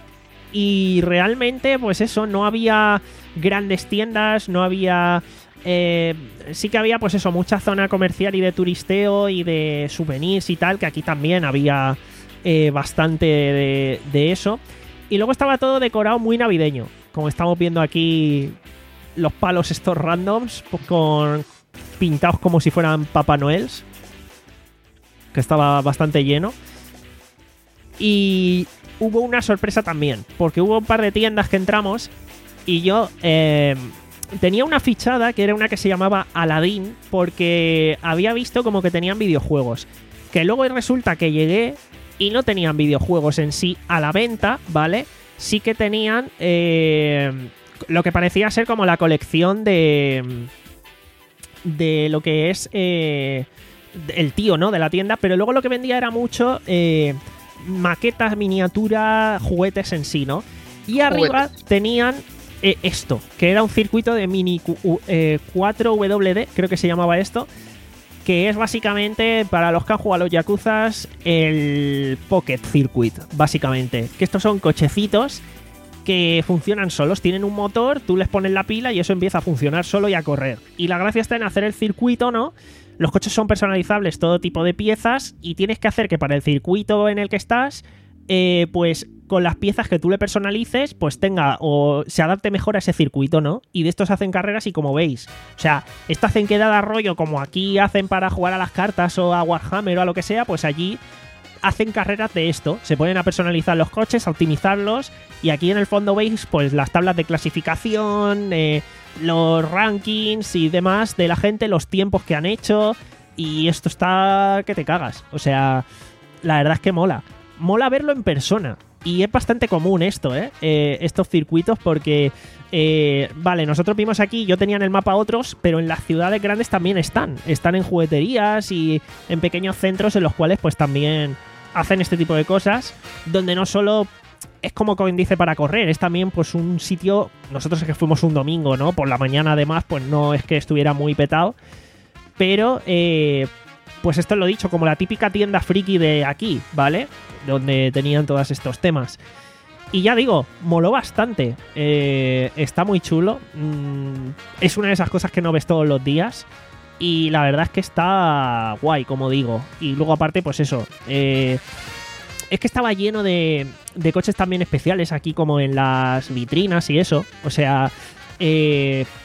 Y realmente, pues eso, no había grandes tiendas, no había... Eh, sí que había, pues eso, mucha zona comercial y de turisteo y de souvenirs y tal, que aquí también había eh, bastante de, de eso. Y luego estaba todo decorado muy navideño, como estamos viendo aquí los palos estos randoms, pues, con pintados como si fueran Papá Noels, que estaba bastante lleno. Y hubo una sorpresa también, porque hubo un par de tiendas que entramos y yo eh, tenía una fichada que era una que se llamaba Aladdin, porque había visto como que tenían videojuegos, que luego resulta que llegué y no tenían videojuegos en sí a la venta, ¿vale? Sí que tenían eh, lo que parecía ser como la colección de de lo que es eh, el tío, ¿no? De la tienda, pero luego lo que vendía era mucho eh, maquetas, miniaturas, juguetes en sí, ¿no? Y arriba Juguetes. tenían eh, esto, que era un circuito de mini Q- eh, cuatro W D, creo que se llamaba esto, que es básicamente, para los que han jugado a los Yakuzas, el Pocket Circuit, básicamente. Que estos son cochecitos que funcionan solos, tienen un motor, tú les pones la pila y eso empieza a funcionar solo y a correr. Y la gracia está en hacer el circuito, ¿no? Los coches son personalizables, todo tipo de piezas, y tienes que hacer que para el circuito en el que estás, eh, pues con las piezas que tú le personalices, pues tenga o se adapte mejor a ese circuito, ¿no? Y de estos hacen carreras y como veis, o sea, esto hacen que da rollo como aquí hacen para jugar a las cartas o a Warhammer o a lo que sea, pues allí hacen carreras de esto, se ponen a personalizar los coches, a optimizarlos, y aquí en el fondo veis pues las tablas de clasificación, eh, los rankings y demás de la gente, los tiempos que han hecho, y esto está que te cagas. O sea, la verdad es que mola. Mola verlo en persona. Y es bastante común esto, ¿eh? eh estos circuitos, porque eh, vale, nosotros vimos aquí, yo tenía en el mapa otros, pero en las ciudades grandes también están. Están en jugueterías y en pequeños centros en los cuales pues también hacen este tipo de cosas, donde no solo es como Coin dice para correr, es también pues un sitio, nosotros es que fuimos un domingo, ¿no? Por la mañana además, pues no es que estuviera muy petado, pero eh, pues esto es lo dicho, como la típica tienda friki de aquí, ¿vale? Donde tenían todos estos temas. Y ya digo, moló bastante, eh, está muy chulo, mm, es una de esas cosas que no ves todos los días. Y la verdad es que está guay, como digo. Y luego aparte, pues eso. Eh, es que estaba lleno de, de coches también especiales aquí, como en las vitrinas y eso. O sea, eh,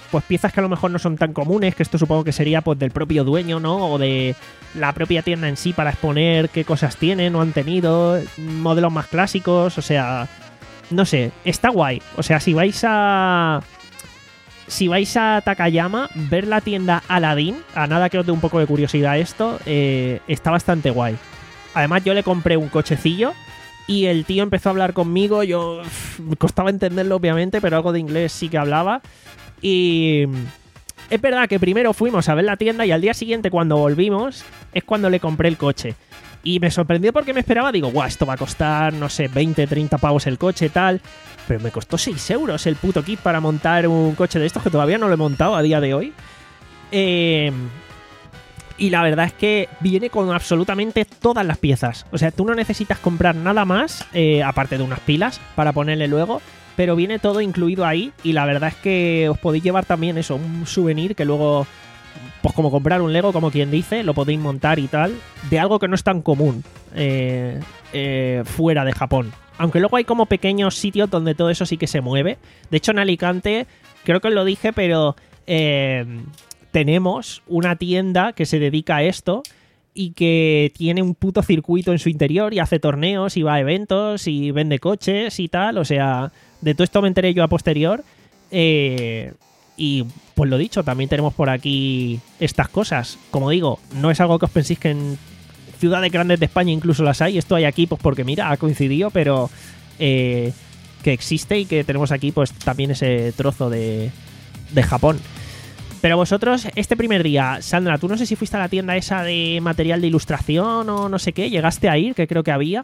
pues piezas que a lo mejor no son tan comunes, que esto supongo que sería pues del propio dueño, ¿no? O de la propia tienda en sí para exponer qué cosas tienen o han tenido, modelos más clásicos, o sea, no sé, está guay. O sea, si vais a... Si vais a Takayama, ver la tienda Aladdin, a nada que os dé un poco de curiosidad esto, eh, está bastante guay. Además, yo le compré un cochecillo y el tío empezó a hablar conmigo. Yo uf, me costaba entenderlo, obviamente, pero algo de inglés sí que hablaba. Y es verdad que primero fuimos a ver la tienda y al día siguiente, cuando volvimos, es cuando le compré el coche. Y me sorprendió porque me esperaba, digo, guau, esto va a costar, no sé, veinte, treinta pavos el coche, tal. Pero me costó seis euros el puto kit para montar un coche de estos que todavía no lo he montado a día de hoy. Eh, y la verdad es que viene con absolutamente todas las piezas. O sea, tú no necesitas comprar nada más, eh, aparte de unas pilas, para ponerle luego. Pero viene todo incluido ahí y la verdad es que os podéis llevar también eso, un souvenir que luego... Pues como comprar un Lego, como quien dice, lo podéis montar y tal, de algo que no es tan común eh, eh, fuera de Japón. Aunque luego hay como pequeños sitios donde todo eso sí que se mueve. De hecho, en Alicante, creo que os lo dije, pero eh, tenemos una tienda que se dedica a esto y que tiene un puto circuito en su interior y hace torneos y va a eventos y vende coches y tal. O sea, de todo esto me enteré yo a posterior. Eh... Y pues lo dicho, también tenemos por aquí estas cosas. Como digo, no es algo que os penséis que en ciudades grandes de España incluso las hay. Esto hay aquí pues porque mira, ha coincidido, pero eh, que existe y que tenemos aquí pues también ese trozo de, de Japón. Pero vosotros, este primer día, Sandra, tú no sé si fuiste a la tienda esa de material de ilustración o no sé qué, llegaste a ir, que creo que había...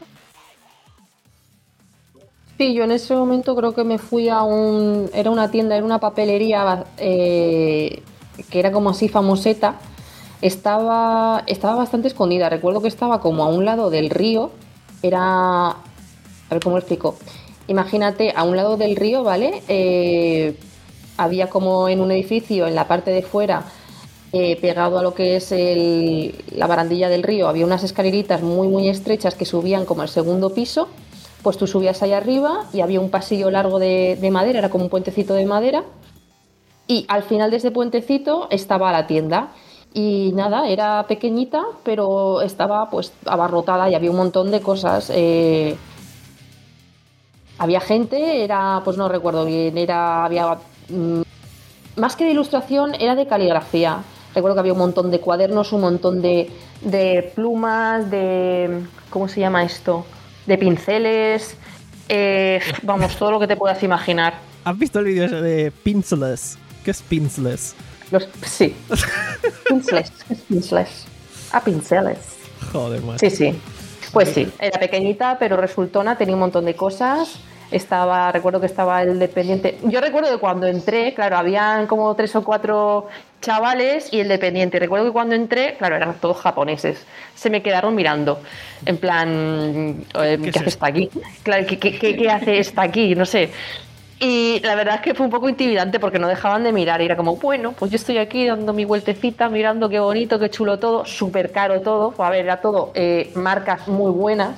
Sí, yo en ese momento creo que me fui a un... Era una tienda, era una papelería eh, que era como así famoseta. Estaba, estaba bastante escondida. Recuerdo que estaba como a un lado del río. Era... A ver cómo lo explico. Imagínate, a un lado del río, ¿vale? Eh, había como en un edificio, en la parte de fuera, eh, pegado a lo que es el, la barandilla del río, había unas escaleritas muy, muy estrechas que subían como al segundo piso. Pues tú subías ahí arriba y había un pasillo largo de, de madera, era como un puentecito de madera. Y al final de ese puentecito estaba la tienda. Y nada, era pequeñita, pero estaba pues abarrotada y había un montón de cosas. Eh, había gente, era, pues no recuerdo bien, era, había mmm, más que de ilustración, era de caligrafía. Recuerdo que había un montón de cuadernos, un montón de, de plumas, de... ¿Cómo se llama esto? De pinceles, eh, vamos, todo lo que te puedas imaginar. ¿Has visto el vídeo ese de pinceles? ¿Qué es pinceles? Los, sí. Pinceles, ¿qué es pinceles? Ah, pinceles. Joder, man. Sí, sí. Pues sí, era pequeñita, pero resultona, tenía un montón de cosas. Estaba, recuerdo que estaba el dependiente. Yo recuerdo que cuando entré, claro, habían como tres o cuatro chavales y el dependiente. Recuerdo que cuando entré, claro, eran todos japoneses. Se me quedaron mirando, en plan, ¿qué, ¿qué hace esta aquí? Claro, ¿qué, qué, qué, qué hace esta aquí? No sé. Y la verdad es que fue un poco intimidante porque no dejaban de mirar. Y era como, bueno, pues yo estoy aquí dando mi vueltecita, mirando qué bonito, qué chulo todo, súper caro todo. A ver, era todo eh, marcas muy buenas.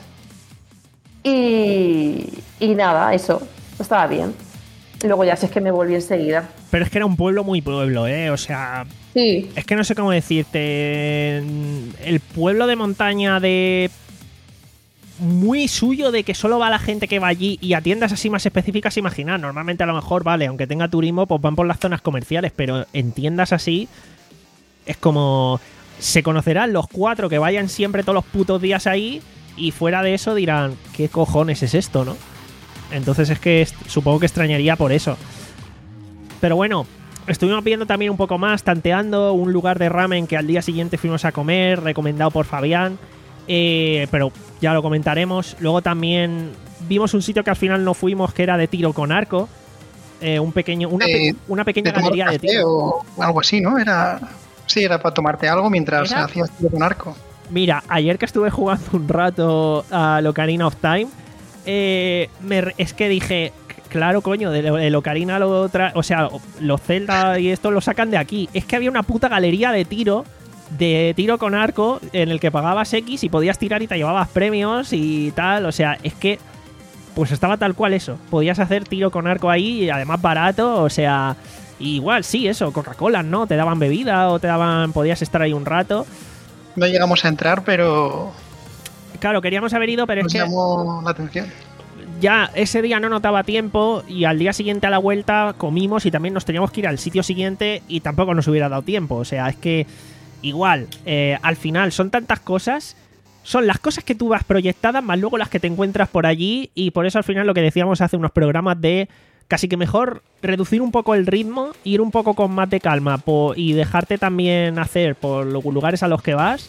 Y, y nada, eso, estaba bien. Luego ya sé que me volví enseguida. Pero es que era un pueblo muy pueblo, ¿eh? O sea... Sí. Es que no sé cómo decirte... El pueblo de montaña de... Muy suyo, de que solo va la gente que va allí y a tiendas así más específicas, imaginar. Normalmente a lo mejor, vale, aunque tenga turismo, pues van por las zonas comerciales, pero en tiendas así es como... Se conocerán los cuatro que vayan siempre todos los putos días ahí y fuera de eso dirán, ¿qué cojones es esto, no? Entonces es que supongo que extrañaría por eso. Pero bueno, estuvimos viendo también un poco más, tanteando un lugar de ramen que al día siguiente fuimos a comer, recomendado por Fabián. Eh, pero ya lo comentaremos. Luego también vimos un sitio que al final no fuimos, que era de tiro con arco. Eh, un pequeño, una, eh, pe una pequeña de galería de tiro. O algo así, ¿no? Era, sí, era para tomarte algo mientras ¿Era? hacías tiro con arco. Mira, ayer que estuve jugando un rato a Ocarina of Time, eh, me, es que dije, claro, coño, de, de Ocarina lo tra o sea, los Zelda y esto lo sacan de aquí. Es que había una puta galería de tiro, de tiro con arco, en el que pagabas X y podías tirar y te llevabas premios y tal. O sea, es que pues estaba tal cual eso. Podías hacer tiro con arco ahí y además barato, o sea... Y igual, sí, eso, Coca-Cola, ¿no? Te daban bebida o te daban... podías estar ahí un rato. No llegamos a entrar, pero Claro, queríamos haber ido, pero nos es que llamó la atención. ya ese día no notaba tiempo y al día siguiente a la vuelta comimos y también nos teníamos que ir al sitio siguiente y tampoco nos hubiera dado tiempo. O sea, es que igual, eh, al final son tantas cosas, son las cosas que tú vas proyectadas más luego las que te encuentras por allí y por eso al final lo que decíamos hace unos programas de casi que mejor reducir un poco el ritmo, ir un poco con más de calma po- y dejarte también hacer por los lugares a los que vas,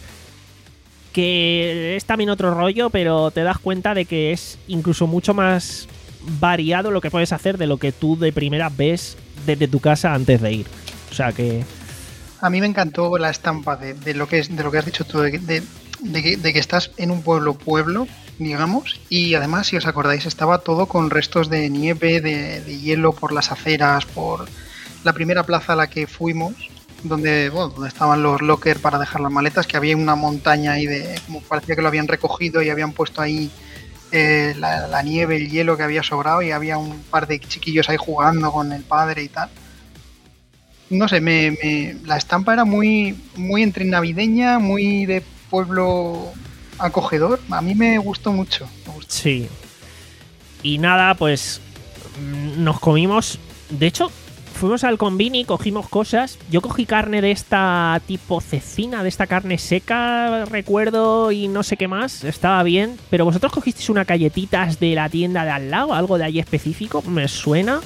que es también otro rollo, pero te das cuenta de que es incluso mucho más variado lo que puedes hacer de lo que tú de primera ves desde tu casa antes de ir. O sea que... A mí me encantó la estampa de, de lo que es de lo que has dicho tú, de, de, de que, de que estás en un pueblo pueblo, digamos, y además, si os acordáis, estaba todo con restos de nieve, de, de hielo por las aceras, por la primera plaza a la que fuimos, donde, bueno, donde estaban los lockers para dejar las maletas, que había una montaña ahí de, como parecía que lo habían recogido y habían puesto ahí eh, la, la nieve, el hielo que había sobrado y había un par de chiquillos ahí jugando con el padre y tal. No sé, me, me, la estampa era muy, muy entre navideña, muy de pueblo acogedor. A mí me gustó mucho. Me gustó. Sí. Y nada, pues nos comimos... De hecho, fuimos al Convini, cogimos cosas. Yo cogí carne de esta tipo cecina, de esta carne seca, recuerdo, y no sé qué más. Estaba bien. Pero vosotros cogisteis unas galletitas de la tienda de al lado, algo de allí específico. Me suena...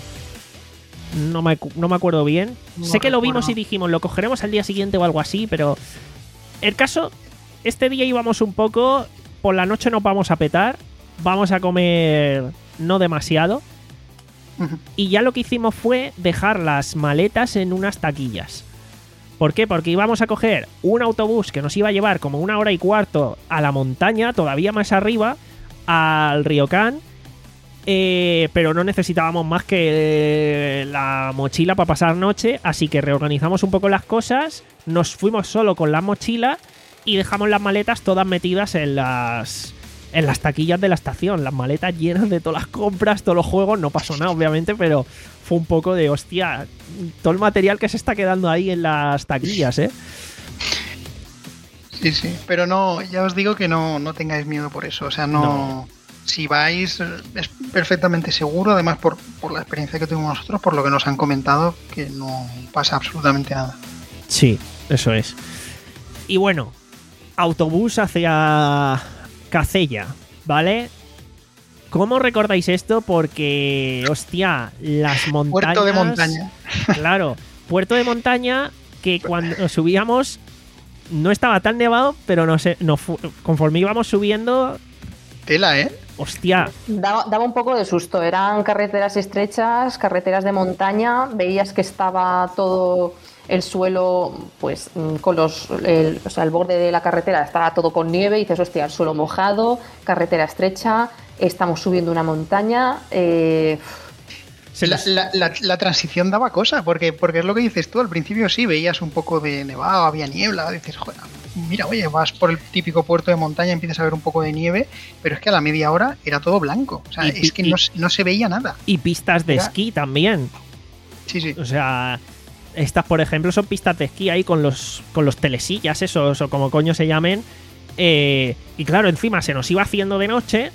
No me, no me acuerdo bien. No sé que lo recuerdo. vimos y dijimos, lo cogeremos al día siguiente o algo así, pero... El caso, este día íbamos un poco... Por la noche nos vamos a petar. Vamos a comer no demasiado. Ujú. Y ya lo que hicimos fue dejar las maletas en unas taquillas. ¿Por qué? Porque íbamos a coger un autobús que nos iba a llevar como una hora y cuarto a la montaña, todavía más arriba, al Ryokan. Eh, pero no necesitábamos más que eh, la mochila para pasar noche, así que reorganizamos un poco las cosas, nos fuimos solo con la mochila y dejamos las maletas todas metidas en las en las taquillas de la estación, las maletas llenas de todas las compras, todos los juegos. No pasó nada, obviamente, pero fue un poco de hostia, todo el material que se está quedando ahí en las taquillas, ¿eh? Sí, sí. Pero no, ya os digo que no, no tengáis miedo por eso. O sea, no. No. Si vais, es perfectamente seguro, además por, por la experiencia que tuvimos nosotros, por lo que nos han comentado, que no pasa absolutamente nada. Sí, eso es. Y bueno, autobús hacia Cacella, ¿vale? ¿Cómo recordáis esto? Porque, hostia, las montañas... Puerto de montaña. Claro, puerto de montaña que cuando subíamos no estaba tan nevado, pero no sé, no fu- conforme íbamos subiendo, Tela, ¿eh? hostia, Daba, daba un poco de susto, eran carreteras estrechas, carreteras de montaña, veías que estaba todo el suelo, pues mm, con los, el, o sea, el borde de la carretera estaba todo con nieve, y dices, hostia, el suelo mojado, carretera estrecha, estamos subiendo una montaña, eh, se La, nos- la, la, la transición daba cosa, porque, porque es lo que dices tú, al principio sí, veías un poco de nevado, había niebla, dices, joder, mira, oye, vas por el típico puerto de montaña, empiezas a ver un poco de nieve, pero es que a la media hora era todo blanco, o sea, Y- es que y- no, se- no se veía nada. y pistas de Era- esquí también. Sí, sí. O sea, estas, por ejemplo, son pistas de esquí ahí con los, con los telesillas esos, o como coño se llamen. Eh, y claro, encima se nos iba haciendo de noche.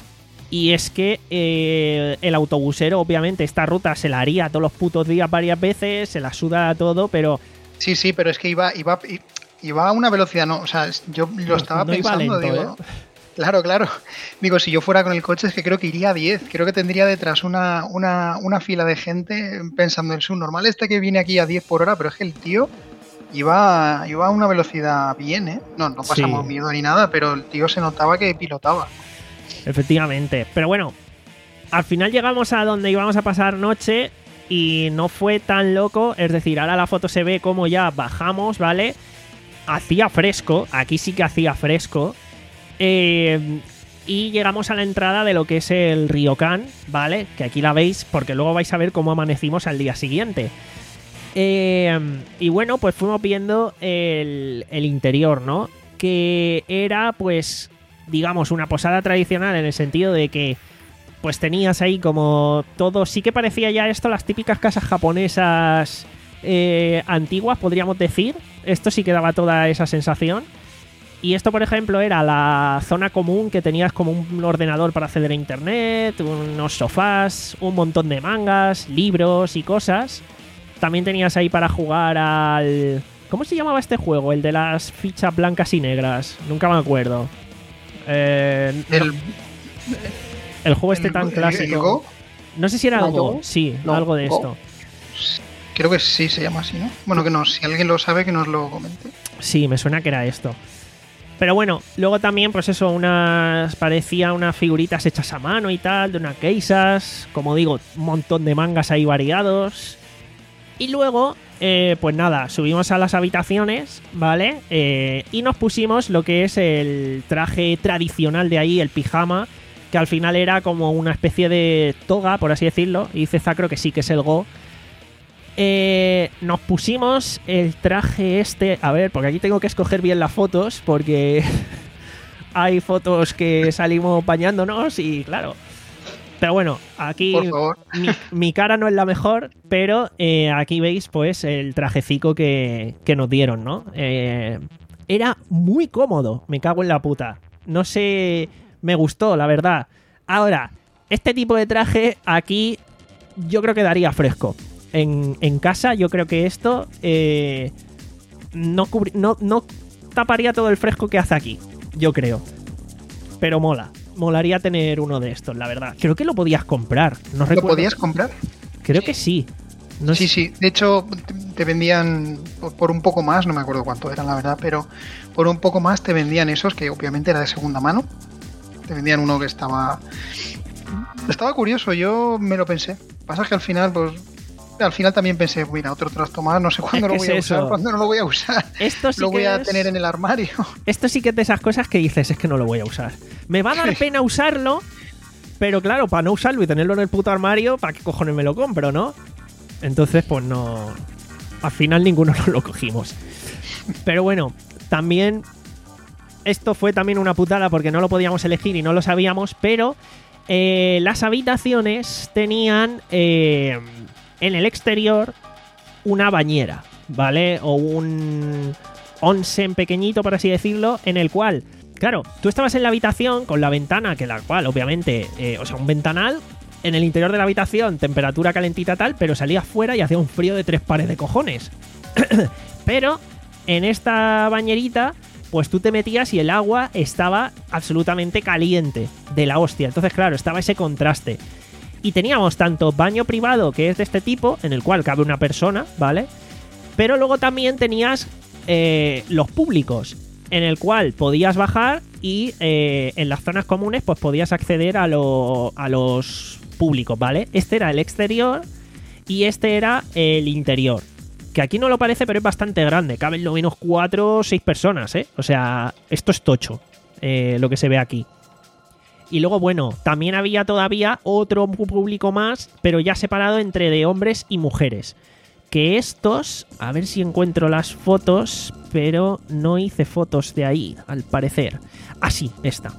Y es que eh, el autobusero, obviamente, esta ruta se la haría todos los putos días varias veces, se la suda todo, pero Sí, sí, pero es que iba, iba, iba a una velocidad, no, o sea, yo lo estaba no iba pensando, lento, digo, ¿eh? claro, claro, digo, si yo fuera con el coche es que creo que iría a diez, creo que tendría detrás una, una, una fila de gente pensando, el subnormal este que viene aquí a diez por hora, pero es que el tío iba, iba a una velocidad bien, ¿eh? No, no pasamos Sí. miedo ni nada, pero el tío se notaba que pilotaba. Efectivamente. Pero bueno, al final llegamos a donde íbamos a pasar noche y no fue tan loco. Es decir, ahora la foto se ve como ya bajamos, ¿vale? Hacía fresco, aquí sí que hacía fresco. Eh, y llegamos a la entrada de lo que es el Ryokan, ¿vale? Que aquí la veis porque luego vais a ver cómo amanecimos al día siguiente. Eh, y bueno, pues fuimos viendo el, el interior, ¿no? Que era, pues, digamos, una posada tradicional en el sentido de que pues tenías ahí como todo, sí que parecía ya esto las típicas casas japonesas eh, antiguas, podríamos decir. Esto sí que daba toda esa sensación. Y esto, por ejemplo, era la zona común, que tenías como un ordenador para acceder a internet, unos sofás, un montón de mangas, libros y cosas. También tenías ahí para jugar al... ¿Cómo se llamaba este juego? El de las fichas blancas y negras. Nunca me acuerdo. Eh, El, no. el juego este el- tan el- clásico. el Go, No sé si era ¿No, algo. Go? Sí, No, algo de Go. esto. creo que sí se llama así, ¿no? Bueno, que no, si alguien lo sabe, que nos lo comente. Sí, me suena que era esto. Pero bueno, luego también, pues eso, unas. Parecía unas figuritas hechas a mano y tal, de unas geishas. Como digo, un montón de mangas ahí variados. Y luego, eh, pues nada, subimos a las habitaciones, ¿vale? Eh, y nos pusimos lo que es el traje tradicional de ahí, el pijama, que al final era como una especie de toga, por así decirlo. Y dice Zacro que sí, que es el Go. Eh, nos pusimos el traje este. A ver, porque aquí tengo que escoger bien las fotos, porque hay fotos que salimos bañándonos y claro. Pero bueno, aquí Por favor. mi, mi cara no es la mejor, pero eh, aquí veis pues el trajecico que, que nos dieron, ¿no? Eh, era muy cómodo, me cago en la puta. No sé, me gustó, la verdad. Ahora, este tipo de traje aquí yo creo que daría fresco. En, en casa yo creo que esto eh, no, cubri- no, no taparía todo el fresco que hace aquí, yo creo. Pero mola. Molaría tener uno de estos, la verdad. Creo que lo podías comprar. No ¿Lo recuerdo. podías comprar? Creo que sí. No Sí, sé- sí. De hecho, te- te vendían por, por un poco más, no me acuerdo cuánto era, la verdad, pero por un poco más te vendían esos, que obviamente era de segunda mano. Te vendían uno que estaba... Estaba curioso, yo me lo pensé. Pasa que al final, pues... Al final también pensé, mira, otro trasto más, no sé cuándo Es lo que voy a es usar, eso. cuándo no lo voy a usar. Esto sí lo que voy a es- tener en el armario. Esto sí que es de esas cosas que dices, es que no lo voy a usar. Me va a dar pena usarlo, pero claro, para no usarlo y tenerlo en el puto armario, ¿para qué cojones me lo compro, no? Entonces, pues no... Al final ninguno nos lo cogimos. Pero bueno, también... Esto fue también una putada porque no lo podíamos elegir y no lo sabíamos, pero eh, las habitaciones tenían eh, en el exterior una bañera, ¿vale? O un onsen pequeñito, por así decirlo, en el cual, claro, tú estabas en la habitación con la ventana, que la cual, obviamente, eh, o sea, un ventanal, en el interior de la habitación, temperatura calentita tal, pero salías fuera y hacía un frío de tres pares de cojones. Pero en esta bañerita, pues tú te metías y el agua estaba absolutamente caliente, de la hostia. Entonces, claro, estaba ese contraste. Y teníamos tanto baño privado, que es de este tipo, en el cual cabe una persona, ¿vale? Pero luego también tenías eh, los públicos, en el cual podías bajar y eh, en las zonas comunes pues podías acceder a, lo- a los públicos, ¿vale? Este era el exterior y este era el interior. Que aquí no lo parece, pero es bastante grande. Caben lo menos cuatro o seis personas, ¿eh? O sea, esto es tocho, eh, lo que se ve aquí. Y luego, bueno, también había todavía otro público más, pero ya separado entre de hombres y mujeres. Que estos, a ver si encuentro las fotos, pero no hice fotos de ahí, al parecer. Ah, sí, esta.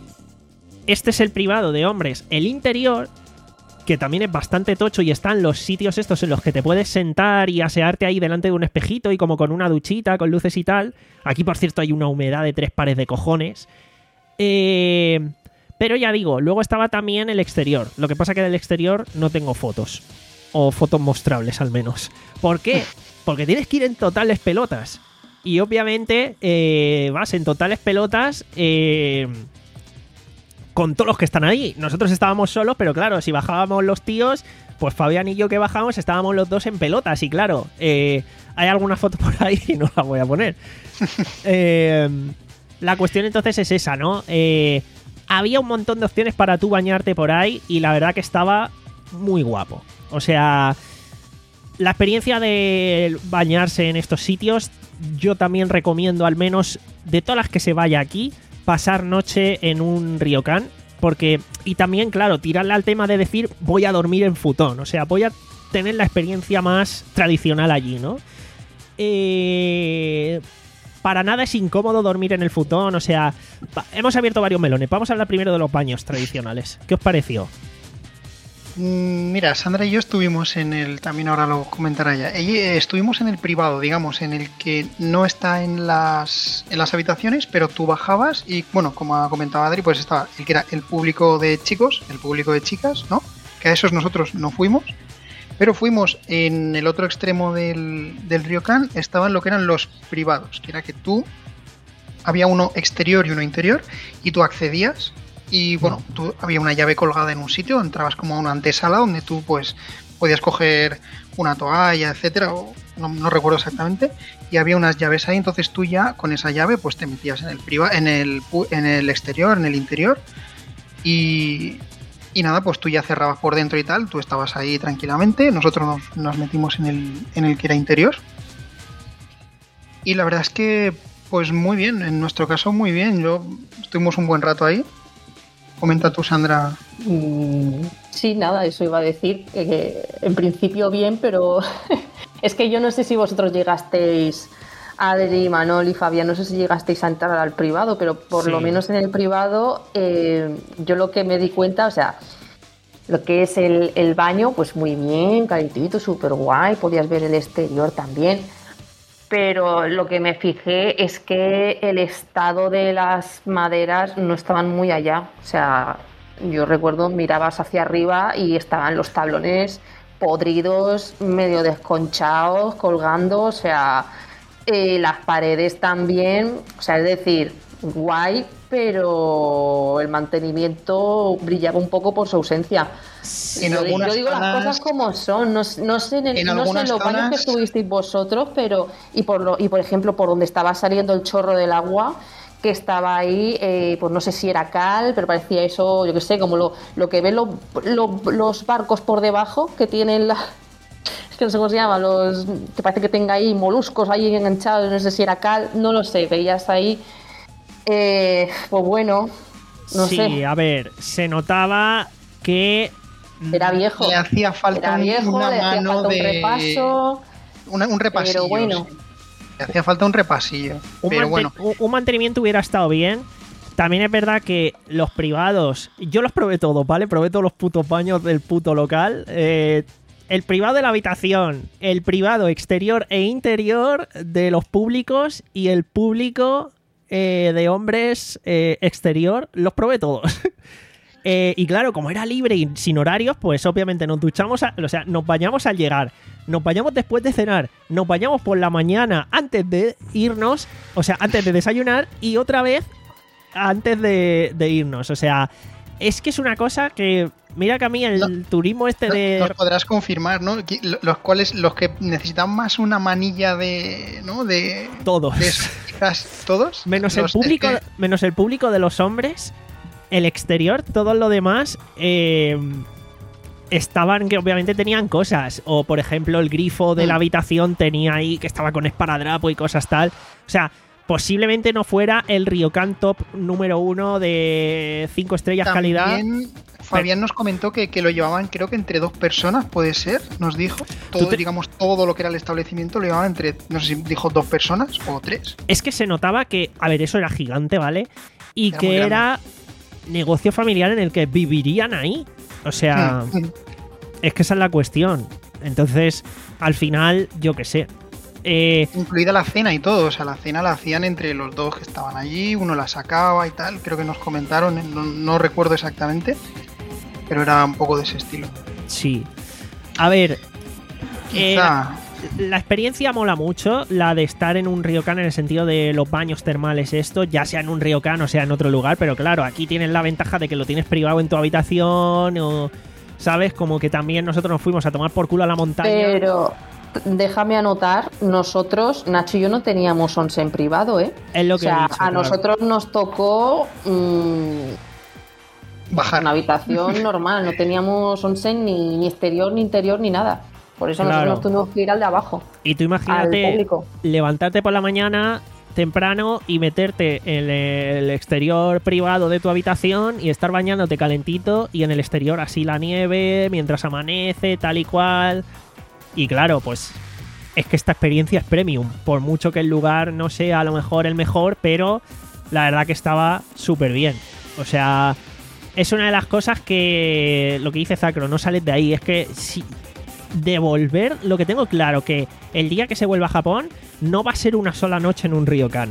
Este es el privado de hombres. El interior, que también es bastante tocho y están los sitios estos en los que te puedes sentar y asearte ahí delante de un espejito y como con una duchita, con luces y tal. Aquí, por cierto, hay una humedad de tres pares de cojones. Eh... Pero ya digo, luego estaba también el exterior. Lo que pasa que del exterior no tengo fotos. O fotos mostrables, al menos. ¿Por qué? Porque tienes que ir en totales pelotas. Y obviamente eh, vas en totales pelotas eh, con todos los que están ahí. Nosotros estábamos solos, pero claro, si bajábamos los tíos, pues Fabián y yo que bajamos estábamos los dos en pelotas. Y claro, eh, hay alguna foto por ahí y no la voy a poner. eh, la cuestión entonces es esa, ¿no? Eh... Había un montón de opciones para tú bañarte por ahí y la verdad que estaba muy guapo. O sea, la experiencia de bañarse en estos sitios, yo también recomiendo, al menos de todas las que se vaya aquí, pasar noche en un ryokan. Porque, y también, claro, tirarle al tema de decir voy a dormir en futón. O sea, voy a tener la experiencia más tradicional allí, ¿no? Eh... Para nada es incómodo dormir en el futón, o sea, hemos abierto varios melones. Vamos a hablar primero de los baños tradicionales. ¿Qué os pareció? Mm, Mira, Sandra y yo estuvimos en el, también ahora lo comentará ella, Ella- eh, estuvimos en el privado, digamos, en el que no está en las, en las habitaciones, pero tú bajabas y, bueno, como ha comentado Adri, pues estaba el que era el público de chicos, el público de chicas, ¿no? Que a esos nosotros no fuimos, pero fuimos en el otro extremo del, del ryokan, estaban lo que eran los privados, que era que tú, había uno exterior y uno interior, y tú accedías. Y bueno, tú, había una llave colgada en un sitio, entrabas como a una antesala donde tú pues podías coger una toalla, etcétera, o no, no recuerdo exactamente, y había unas llaves ahí, entonces tú ya con esa llave pues te metías en el priva en el pu- en el exterior, en el interior, y, y nada, pues tú ya cerrabas por dentro y tal, tú estabas ahí tranquilamente, nosotros nos, nos metimos en el, en el que era interior, y la verdad es que pues muy bien, en nuestro caso muy bien, yo estuvimos un buen rato ahí. Comenta tú, Sandra. Mm, Sí, nada, eso iba a decir, que, que en principio bien, pero es que yo no sé si vosotros llegasteis, Adri, Manol y Fabián, no sé si llegasteis a entrar al privado, pero por Sí. lo menos en el privado eh, yo lo que me di cuenta, o sea, lo que es el, el baño, pues muy bien, calentito, súper guay, podías ver el exterior también. Pero lo que me fijé es que el estado de las maderas no estaban muy allá. O sea, yo recuerdo, mirabas hacia arriba y estaban los tablones podridos, medio desconchados, colgando. O sea, eh, las paredes también. O sea, es decir, guay, pero el mantenimiento brillaba un poco por su ausencia. En yo, algunas yo digo las zonas- cosas como son, no, no sé en, el- en no sé en algunas los baños que zonas- estuvisteis vosotros, pero y por lo, y por ejemplo por donde estaba saliendo el chorro del agua que estaba ahí, eh, pues no sé si era cal, pero parecía eso, yo qué sé, como lo, lo que ven lo- lo- los barcos por debajo que tienen la, es que no sé cómo se llama, los que parece que tenga ahí moluscos ahí enganchados, no sé si era cal, no lo sé, veías ahí, eh, pues bueno, no sí, sé, a ver, se notaba que era viejo. Le hacía falta Era un- viejo, una le hacía mano falta un de repaso. una- un repasillo. Pero bueno. sí. Le hacía falta un repasillo. un, pero manten- bueno, un- un mantenimiento hubiera estado bien. También es verdad que los privados, yo los probé todos, ¿vale? Probé todos los putos baños del puto local. Eh, el privado de la habitación, el privado exterior e interior de los públicos y el público eh, de hombres eh, exterior, los probé todos. Eh, y claro, como era libre y sin horarios, pues obviamente nos duchamos, a- o sea, nos bañamos al llegar, nos bañamos después de cenar, nos bañamos por la mañana antes de irnos, o sea, antes de desayunar y otra vez antes de, de irnos. O sea, es que es una cosa que, mira que a mí el No, turismo este no- de... nos podrás confirmar, ¿no? Que lo- Los cuales, los que necesitan más una manilla de, ¿no? De, Todos. de esas- todos. Menos el Los- público, es que- menos el público de los hombres, el exterior, todo lo demás, eh, estaban que obviamente tenían cosas. O por ejemplo, el grifo de la Mm. habitación tenía ahí que estaba con esparadrapo y cosas tal. O sea, posiblemente no fuera el Ryokan Top número uno de cinco estrellas calidad. También Fabián nos comentó que, que lo llevaban, creo que entre dos personas, puede ser, nos dijo. Todo, te- digamos, todo lo que era el establecimiento lo llevaban entre, no sé si dijo dos personas o tres. Es que se notaba que, a ver, eso era gigante, ¿vale? Y Era que muy grande. era negocio familiar en el que vivirían ahí. O sea, Mm. es que esa es la cuestión. Entonces, al final, yo qué sé. Eh, Incluida la cena y todo, o sea, la cena la hacían entre los dos que estaban allí, uno la sacaba y tal, creo que nos comentaron, no, no recuerdo exactamente, pero era un poco de ese estilo. sí. A ver, eh, Quizá, la experiencia mola mucho, la de estar en un ryokan en el sentido de los baños termales, esto, ya sea en un ryokan o sea en otro lugar, pero claro, aquí tienes la ventaja de que lo tienes privado en tu habitación o, ¿sabes? Como que también nosotros nos fuimos a tomar por culo a la montaña. Pero déjame anotar, nosotros, Nacho y yo no teníamos onsen privado, ¿eh? Es lo O que he sea, dicho, a claro. nosotros nos tocó mm, bajar. una habitación normal, no teníamos onsen ni, ni exterior, ni interior, ni nada. Por eso Claro. nosotros nos tuvimos que ir al de abajo, Y tú al imagínate público. levantarte por la mañana temprano y meterte en el exterior privado de tu habitación y estar bañándote calentito y en el exterior así la nieve mientras amanece, tal y cual. Y claro, pues es que esta experiencia es premium. Por mucho que el lugar no sea a lo mejor el mejor, pero la verdad que estaba súper bien. O sea, es una de las cosas que lo que dice Zacro, no sales de ahí. Es que si devolver, lo que tengo claro, que el día que se vuelva a Japón no va a ser una sola noche en un ryokan.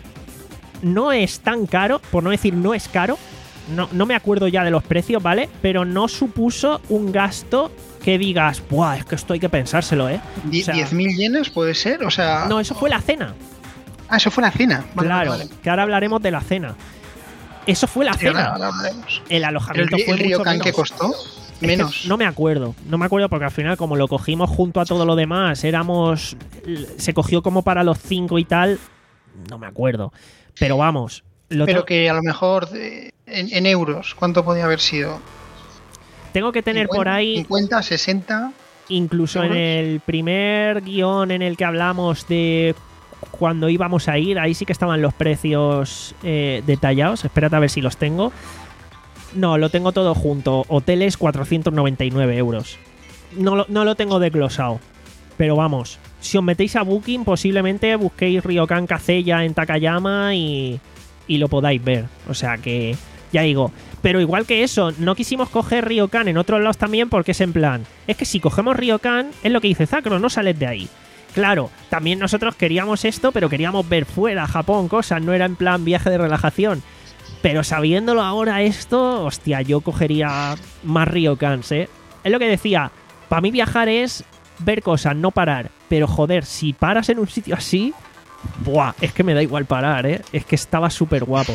No es tan caro, por no decir no es caro. No, no me acuerdo ya de los precios, ¿vale? Pero no supuso un gasto que digas, ¡buah! Es que esto hay que pensárselo, ¿eh? Die- O sea, ¿diez mil yenes puede ser? O sea... no, eso fue la cena. Ah, eso fue la cena. Vale, Claro, vale, vale. que ahora hablaremos de la cena. Eso fue la Sí, ahora- cena. ahora hablaremos. El ¿El, alojamiento ri- fue el mucho ryokan menos. que costó? Es que Menos. no me acuerdo, no me acuerdo porque al final como lo cogimos junto a todo lo demás, éramos... Se cogió como para los cinco y tal, no me acuerdo. Pero vamos... Lo Pero tengo, que a lo mejor de- en, en euros, ¿cuánto podía haber sido? tengo que tener por ahí... cincuenta, sesenta... Incluso en ¿Euros? el primer guión en el que hablamos de cuando íbamos a ir, ahí sí que estaban los precios eh, detallados. Espérate a ver si los tengo. No, lo tengo todo junto. Hoteles cuatrocientos noventa y nueve euros. No, lo- no lo tengo desglosado. Pero vamos, si os metéis a Booking, posiblemente busquéis Ryokan Kaseya en Takayama y, y lo podáis ver. O sea que, ya digo. Pero igual que eso, no quisimos coger Ryokan en otros lados también porque es en plan... Es que si cogemos Ryokan, es lo que dice Zacro, no sales de ahí. Claro, también nosotros queríamos esto, pero queríamos ver fuera, Japón, cosas. No era en plan viaje de relajación. Pero sabiéndolo ahora esto, hostia, yo cogería más Ryokans, ¿eh? Es lo que decía, para mí viajar es ver cosas, no parar. Pero joder, si paras en un sitio así... Buah, es que me da igual parar, ¿eh? Es que estaba súper guapo.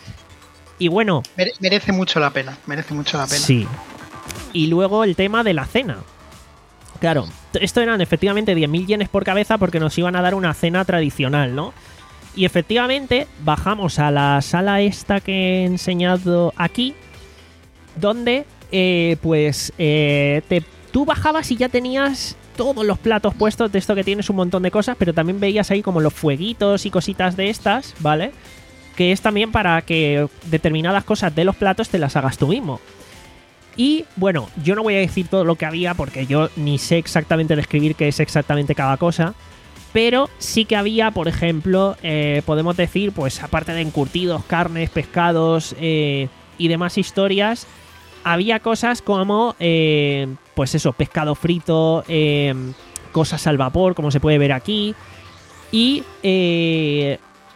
Y bueno, Mere- merece mucho la pena, merece mucho la pena. sí. Y luego el tema de la cena. Claro, t- esto eran efectivamente diez mil yenes por cabeza porque nos iban a dar una cena tradicional, ¿no? Y efectivamente bajamos a la sala esta que he enseñado aquí, donde eh, pues eh, te, tú bajabas y ya tenías todos los platos puestos, de esto que tienes un montón de cosas, pero también veías ahí como los fueguitos y cositas de estas, ¿vale? Que es también para que determinadas cosas de los platos te las hagas tú mismo. Y bueno, yo no voy a decir todo lo que había porque yo ni sé exactamente describir qué es exactamente cada cosa. Pero sí que había, por ejemplo, eh, podemos decir, pues aparte de encurtidos, carnes, pescados eh, y demás historias, había cosas como, eh, pues eso, pescado frito, eh, cosas al vapor, como se puede ver aquí. Y eh,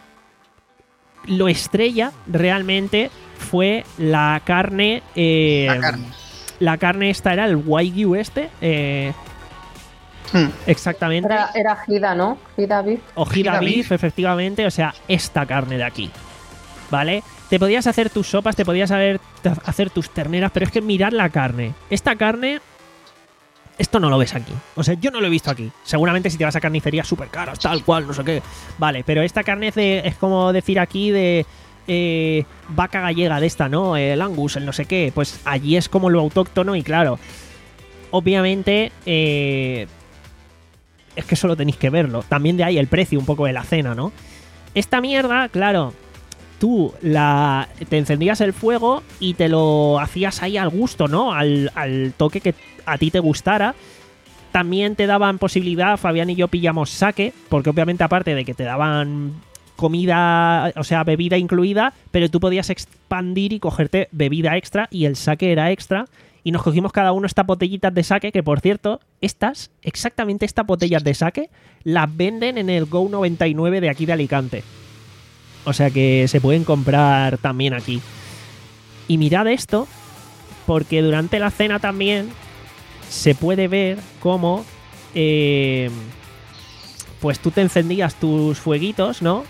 lo estrella realmente fue la carne. Eh, La carne. La carne esta era el Wagyu este. Eh, Hmm. exactamente. Era, era Gida, ¿no? Gida Beef. Ojida Ojida beef, beef. efectivamente. O sea, esta carne de aquí. ¿Vale? Te podías hacer tus sopas, te podías haber, hacer tus terneras, pero es que mirad la carne. Esta carne. Esto no lo ves aquí. O sea, yo no lo he visto aquí. Seguramente si te vas a carnicerías súper caras, tal cual, no sé qué. Vale, pero esta carne es, de, es como decir aquí de eh, vaca gallega de esta, ¿no? El Angus, el no sé qué. Pues allí es como lo autóctono y claro. Obviamente, eh, es que solo tenéis que verlo. También de ahí el precio un poco de la cena, ¿no? Esta mierda, claro, tú la te encendías el fuego y te lo hacías ahí al gusto, ¿no? Al, al toque que a ti te gustara. También te daban posibilidad, Fabián y yo pillamos sake, porque obviamente aparte de que te daban comida, o sea, bebida incluida, pero tú podías expandir y cogerte bebida extra y el sake era extra. Y nos cogimos cada uno estas botellitas de sake, que por cierto, estas, exactamente estas botellas de sake, las venden en el Go noventa y nueve de aquí de Alicante. O sea que se pueden comprar también aquí. Y mirad esto, porque durante la cena también se puede ver cómo eh, pues tú te encendías tus fueguitos, ¿no?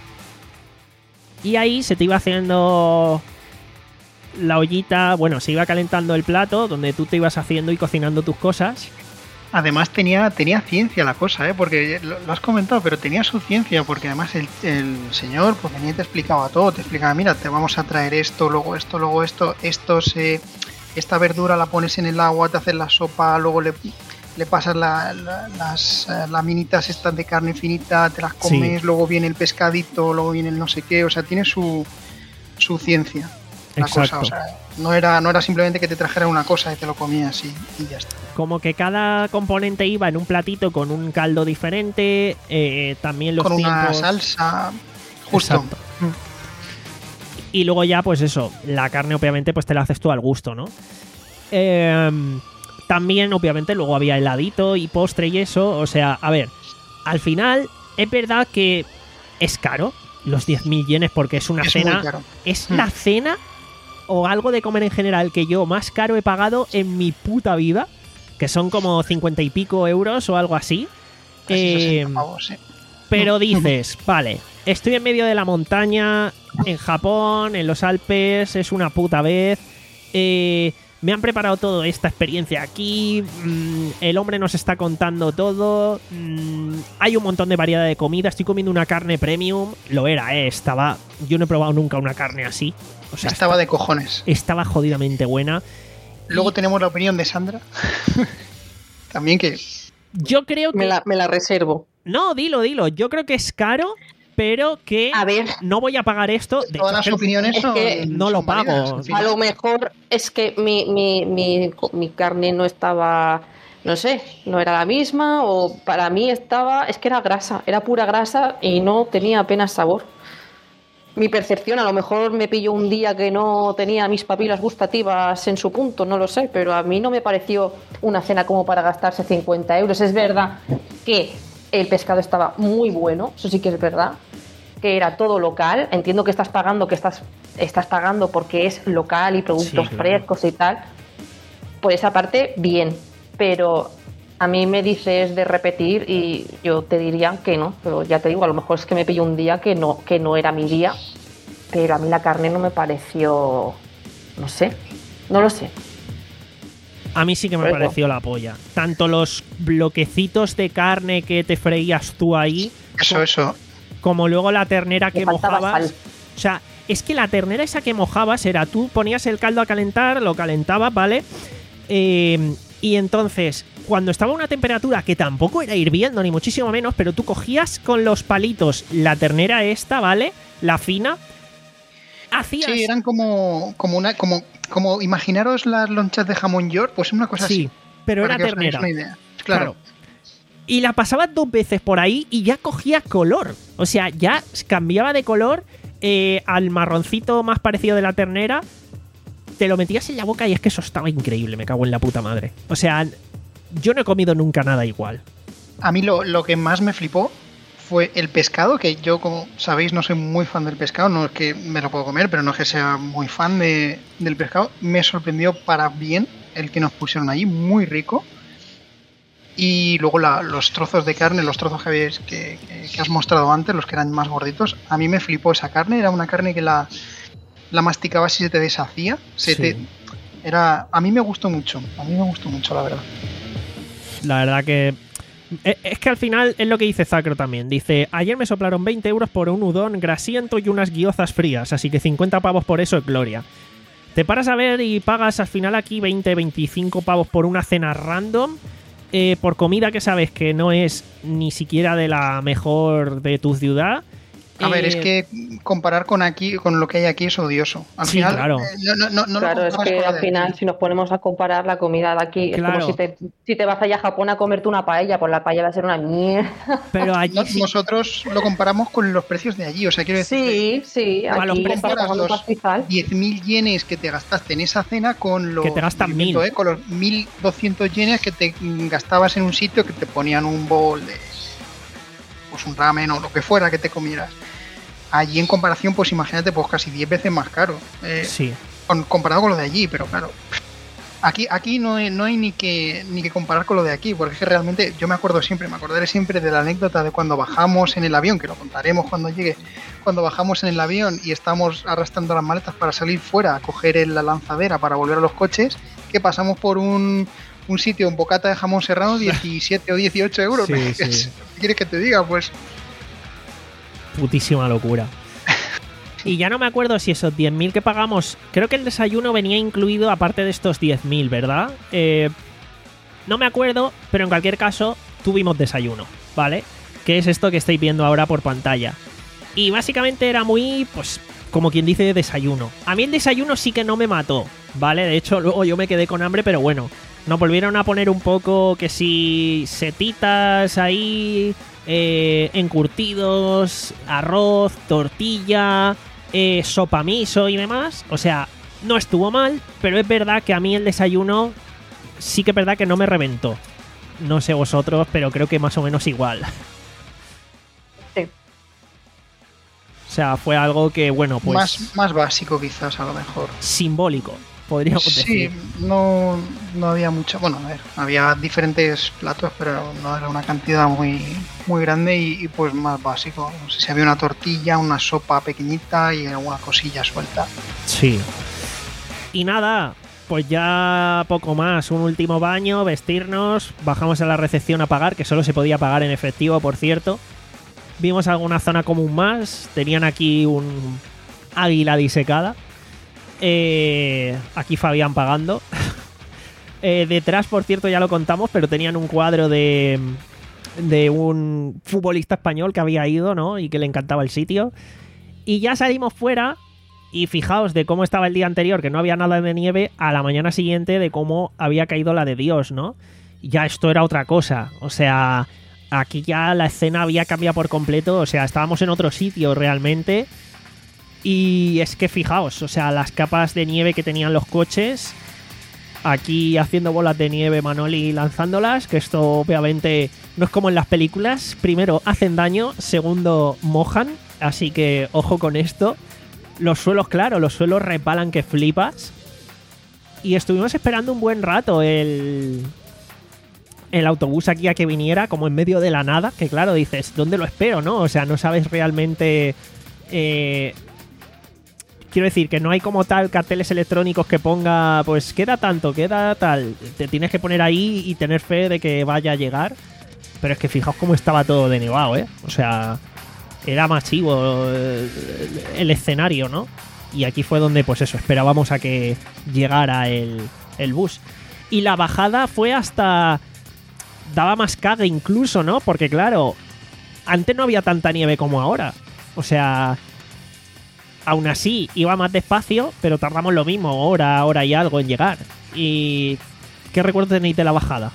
Y ahí se te iba haciendo la ollita, bueno, se iba calentando el plato donde tú te ibas haciendo y cocinando tus cosas. Además tenía, tenía ciencia la cosa, ¿eh? Porque lo, lo has comentado, pero tenía su ciencia, porque además el, el señor pues venía y te explicaba todo, te explicaba, mira, te vamos a traer esto, luego esto, luego esto, esto se, esta verdura la pones en el agua, te haces la sopa, luego le, le pasas la, la, las eh, laminitas estas de carne finita, te las comes, Sí. luego viene el pescadito, luego viene el no sé qué, o sea, tiene su, su ciencia. La Exacto. cosa, o sea, no era, no era simplemente que te trajera una cosa y te lo comías y, y ya está. Como que cada componente iba en un platito con un caldo diferente, eh, también los Con una tiempos... salsa, justo. Exacto. Y luego ya, pues eso, la carne obviamente pues te la haces tú al gusto, ¿no? Eh, también, obviamente, luego había heladito y postre y eso. O sea, a ver, al final es verdad que es caro los diez mil yenes porque es una Es cena. muy caro. Es Mm. la cena o algo de comer en general que yo más caro he pagado en mi puta vida, que son como cincuenta y pico euros o algo así. Casi Eh, sesenta pavos, sí. pero dices, vale, estoy en medio de la montaña, en Japón, en los Alpes, es una puta vez. Eh, me han preparado toda esta experiencia aquí. mm, el hombre nos está contando todo. mm, hay un montón de variedad de comida. Estoy comiendo una carne premium. Lo era, eh. Estaba. Yo no he probado nunca una carne así. O sea, Estaba de cojones. estaba jodidamente buena. Luego tenemos la opinión de Sandra. También que Yo creo que. Me la, me la reservo. No, dilo, dilo. Yo creo que es caro, pero que A ver, no voy a pagar esto. De todas hecho, las es que opiniones es son, que no lo son válidas, pago. al final. a lo mejor es que mi, mi, mi, mi carne no estaba, no sé, no era la misma, o para mí estaba, es que era grasa, era pura grasa y no tenía apenas sabor. Mi percepción, a lo mejor me pilló un día que no tenía mis papilas gustativas en su punto, no lo sé, pero a mí no me pareció una cena como para gastarse cincuenta euros. Es verdad que el pescado estaba muy bueno, eso sí que es verdad, que era todo local. Entiendo que estás pagando, que estás, estás pagando porque es local y productos Sí, claro. frescos y tal. Por esa parte, bien, pero a mí me dices de repetir y yo te diría que no, pero ya te digo, a lo mejor es que me pilló un día que no, que no era mi día, pero a mí la carne no me pareció, no sé, no lo sé. A mí sí que me Por eso. pareció la polla. Tanto los bloquecitos de carne que te freías tú ahí, Eso, eso. como luego la ternera Me que faltaba mojabas. sal. O sea, es que la ternera esa que mojabas era tú ponías el caldo a calentar, lo calentabas, ¿vale? Eh, y entonces, cuando estaba a una temperatura que tampoco era hirviendo, ni muchísimo menos, pero tú cogías con los palitos la ternera esta, ¿vale? La fina. Hacías. Sí, eran como, como una, como, como imaginaros las lonchas de jamón york, pues una cosa Sí, así. pero para era que os hagáis ternera. una idea. Claro. Y la pasabas dos veces por ahí y ya cogía color. O sea, ya cambiaba de color eh, al marroncito más parecido de la ternera. Te lo metías en la boca y es que eso estaba increíble, me cago en la puta madre. O sea, yo no he comido nunca nada igual. A mí lo, lo que más me flipó fue el pescado, que yo, como sabéis, no soy muy fan del pescado, no es que me lo puedo comer, pero no es que sea muy fan de, del pescado. Me sorprendió para bien el que nos pusieron allí, muy rico. Y luego la- los trozos de carne, los trozos que, habéis, que, que- que has mostrado antes, los que eran más gorditos, a mí me flipó esa carne, era una carne que la, la masticabas y se te deshacía. Se Sí. te, era, a mí me gustó mucho, a mí me gustó mucho, la verdad. La verdad que... eh, Es que al final es lo que dice Zacro también. Dice, ayer me soplaron veinte euros por un udon grasiento y unas guiozas frías, así que cincuenta pavos por eso es gloria. Te paras a ver y pagas al final aquí veinte, veinticinco pavos por una cena random, eh, por comida que sabes que no es ni siquiera de la mejor de tu ciudad. A ver, Eh, es que comparar con aquí, con lo que hay aquí es odioso. Al Sí, final, claro. eh, no, no, no, no lo Claro, es comparas que con lo al de final, aquí. si nos ponemos a comparar la comida de aquí, es Claro. como si te, si te vas allá a Japón a comerte una paella, pues la paella va a ser una mierda. Pero allí No- sí- Nosotros lo comparamos con los precios de allí. O sea, quiero decir, Sí, sí, A los aquí precios estás comparas pagando un los pastizal. diez mil yenes que te gastaste en esa cena con los, Que te gastan yo invento, mil. eh, con los mil doscientos yenes que te mm, gastabas en un sitio que te ponían un bowl de pues un ramen o lo que fuera que te comieras. Allí en comparación, pues imagínate, pues casi diez veces más caro. Eh, sí. con- comparado con lo de allí, pero claro. Aquí, aquí no, hay, no hay ni que ni que comparar con lo de aquí, porque es que realmente yo me acuerdo siempre, me acordaré siempre de la anécdota de cuando bajamos en el avión, que lo contaremos cuando llegue, cuando bajamos en el avión y estamos arrastrando las maletas para salir fuera a coger el- la lanzadera para volver a los coches, que pasamos por un, un sitio en bocata de jamón serrano, diecisiete o dieciocho euros. Sí, ¿Qué sí. quieres que te diga? Pues Putísima locura. Y ya no me acuerdo si esos diez mil que pagamos, creo que el desayuno venía incluido aparte de estos diez mil, ¿verdad? Eh, no me acuerdo, pero en cualquier caso tuvimos desayuno, ¿vale? Que es esto que estáis viendo ahora por pantalla. Y básicamente era muy, pues, como quien dice, desayuno. A mí el desayuno sí que no me mató, ¿vale? De hecho, luego yo me quedé con hambre, pero bueno. Nos volvieron a poner un poco que si setitas ahí, eh, encurtidos, arroz, tortilla, eh, sopa miso y demás. O sea, no estuvo mal, pero es verdad que a mí el desayuno sí que es verdad que no me reventó. No sé vosotros, pero creo que más o menos igual. Sí. O sea, fue algo que, bueno, pues... Más, más básico quizás, a lo mejor. simbólico, podríamos Sí, decir. no, no había mucho. Bueno, a ver, había diferentes platos, pero no era una cantidad muy, muy grande y, y pues más básico. No sé si había una tortilla, una sopa pequeñita y alguna cosilla suelta. Sí. Y nada, pues ya poco más. Un último baño, vestirnos, bajamos a la recepción a pagar, que solo se podía pagar en efectivo, por cierto. Vimos alguna zona común más. Tenían aquí un águila disecada. Eh, aquí Fabián pagando. eh, detrás, por cierto, ya lo contamos, pero tenían un cuadro de, de un futbolista español que había ido, ¿no? Y que le encantaba el sitio. Y ya salimos fuera. Y fijaos de cómo estaba el día anterior, que no había nada de nieve, a la mañana siguiente de cómo había caído la de Dios, ¿no? Ya esto era otra cosa. O sea, aquí ya la escena había cambiado por completo. O sea, estábamos en otro sitio realmente. Y es que fijaos, o sea, las capas de nieve que tenían los coches. Aquí haciendo bolas de nieve Manoli lanzándolas, que esto obviamente no es como en las películas. Primero, hacen daño. Segundo, mojan. Así que ojo con esto. Los suelos, claro, los suelos resbalan que flipas. Y estuvimos esperando un buen rato el, el autobús aquí a que viniera, como en medio de la nada. Que claro, dices, ¿dónde lo espero, no? O sea, no sabes realmente... Eh, quiero decir, que no hay como tal carteles electrónicos que ponga, pues, queda tanto, queda tal. Te tienes que poner ahí y tener fe de que vaya a llegar. Pero es que fijaos cómo estaba todo de nevado, ¿eh? O sea... Era masivo el, el escenario, ¿no? Y aquí fue donde, pues eso, esperábamos a que llegara el, el bus. Y la bajada fue hasta... Daba más cague incluso, ¿no? Porque claro, antes no había tanta nieve como ahora. O sea... Aún así, iba más despacio, pero tardamos lo mismo, hora, hora y algo en llegar. ¿Y qué recuerdo tenéis de la bajada?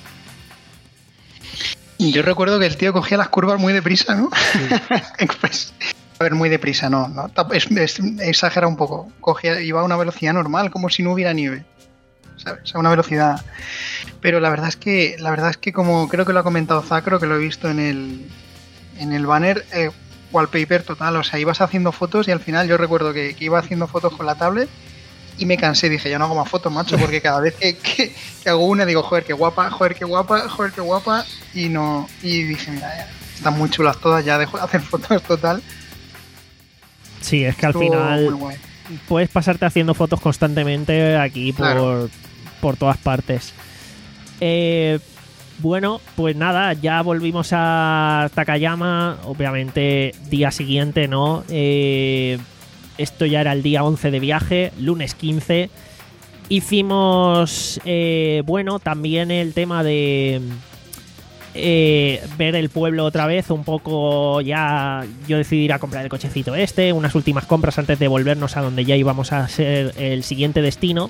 Yo recuerdo que el tío cogía las curvas muy deprisa, ¿no? Sí. Pues, a ver, muy deprisa, no, no es, es, exagera un poco. Cogía, iba a una velocidad normal, como si no hubiera nieve, ¿sabes? A una velocidad. Pero la verdad es que, la verdad es que como creo que lo ha comentado Zacro, que lo he visto en el, en el banner, eh, wallpaper total. O sea, ibas haciendo fotos y al final yo recuerdo que, que iba haciendo fotos con la tablet. Y me cansé, dije, ya no hago más fotos, macho, porque cada vez que, que, que hago una digo, joder, qué guapa, joder, qué guapa, joder, qué guapa, y no, y dije, mira, ya, están muy chulas todas, ya dejo de hacer fotos total. Sí, es que al final puedes pasarte haciendo fotos constantemente aquí por, claro. por todas partes. Eh, bueno, pues nada, ya volvimos a Takayama, obviamente día siguiente, ¿no? Eh... Esto ya era el día once de viaje, lunes quince. Hicimos, eh, bueno, también el tema de eh, ver el pueblo otra vez, un poco ya... Yo decidí ir a comprar el cochecito este, unas últimas compras antes de volvernos a donde ya íbamos a ser el siguiente destino.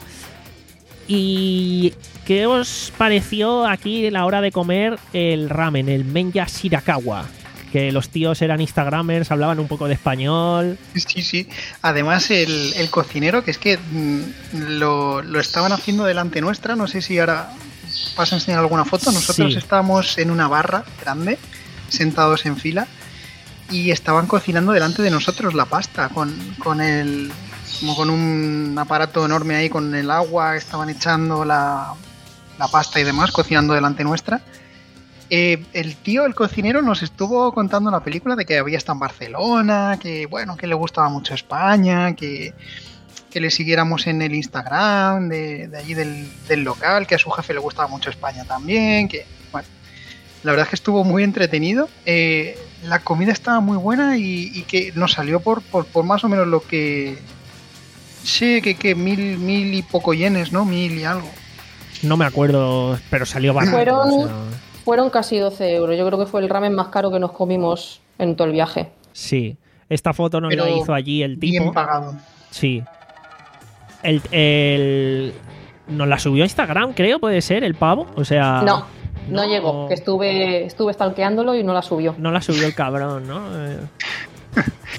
¿Y qué os pareció aquí a la hora de comer el ramen, el Menya Shirakawa? Que los tíos eran instagramers, hablaban un poco de español. Sí, sí. Además, el, el cocinero, que es que mmm, lo, lo estaban haciendo delante nuestra. No sé si ahora vas a enseñar alguna foto. Nosotros sí. Estábamos en una barra grande, sentados en fila, y estaban cocinando delante de nosotros la pasta, con, con el... como con un aparato enorme ahí, con el agua, estaban echando la, la pasta y demás, cocinando delante nuestra. Eh, el tío, el cocinero, nos estuvo contando la película de que había estado en Barcelona, que bueno, que le gustaba mucho España, que, que le siguiéramos en el Instagram de, de allí del, del local, que a su jefe le gustaba mucho España también, que bueno, la verdad es que estuvo muy entretenido. Eh, la comida estaba muy buena y, y que nos salió por, por, por más o menos lo que... Sí, que, que mil, mil y poco yenes, ¿no? Mil y algo. No me acuerdo, pero salió barato. Fueron... O sea... Fueron casi doce euros. Yo creo que fue el ramen más caro que nos comimos en todo el viaje. Sí. Esta foto nos Pero la hizo allí el tipo. Bien pagado. Sí. El, el... Nos la subió a Instagram, creo, puede ser, el pavo. O sea... No, no, no llegó. Que estuve, estuve stalkeándolo y no la subió. No la subió el cabrón, ¿no?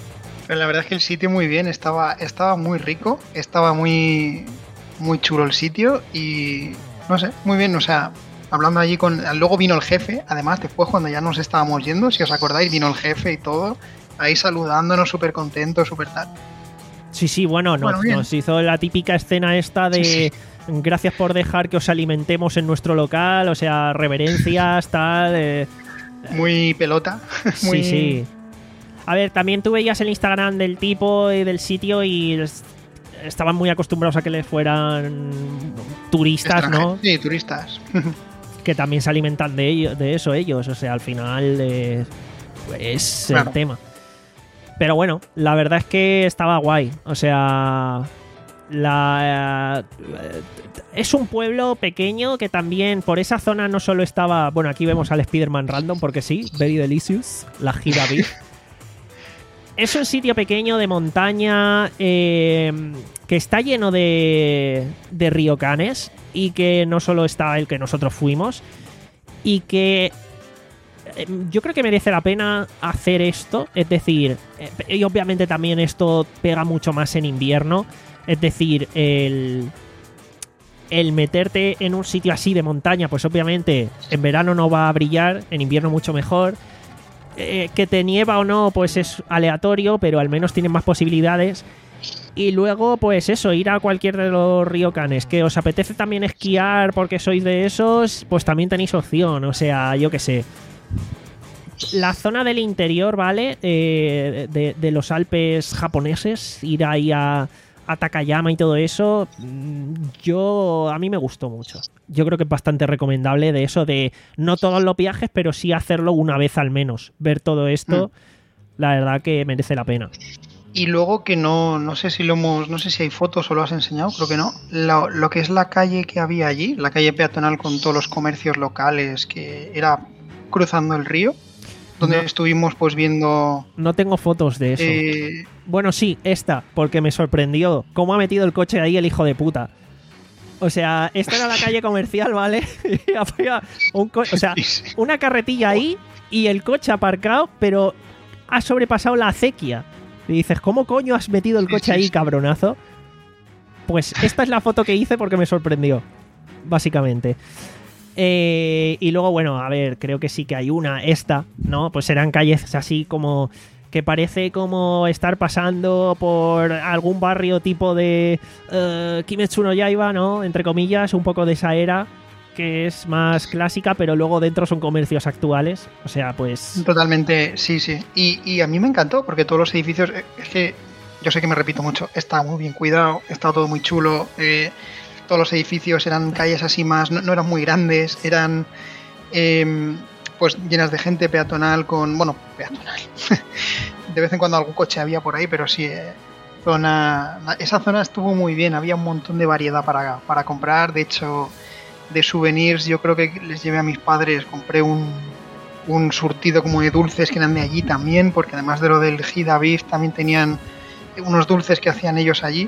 Pero la verdad es que el sitio muy bien, estaba, estaba muy rico, estaba muy, muy chulo el sitio y no sé, muy bien, o sea, hablando allí con... Luego vino el jefe, además, después cuando ya nos estábamos yendo, si os acordáis, vino el jefe y todo, ahí saludándonos, súper contentos, súper tal. Sí, sí, bueno, Bueno, nos, bien. nos hizo la típica escena esta de Sí, sí. gracias por dejar que os alimentemos en nuestro local, o sea, reverencias, tal... eh, Muy pelota. Muy... Sí, sí. A ver, también tú veías el Instagram del tipo y del sitio y es- estaban muy acostumbrados a que les fueran turistas, ¿no? extranjeros. Sí, turistas. Que también se alimentan de ello, de eso ellos. O sea, al final eh, es Claro. el tema. Pero bueno, la verdad es que estaba guay. O sea, la eh, es un pueblo pequeño que también por esa zona no solo estaba... Bueno, aquí vemos al Spider-Man random porque sí, very delicious, la gira beef. Es un sitio pequeño de montaña eh, que está lleno de, de ryokanes y que no solo está el que nosotros fuimos y que eh, yo creo que merece la pena hacer esto, es decir, eh, y obviamente también esto pega mucho más en invierno, es decir, el, el meterte en un sitio así de montaña, pues obviamente en verano no va a brillar, en invierno mucho mejor. Eh, que te nieva o no, pues es aleatorio, pero al menos tienes más posibilidades. Y luego, pues eso, ir a cualquier de los ryokanes. Que os apetece también esquiar porque sois de esos, pues también tenéis opción. O sea, yo qué sé. La zona del interior, ¿vale? Eh, de, de los Alpes japoneses, ir ahí a, a Takayama y todo eso, mm, yo a mí me gustó mucho. Yo creo que es bastante recomendable de eso, de no todos los viajes, pero sí hacerlo una vez al menos. Ver todo esto, mm. la verdad que merece la pena. Y luego que no, no sé si lo hemos, no sé si hay fotos o lo has enseñado, creo que no. Lo, lo que es la calle que había allí, la calle peatonal con todos los comercios locales, que era cruzando el río, donde No. estuvimos pues viendo. No tengo fotos de eso. Eh, Bueno, sí, esta, porque me sorprendió cómo ha metido el coche ahí el hijo de puta. O sea, esta era la calle comercial, ¿vale? Y había un co- o sea, sí, sí. una carretilla ahí y el coche aparcado, pero ha sobrepasado la acequia. Y dices, ¿cómo coño has metido el Sí, coche sí, ahí, sí. cabronazo? Pues esta es la foto que hice porque me sorprendió, básicamente. Eh, y luego, bueno, a ver, creo que sí que hay una, esta, ¿no? Pues eran calles así como... que parece como estar pasando por algún barrio tipo de uh, Kimetsu no Yaiba, ¿no? Entre comillas, un poco de esa era, que es más clásica, pero luego dentro son comercios actuales. O sea, pues... Totalmente, sí, sí. Y, y a mí me encantó porque todos los edificios, eh, es que yo sé que me repito mucho, está muy bien cuidado, está todo muy chulo. Eh, todos los edificios eran calles así más, no, no eran muy grandes, eran eh, pues llenas de gente peatonal con, bueno, peatonal. De vez en cuando algún coche había por ahí, pero sí, eh, zona, esa zona estuvo muy bien, había un montón de variedad para, para comprar. De hecho, de souvenirs, yo creo que les llevé a mis padres, compré un, un surtido como de dulces que eran de allí también, porque además de lo del Hida Beef también tenían unos dulces que hacían ellos allí.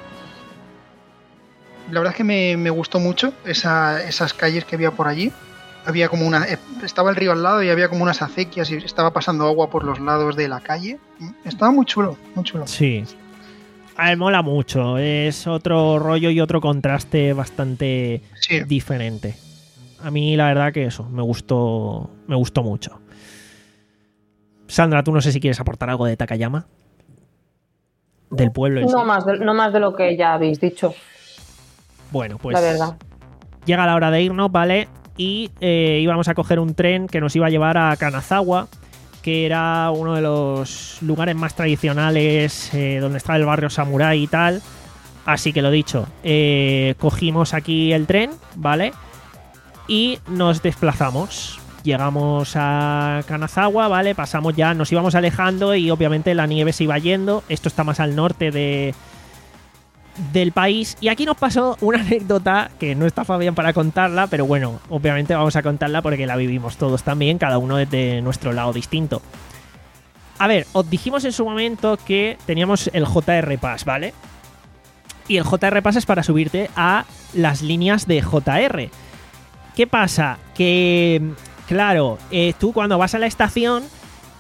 La verdad es que me, me gustó mucho esa, esas calles que había por allí. Había como una, estaba el río al lado y había como unas acequias y estaba pasando agua por los lados de la calle. Estaba muy chulo, muy chulo. Sí. A ver, mola mucho. Es otro rollo y otro contraste bastante Sí. diferente. A mí la verdad que eso, me gustó, me gustó mucho. Sandra, tú no sé si quieres aportar algo de Takayama. Del pueblo en sí. No más, de, no más de lo que ya habéis dicho, Bueno, pues la verdad. llega la hora de irnos, ¿vale? Y eh, íbamos a coger un tren que nos iba a llevar a Kanazawa, que era uno de los lugares más tradicionales eh, donde estaba el barrio samurái y tal. Así que lo dicho, eh, cogimos aquí el tren, ¿vale? Y nos desplazamos. Llegamos a Kanazawa, ¿vale? Pasamos ya, nos íbamos alejando y obviamente la nieve se iba yendo. Esto está más al norte de... del país. Y aquí nos pasó una anécdota que no está Fabián para contarla, pero bueno, obviamente vamos a contarla porque la vivimos todos también, cada uno desde nuestro lado distinto. A ver, os dijimos en su momento que teníamos el J R Pass, ¿vale? Y el J R Pass es para subirte a las líneas de J R. ¿Qué pasa? Que, claro, eh, tú cuando vas a la estación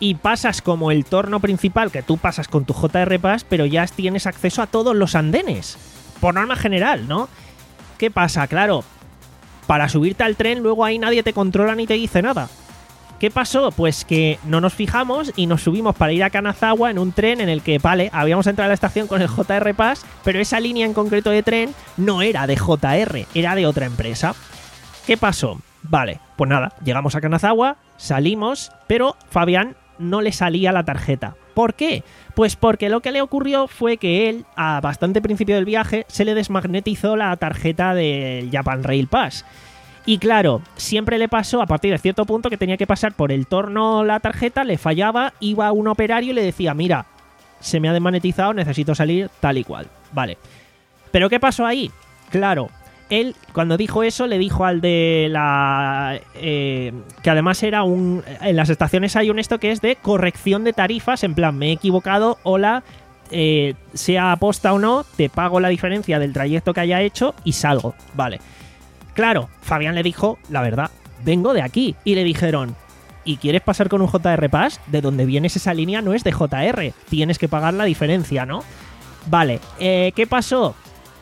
y pasas como el torno principal que tú pasas con tu J R Pass, pero ya tienes acceso a todos los andenes, por norma general, ¿no? ¿Qué pasa? Claro, para subirte al tren luego ahí nadie te controla ni te dice nada. ¿Qué pasó? Pues que no nos fijamos y nos subimos para ir a Kanazawa en un tren en el que, vale, habíamos entrado a la estación con el J R Pass, pero esa línea en concreto de tren no era de J R, era de otra empresa. ¿Qué pasó? Vale, pues nada, llegamos a Kanazawa, salimos, pero Fabián no le salía la tarjeta. ¿Por qué? Pues porque lo que le ocurrió fue que él, a bastante principio del viaje, se le desmagnetizó la tarjeta del Japan Rail Pass. Y claro, siempre le pasó a partir de cierto punto que tenía que pasar por el torno la tarjeta, le fallaba, iba un operario y le decía, mira, se me ha desmagnetizado, necesito salir tal y cual. Vale. ¿Pero qué pasó ahí? Claro, él cuando dijo eso le dijo al de la... Eh, que además era un... En las estaciones hay un esto que es de corrección de tarifas, en plan, me he equivocado, hola, eh, sea aposta o no, te pago la diferencia del trayecto que haya hecho y salgo. Vale. Claro, Fabián le dijo, la verdad, vengo de aquí. Y le dijeron, ¿y quieres pasar con un J R Pass? De donde vienes esa línea no es de J R, tienes que pagar la diferencia, ¿no? Vale, eh, ¿qué pasó?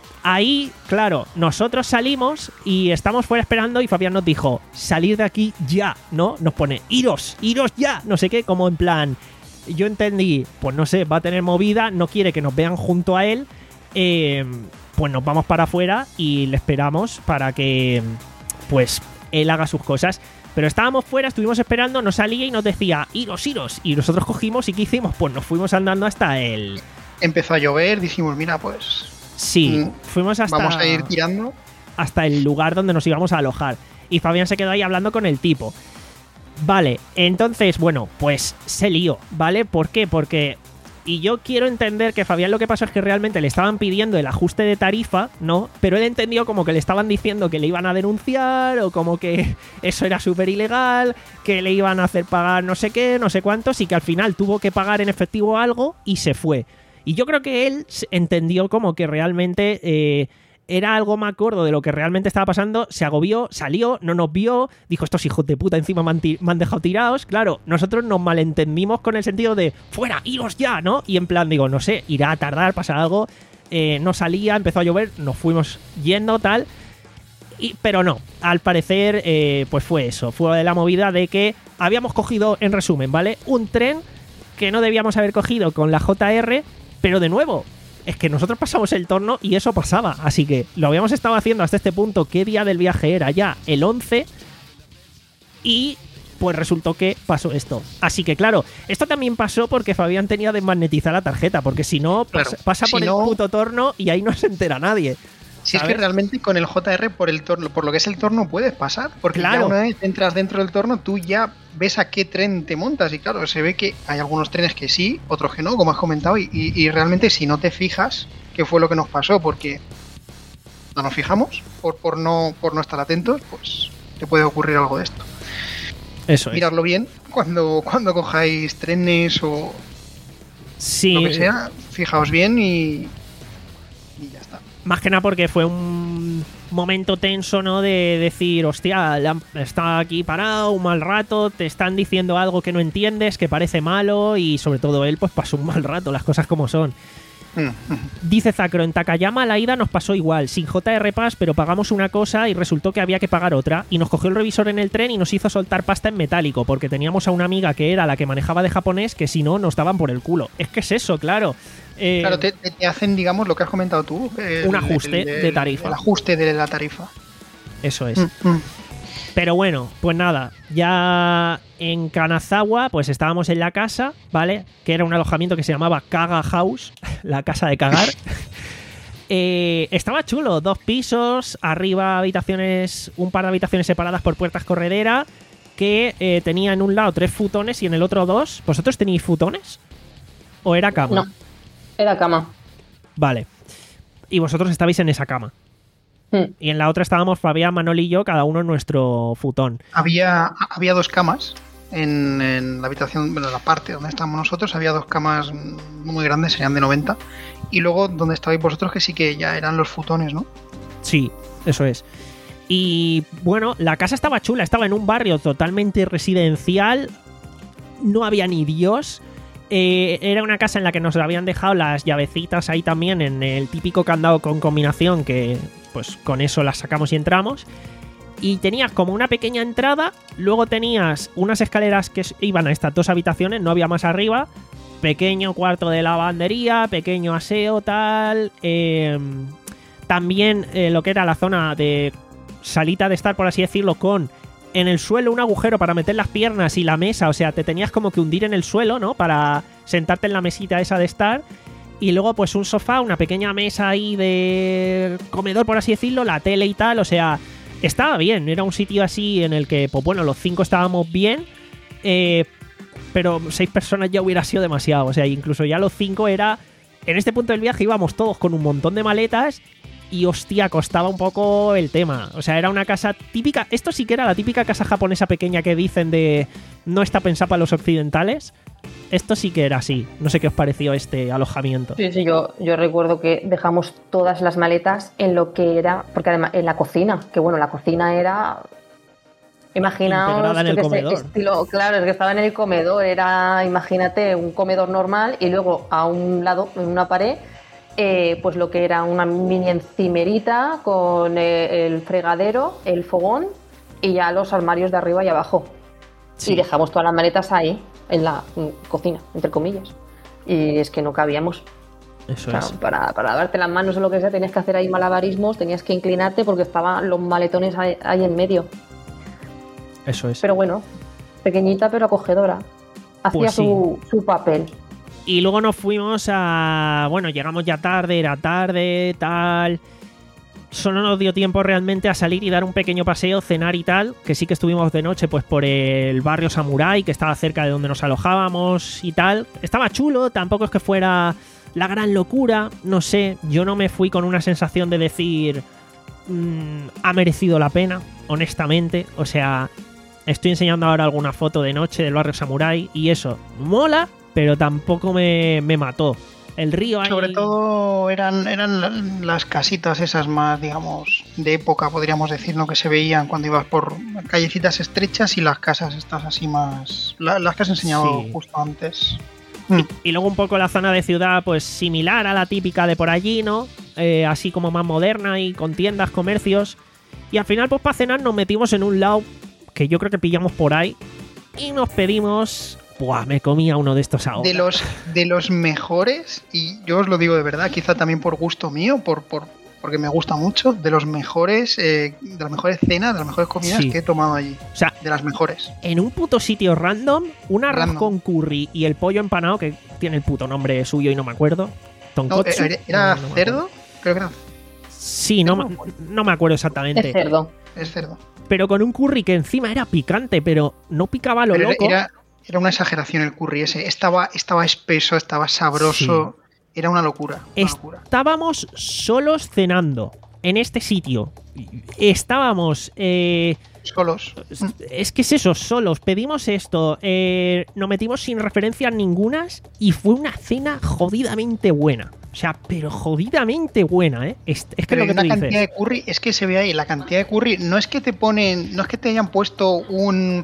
Ahí, claro, nosotros salimos y estamos fuera esperando y Fabián nos dijo, salir de aquí ya, ¿no? Nos pone, iros, iros ya, no sé qué, como en plan, yo entendí, pues no sé, va a tener movida, no quiere que nos vean junto a él, eh... pues nos vamos para afuera y le esperamos para que pues él haga sus cosas. Pero estábamos fuera, estuvimos esperando, nos salía y nos decía, iros, iros. Y nosotros cogimos y ¿qué hicimos? Pues nos fuimos andando hasta el... Empezó a llover, dijimos, mira, pues... Sí, mm, fuimos hasta... Vamos a ir tirando. Hasta el lugar donde nos íbamos a alojar. Y Fabián se quedó ahí hablando con el tipo. Vale, entonces, bueno, pues se lió, ¿vale? ¿Por qué? Porque... Y yo quiero entender que Fabián lo que pasó es que realmente le estaban pidiendo el ajuste de tarifa, ¿no? Pero él entendió como que le estaban diciendo que le iban a denunciar o como que eso era súper ilegal, que le iban a hacer pagar no sé qué, no sé cuántos y que al final tuvo que pagar en efectivo algo y se fue. Y yo creo que él entendió como que realmente... Eh, era algo más gordo de lo que realmente estaba pasando, se agobió, salió, no nos vio, dijo, estos hijos de puta encima me han, ti- me han dejado tirados. Claro, nosotros nos malentendimos con el sentido de, fuera, iros ya, ¿no? Y en plan, digo, no sé, irá a tardar, pasar algo, eh, no salía, empezó a llover, nos fuimos yendo, tal, y, pero no, al parecer, eh, pues fue eso, fue de la movida de que habíamos cogido, en resumen, ¿vale? Un tren que no debíamos haber cogido con la J R, pero de nuevo... Es que nosotros pasamos el torno y eso pasaba. Así que lo habíamos estado haciendo hasta este punto. ¿Qué día del viaje era? Ya el once. Y pues resultó que pasó esto. Así que claro, esto también pasó porque Fabián tenía desmagnetizar la tarjeta. Porque si no, Claro, pasa, pasa si por no- el puto torno y ahí no se entera nadie. Si es ¿sabes? que realmente con el J R por el torno, por lo que es el torno puedes pasar, porque Claro. ya una vez entras dentro del torno, tú ya ves a qué tren te montas y claro, se ve que hay algunos trenes que sí, otros que no, como has comentado, y, y- y realmente si no te fijas, qué fue lo que nos pasó, porque no nos fijamos por, por no por no estar atentos, pues te puede ocurrir algo de esto. Eso es. Miradlo bien cuando cuando cojáis trenes o Sí, lo que sea, fijaos bien y y ya está. más que nada porque fue un momento tenso, ¿no? De decir, hostia, le han- está aquí parado un mal rato, te están diciendo algo que no entiendes, que parece malo y sobre todo él pues pasó un mal rato, las cosas como son. Mm, mm. Dice Zacro, en Takayama la ida nos pasó igual, sin J R Pass, pero pagamos una cosa y resultó que había que pagar otra. Y nos cogió el revisor en el tren y nos hizo soltar pasta en metálico, porque teníamos a una amiga que era la que manejaba de japonés, que si no, nos daban por el culo. Es que es eso, claro. Eh, Claro, te, te- te hacen, digamos, lo que has comentado tú. el- Un ajuste de tarifa. El ajuste de la tarifa. Eso es. Mm, mm. Pero bueno, pues nada, ya en Kanazawa, pues estábamos en la casa, ¿vale? Que era un alojamiento que se llamaba Kaga House, la casa de cagar. Eh, estaba chulo, dos pisos, arriba habitaciones, un par de habitaciones separadas por puertas corredera, que eh, tenía en un lado tres futones y en el otro dos. ¿Vosotros tenéis futones? ¿O era cama? No, era cama. Vale. Y vosotros estabais en esa cama. Mm. Y en la otra estábamos Fabián, Manol y yo, cada uno en nuestro futón. Había, había dos camas en, en la habitación, bueno, en la parte donde estábamos nosotros, había dos camas muy grandes, serían de noventa. Y luego donde estabais vosotros, que sí que ya eran los futones, ¿no? Sí, eso es. Y bueno, la casa estaba chula, estaba en un barrio totalmente residencial. no había ni Dios. Eh, era una casa en la que nos habían dejado las llavecitas ahí también en el típico candado con combinación que pues con eso las sacamos y entramos. Y tenías como una pequeña entrada, luego tenías unas escaleras que iban a estas dos habitaciones, no había más arriba, pequeño cuarto de lavandería, pequeño aseo, tal. Eh, también eh, lo que era la zona de salita de estar, por así decirlo, con en el suelo un agujero para meter las piernas y la mesa, o sea, te tenías como que hundir en el suelo, ¿no? Para sentarte en la mesita esa de estar. Y luego pues un sofá, una pequeña mesa ahí de comedor, por así decirlo, la tele y tal, o sea, estaba bien. Era un sitio así en el que, pues bueno, los cinco estábamos bien, eh, pero seis personas ya hubiera sido demasiado, o sea, incluso ya los cinco era... En este punto del viaje íbamos todos con un montón de maletas y hostia, costaba un poco el tema. O sea, era una casa típica... Esto sí que era la típica casa japonesa pequeña que dicen de no está pensada para los occidentales. Esto sí que era así. No sé qué os pareció este alojamiento. Sí, sí, yo, yo recuerdo que dejamos todas las maletas en lo que era... Porque además en la cocina, que bueno, la cocina era... Imaginaos integrada en el que comedor. Ese estilo, claro, es que estaba en el comedor, era, imagínate, un comedor normal y luego a un lado, en una pared, eh, pues lo que era una mini encimerita con eh, el fregadero, el fogón y ya los armarios de arriba y abajo. Sí. Y dejamos todas las maletas ahí, en la mm, cocina, entre comillas. Y es que no cabíamos. Eso O sea, es. para, para lavarte las manos o lo que sea, tenías que hacer ahí malabarismos, tenías que inclinarte porque estaban los maletones ahí, ahí en medio. Eso es. Pero bueno, pequeñita pero acogedora. Hacía Pues sí. su, su papel. Y luego nos fuimos a... Bueno, llegamos ya tarde, era tarde, tal... Solo nos dio tiempo realmente a salir y dar un pequeño paseo, cenar y tal, que sí que estuvimos de noche pues por el barrio Samurai, que estaba cerca de donde nos alojábamos y tal. Estaba chulo, tampoco es que fuera la gran locura, no sé, yo no me fui con una sensación de decir mmm, ha merecido la pena, honestamente. O sea, estoy enseñando ahora alguna foto de noche del barrio Samurai y eso, mola, pero tampoco me, me mató. El río ahí... Sobre todo eran, eran las casitas esas más, digamos, de época, podríamos decir, ¿no? Que se veían cuando ibas por callecitas estrechas y las casas estas así más... la- las que has enseñado Sí. justo antes. Y luego un poco la zona de ciudad, pues similar a la típica de por allí, ¿no? Eh, así como más moderna y con tiendas, comercios. Y al final, pues para cenar nos metimos en un lado que yo creo que pillamos por ahí y nos pedimos... Buah, me comía uno de estos ahora. De los, de los mejores, y yo os lo digo de verdad, quizá también por gusto mío, por, por porque me gusta mucho, de los mejores, eh, de las mejores cenas, de las mejores comidas Sí. que he tomado allí. O sea, De las mejores. en un puto sitio random, un arroz Random. con curry y el pollo empanado, que tiene el puto nombre suyo y no me acuerdo. No, Tonkotsu. era era No, no me cerdo, acuerdo. creo que era, Sí, no, No me- me acuerdo. no me acuerdo Es exactamente. cerdo. es cerdo. Pero con un curry que encima era picante, pero no picaba a lo Pero era, loco. era, era una exageración el curry ese. Estaba, estaba espeso, estaba sabroso. Era una locura. Una locura. Estábamos solos cenando en este sitio. Estábamos... Eh, Solos. es que es eso, solos. Pedimos esto. Eh, nos metimos sin referencias ningunas y fue una cena jodidamente buena. O sea, pero jodidamente buena, ¿eh? Es, es que Pero es lo hay que una tú cantidad dices. de curry, es que se ve ahí la cantidad de curry. No es que te ponen, no es que te hayan puesto un,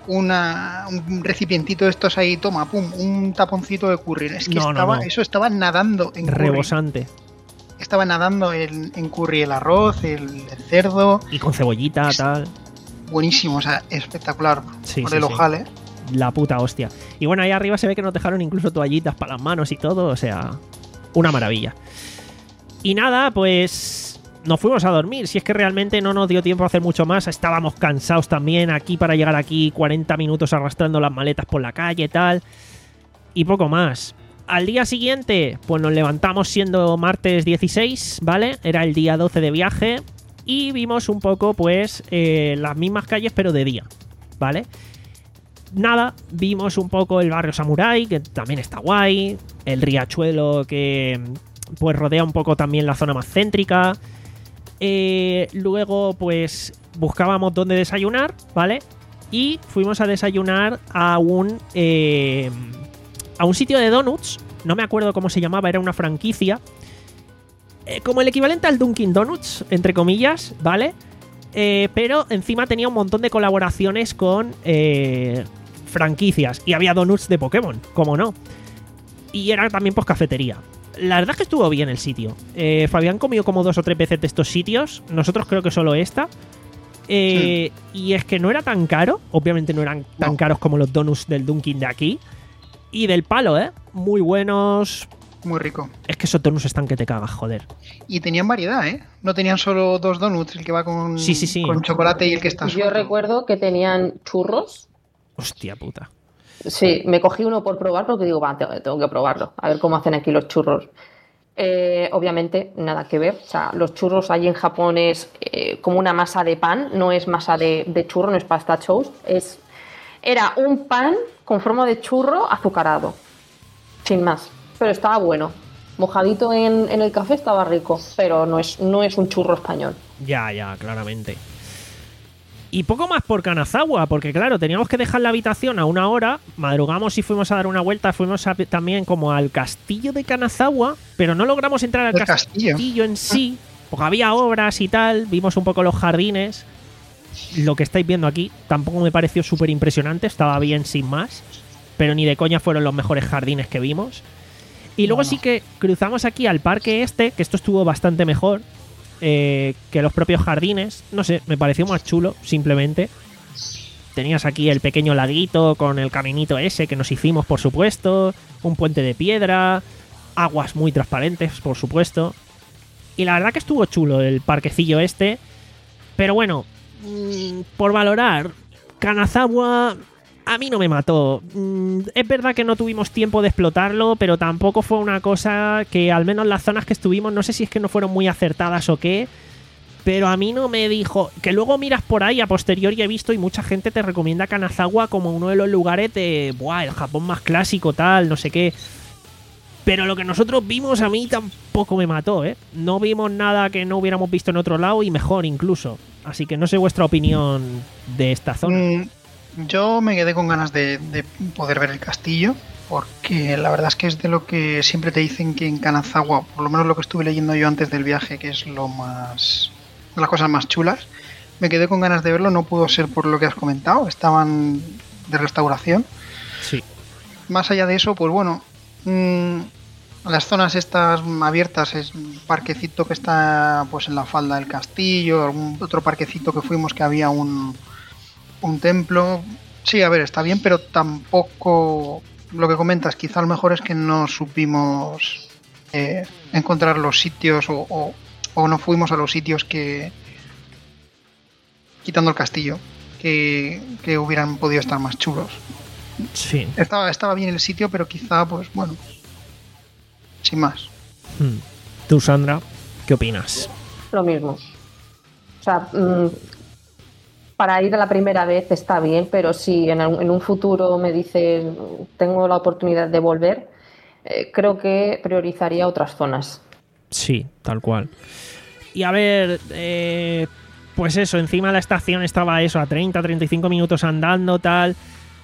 una, un recipientito de estos ahí, toma, pum, un taponcito de curry. Es que No, no, estaba, no. eso estaba nadando en curry. Rebosante. Estaba nadando en, en curry el arroz, el, el cerdo. Y con cebollita, Es- tal. Buenísimo, o sea, espectacular. Sí, por sí, el sí. ojal, ¿eh? La puta hostia. Y bueno, ahí arriba se ve que nos dejaron incluso toallitas para las manos y todo. O sea, una maravilla. Y nada, pues nos fuimos a dormir. Si es que realmente no nos dio tiempo a hacer mucho más. Estábamos cansados también aquí para llegar aquí cuarenta minutos arrastrando las maletas por la calle y tal. Y poco más. Al día siguiente, pues nos levantamos siendo martes dieciséis, ¿vale? Era el día doce de viaje. Y vimos un poco, pues, eh, las mismas calles, pero de día, ¿vale? Nada, vimos un poco el barrio Samurai, que también está guay. El riachuelo que, pues, rodea un poco también la zona más céntrica. Eh, luego, pues, buscábamos dónde desayunar, ¿vale? Y fuimos a desayunar a un... eh, a un sitio de donuts. No me acuerdo cómo se llamaba, era una franquicia. Eh, como el equivalente al Dunkin' Donuts, entre comillas, ¿vale? Eh, pero encima tenía un montón de colaboraciones con eh, franquicias. Y había donuts de Pokémon, como no. Y era también pues cafetería. La verdad es que estuvo bien el sitio. Eh, Fabián comió como dos o tres veces de estos sitios. Nosotros creo que solo esta. Eh, sí. Y es que no era tan caro. Obviamente no eran tan no. caros como los donuts del Dunkin' de aquí. Y del palo, ¿eh? Muy buenos. Muy rico. Es que esos donuts están que te cagas, joder. Y tenían variedad, ¿eh? No tenían solo dos donuts, el que va con, sí, sí, sí. con chocolate y el que está suelto. Yo recuerdo que tenían churros. Hostia puta. Sí, me cogí uno por probar porque digo, va, tengo que probarlo. A ver cómo hacen aquí los churros. Eh, obviamente, nada que ver. O sea, los churros allí en Japón es eh, como una masa de pan. No es masa de, de churro, no es pasta toast. Es, era un pan con forma de churro azucarado. Sin más. Pero estaba bueno. Mojadito en, en el café estaba rico. Pero no es, no es un churro español. Ya, ya, claramente. Y poco más por Kanazawa, porque claro, teníamos que dejar la habitación a una hora, madrugamos y fuimos a dar una vuelta, fuimos a, también como al castillo de Kanazawa, pero no logramos entrar al castillo. castillo en sí, porque había obras y tal, vimos un poco los jardines. Lo que estáis viendo aquí tampoco me pareció súper impresionante, estaba bien sin más, pero ni de coña fueron los mejores jardines que vimos. Y luego no, no. sí que cruzamos aquí al parque este, que esto estuvo bastante mejor. Eh, que los propios jardines, no sé, me pareció más chulo, simplemente. Tenías aquí el pequeño laguito con el caminito ese que nos hicimos, por supuesto, un puente de piedra, aguas muy transparentes, por supuesto. Y la verdad que estuvo chulo el parquecillo este. Pero bueno, mmm, por valorar, Kanazawa a mí no me mató. Mm, es verdad que no tuvimos tiempo de explotarlo, pero tampoco fue una cosa que, al menos las zonas que estuvimos, no sé si es que no fueron muy acertadas o qué, pero a mí no me dijo... Que luego miras por ahí, a posteriori he visto, y mucha gente te recomienda Kanazawa como uno de los lugares de... Buah, el Japón más clásico, tal, no sé qué. Pero lo que nosotros vimos a mí tampoco me mató, ¿eh? No vimos nada que no hubiéramos visto en otro lado, y mejor incluso. Así que no sé vuestra opinión de esta zona. Mm. Yo me quedé con ganas de, de poder ver el castillo, porque la verdad es que es de lo que siempre te dicen que en Kanazawa, por lo menos lo que estuve leyendo yo antes del viaje, que es lo más, las cosas más chulas. Me quedé con ganas de verlo, no pudo ser por lo que has comentado, estaban de restauración. Sí. Más allá de eso, pues bueno, mmm, las zonas estas abiertas, es un parquecito que está pues en la falda del castillo, algún otro parquecito que fuimos que había un... un templo, sí, a ver, está bien, pero tampoco, lo que comentas, quizá lo mejor es que no supimos eh, encontrar los sitios o, o, o no fuimos a los sitios que, quitando el castillo, que, que hubieran podido estar más chulos. Sí. Estaba, estaba bien el sitio, pero quizá, pues bueno, sin más. Hmm. Tú, Sandra, ¿qué opinas? Lo mismo. O sea, mmm, para ir a la primera vez está bien, pero si en, en un futuro me dices tengo la oportunidad de volver, eh, creo que priorizaría otras zonas. Sí, tal cual. Y a ver, eh, pues eso, encima la estación estaba eso, a treinta, treinta y cinco minutos andando, tal.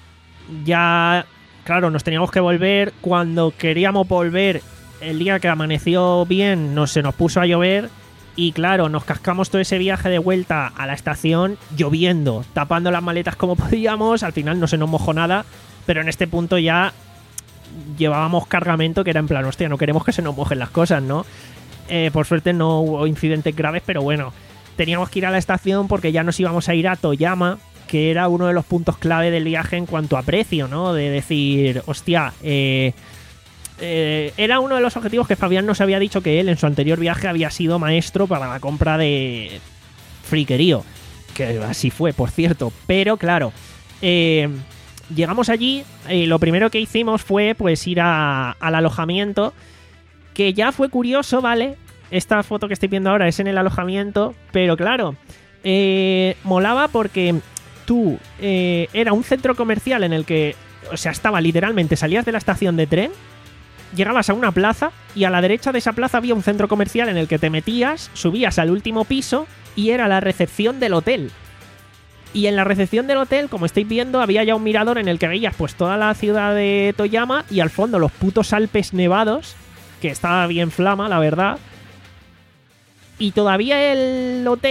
Ya, claro, nos teníamos que volver. Cuando queríamos volver, el día que amaneció bien, nos, se nos puso a llover. Y claro, nos cascamos todo ese viaje de vuelta a la estación lloviendo, tapando las maletas como podíamos. Al final no se nos mojó nada, pero en este punto ya llevábamos cargamento que era en plan, hostia, no queremos que se nos mojen las cosas, ¿no? Eh, por suerte no hubo incidentes graves, pero bueno, teníamos que ir a la estación porque ya nos íbamos a ir a Toyama, que era uno de los puntos clave del viaje en cuanto a precio, ¿no? De decir, hostia, eh... Eh, era uno de los objetivos que Fabián nos había dicho que él en su anterior viaje había sido maestro para la compra de friquerío, que así fue, por cierto. Pero claro, eh, llegamos allí y lo primero que hicimos fue pues ir a, al alojamiento, que ya fue curioso, ¿vale? Esta foto que estoy viendo ahora es en el alojamiento, pero claro, eh, molaba porque tú eh, era un centro comercial en el que, o sea, estaba literalmente, salías de la estación de tren, llegabas a una plaza y a la derecha de esa plaza había un centro comercial en el que te metías, subías al último piso y era la recepción del hotel. Y en la recepción del hotel, como estáis viendo, había ya un mirador en el que veías pues toda la ciudad de Toyama y al fondo los putos Alpes nevados, que estaba bien flama, la verdad. Y todavía el hotel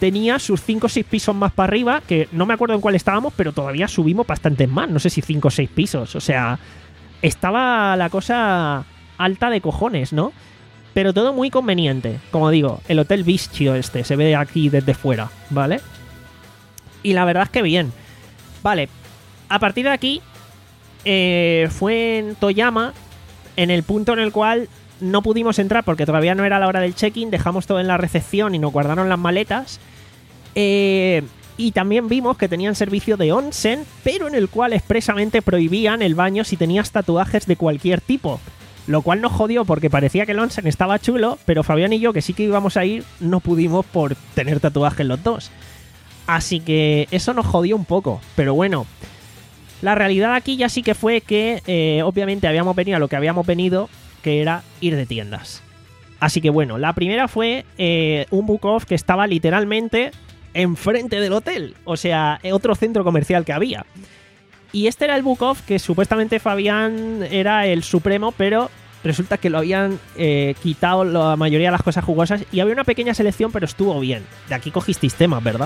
tenía sus cinco o seis pisos más para arriba, que no me acuerdo en cuál estábamos, pero todavía subimos bastantes más, no sé si cinco o seis pisos, o sea, estaba la cosa alta de cojones, ¿no? Pero todo muy conveniente, como digo, el Hotel Bischio este, se ve aquí desde fuera, ¿vale? Y la verdad es que bien. Vale, a partir de aquí, eh, fue en Toyama, en el punto en el cual no pudimos entrar porque todavía no era la hora del check-in, dejamos todo en la recepción y nos guardaron las maletas. Eh, y también vimos que tenían servicio de onsen, pero en el cual expresamente prohibían el baño si tenías tatuajes de cualquier tipo. Lo cual nos jodió porque parecía que el onsen estaba chulo, pero Fabián y yo, que sí que íbamos a ir, no pudimos por tener tatuajes los dos. Así que eso nos jodió un poco, pero bueno. La realidad aquí ya sí que fue que eh, obviamente habíamos venido a lo que habíamos venido, que era ir de tiendas. Así que bueno, la primera fue eh, un book off que estaba literalmente enfrente del hotel, o sea, otro centro comercial que había. Y este era el book off que supuestamente Fabián era el supremo, pero resulta que lo habían eh, quitado la mayoría de las cosas jugosas y había una pequeña selección, pero estuvo bien. De aquí cogisteis temas, ¿verdad?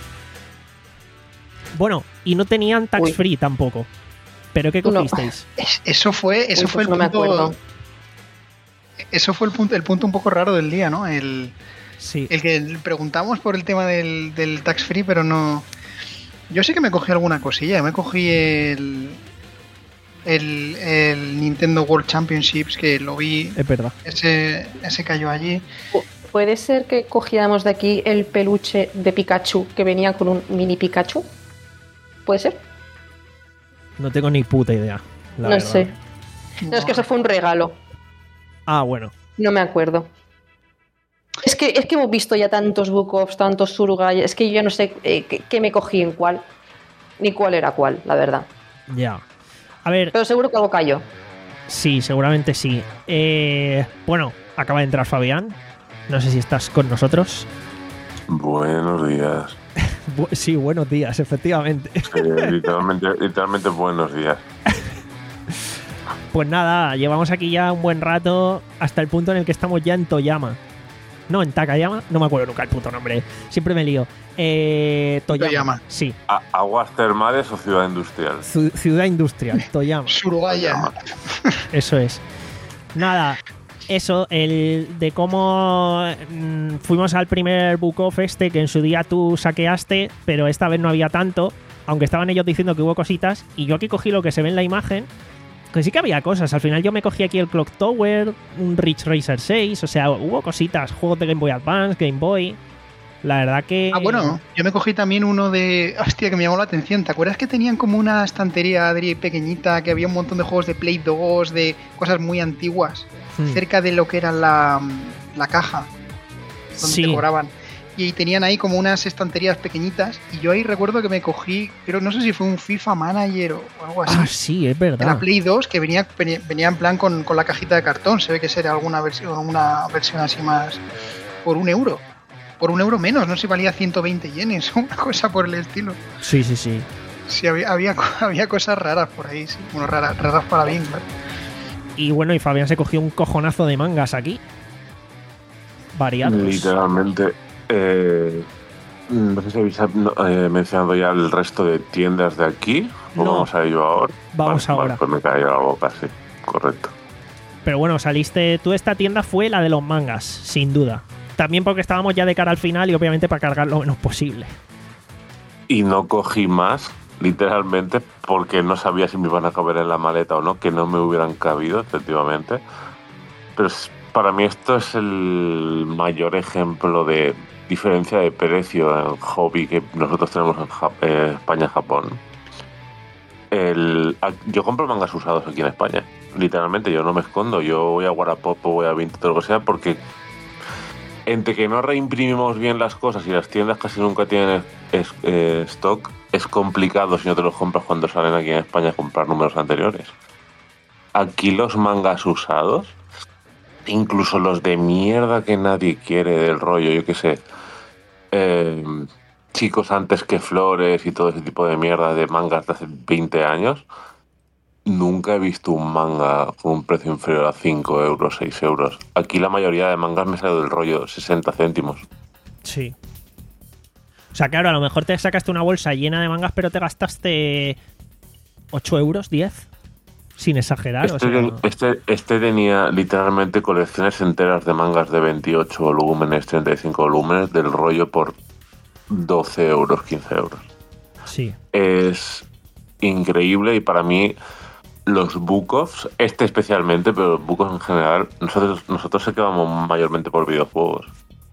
Bueno, y no tenían tax free tampoco. ¿Pero qué cogisteis? No. Eso fue, eso Uy, fue pues el no me punto. acuerdo. Eso fue el punto, el punto un poco raro del día, ¿no? El, sí. el que preguntamos por el tema del, del tax free, pero no. Yo sé que me cogí alguna cosilla. Me cogí el, el, el Nintendo World Championships, que lo vi. Es verdad. Ese, ese cayó allí. ¿Puede ser que cogiéramos de aquí el peluche de Pikachu que venía con un mini Pikachu? ¿Puede ser? No tengo ni puta idea. La no verdad. sé. No, es que eso fue un regalo. Ah, bueno. No me acuerdo. Es que, es que hemos visto ya tantos book-offs, tantos Surugai. Es que yo ya no sé eh, qué, qué me cogí en cuál. Ni cuál era cuál, la verdad. Ya. A ver. Pero seguro que algo cayó. Sí, seguramente sí. Eh, bueno, acaba de entrar Fabián. No sé si estás con nosotros. Buenos días. Bu- sí, buenos días, efectivamente. Sí, literalmente, literalmente buenos días. Pues nada, llevamos aquí ya un buen rato hasta el punto en el que estamos ya en Toyama. No, en Takayama, no me acuerdo nunca el puto nombre. Siempre me lío. Eh, Toyama. Toyama. Sí. A- ¿Aguas termales o ciudad industrial? Ci- ciudad industrial, Toyama. Surugaya. Eso es. Nada, eso, el de cómo mm, fuimos al primer book off este que en su día tú saqueaste, pero esta vez no había tanto, aunque estaban ellos diciendo que hubo cositas, y yo aquí cogí lo que se ve en la imagen, que sí que había cosas. Al final yo me cogí aquí el Clock Tower, un Ridge Racer seis, o sea, hubo cositas, juegos de Game Boy Advance, Game Boy. La verdad que... Ah, bueno, yo me cogí también uno de... Hostia, que me llamó la atención. ¿Te acuerdas que tenían como una estantería, Adri, pequeñita, que había un montón de juegos de Play dos, de cosas muy antiguas, Hmm. cerca de lo que era la, la caja, donde Sí. te cobraban? Y tenían ahí como unas estanterías pequeñitas, y yo ahí recuerdo que me cogí, pero no sé si fue un FIFA Manager o algo así. Ah, sí, es De la verdad. Play dos, que venía, venía venía en plan con, con la cajita de cartón. Se ve que sería alguna versión, una versión así más por un euro. Por un euro menos, no sé si valía ciento veinte yenes o una cosa por el estilo. Sí, sí, sí. Sí, había, había, había cosas raras por ahí, sí. Bueno, raras, raras para bien, claro. Y bueno, y Fabián se cogió un cojonazo de mangas aquí. Variados. Literalmente. Eh, no sé si habéis no, eh, mencionado ya el resto de tiendas de aquí. ¿O No. vamos a ello ahora? Vamos Vale, ahora. vale, pues me cayó la boca, sí. Correcto. Pero bueno, saliste... Tú, esta tienda fue la de los mangas, sin duda. También porque estábamos ya de cara al final y obviamente para cargar lo menos posible. Y no cogí más, literalmente, porque no sabía si me iban a caber en la maleta o no, que no me hubieran cabido, efectivamente. Pero es- para mí esto es el mayor ejemplo de diferencia de precio en hobby que nosotros tenemos en Ja- eh, España y Japón. El, a- yo compro mangas usados aquí en España, literalmente, yo no me escondo, yo voy a Wallapop o voy a Vinted, todo lo que sea, porque entre que no reimprimimos bien las cosas y las tiendas casi nunca tienen es- eh, stock, es complicado si no te los compras cuando salen aquí en España a comprar números anteriores. Aquí los mangas usados, incluso los de mierda que nadie quiere del rollo, yo qué sé, eh, chicos antes que flores y todo ese tipo de mierda de mangas de hace veinte años, nunca he visto un manga con un precio inferior a cinco euros, seis euros. Aquí la mayoría de mangas me sale del rollo sesenta céntimos. Sí. O sea, claro, a lo mejor te sacaste una bolsa llena de mangas, pero te gastaste ocho euros, diez, sin exagerar. Este, o sea, este, este tenía literalmente colecciones enteras de mangas de veintiocho volúmenes, treinta y cinco volúmenes, del rollo por doce euros, quince euros. Sí. Es increíble y para mí los book-offs, este especialmente, pero los book-offs en general, nosotros, nosotros sé que vamos mayormente por videojuegos,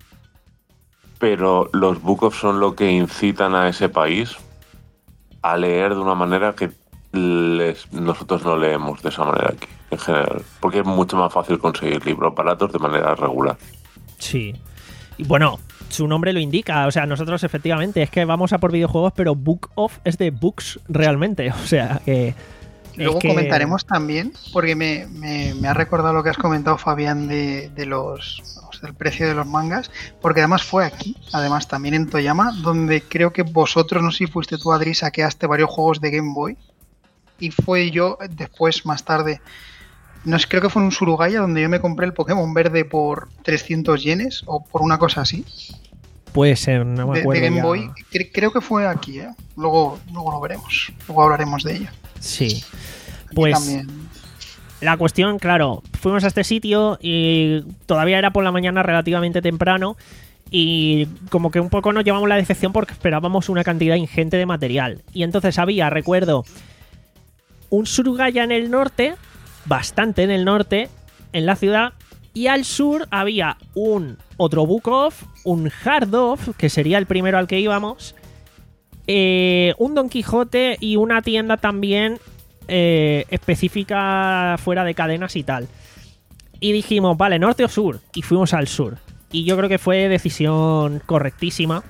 pero los book-offs son lo que incitan a ese país a leer de una manera que les, nosotros no leemos de esa manera aquí, en general, porque es mucho más fácil conseguir libros baratos de manera regular. Sí. Y bueno, su nombre lo indica, o sea, nosotros efectivamente es que vamos a por videojuegos, pero book off es de books realmente, o sea, que... Luego es que... comentaremos también, porque me, me, me ha recordado lo que has comentado, Fabián, de, de los o sea, del precio de los mangas, porque además fue aquí, además también en Toyama, donde creo que vosotros, no sé si fuiste tú, Adri, saqueaste varios juegos de Game Boy, y fue yo después, más tarde, no sé, creo que fue en un Surugaya donde yo me compré el Pokémon verde por trescientos yenes, o por una cosa así. Puede ser, no me de, acuerdo de Game ya. Boy, cre- creo que fue aquí, ¿eh? Luego, luego lo veremos, luego hablaremos de ello. Sí. Aquí Pues también. la cuestión, claro, fuimos a este sitio y todavía era por la mañana relativamente temprano y como que un poco nos llevamos la decepción porque esperábamos una cantidad ingente de material. Y entonces había, recuerdo, un Surugaya en el norte, bastante en el norte, en la ciudad, y al sur había un otro Book Off, un Hard Off, que sería el primero al que íbamos, eh, un Don Quijote y una tienda también eh, específica fuera de cadenas y tal. Y dijimos, vale, norte o sur, y fuimos al sur. Y yo creo que fue decisión correctísima.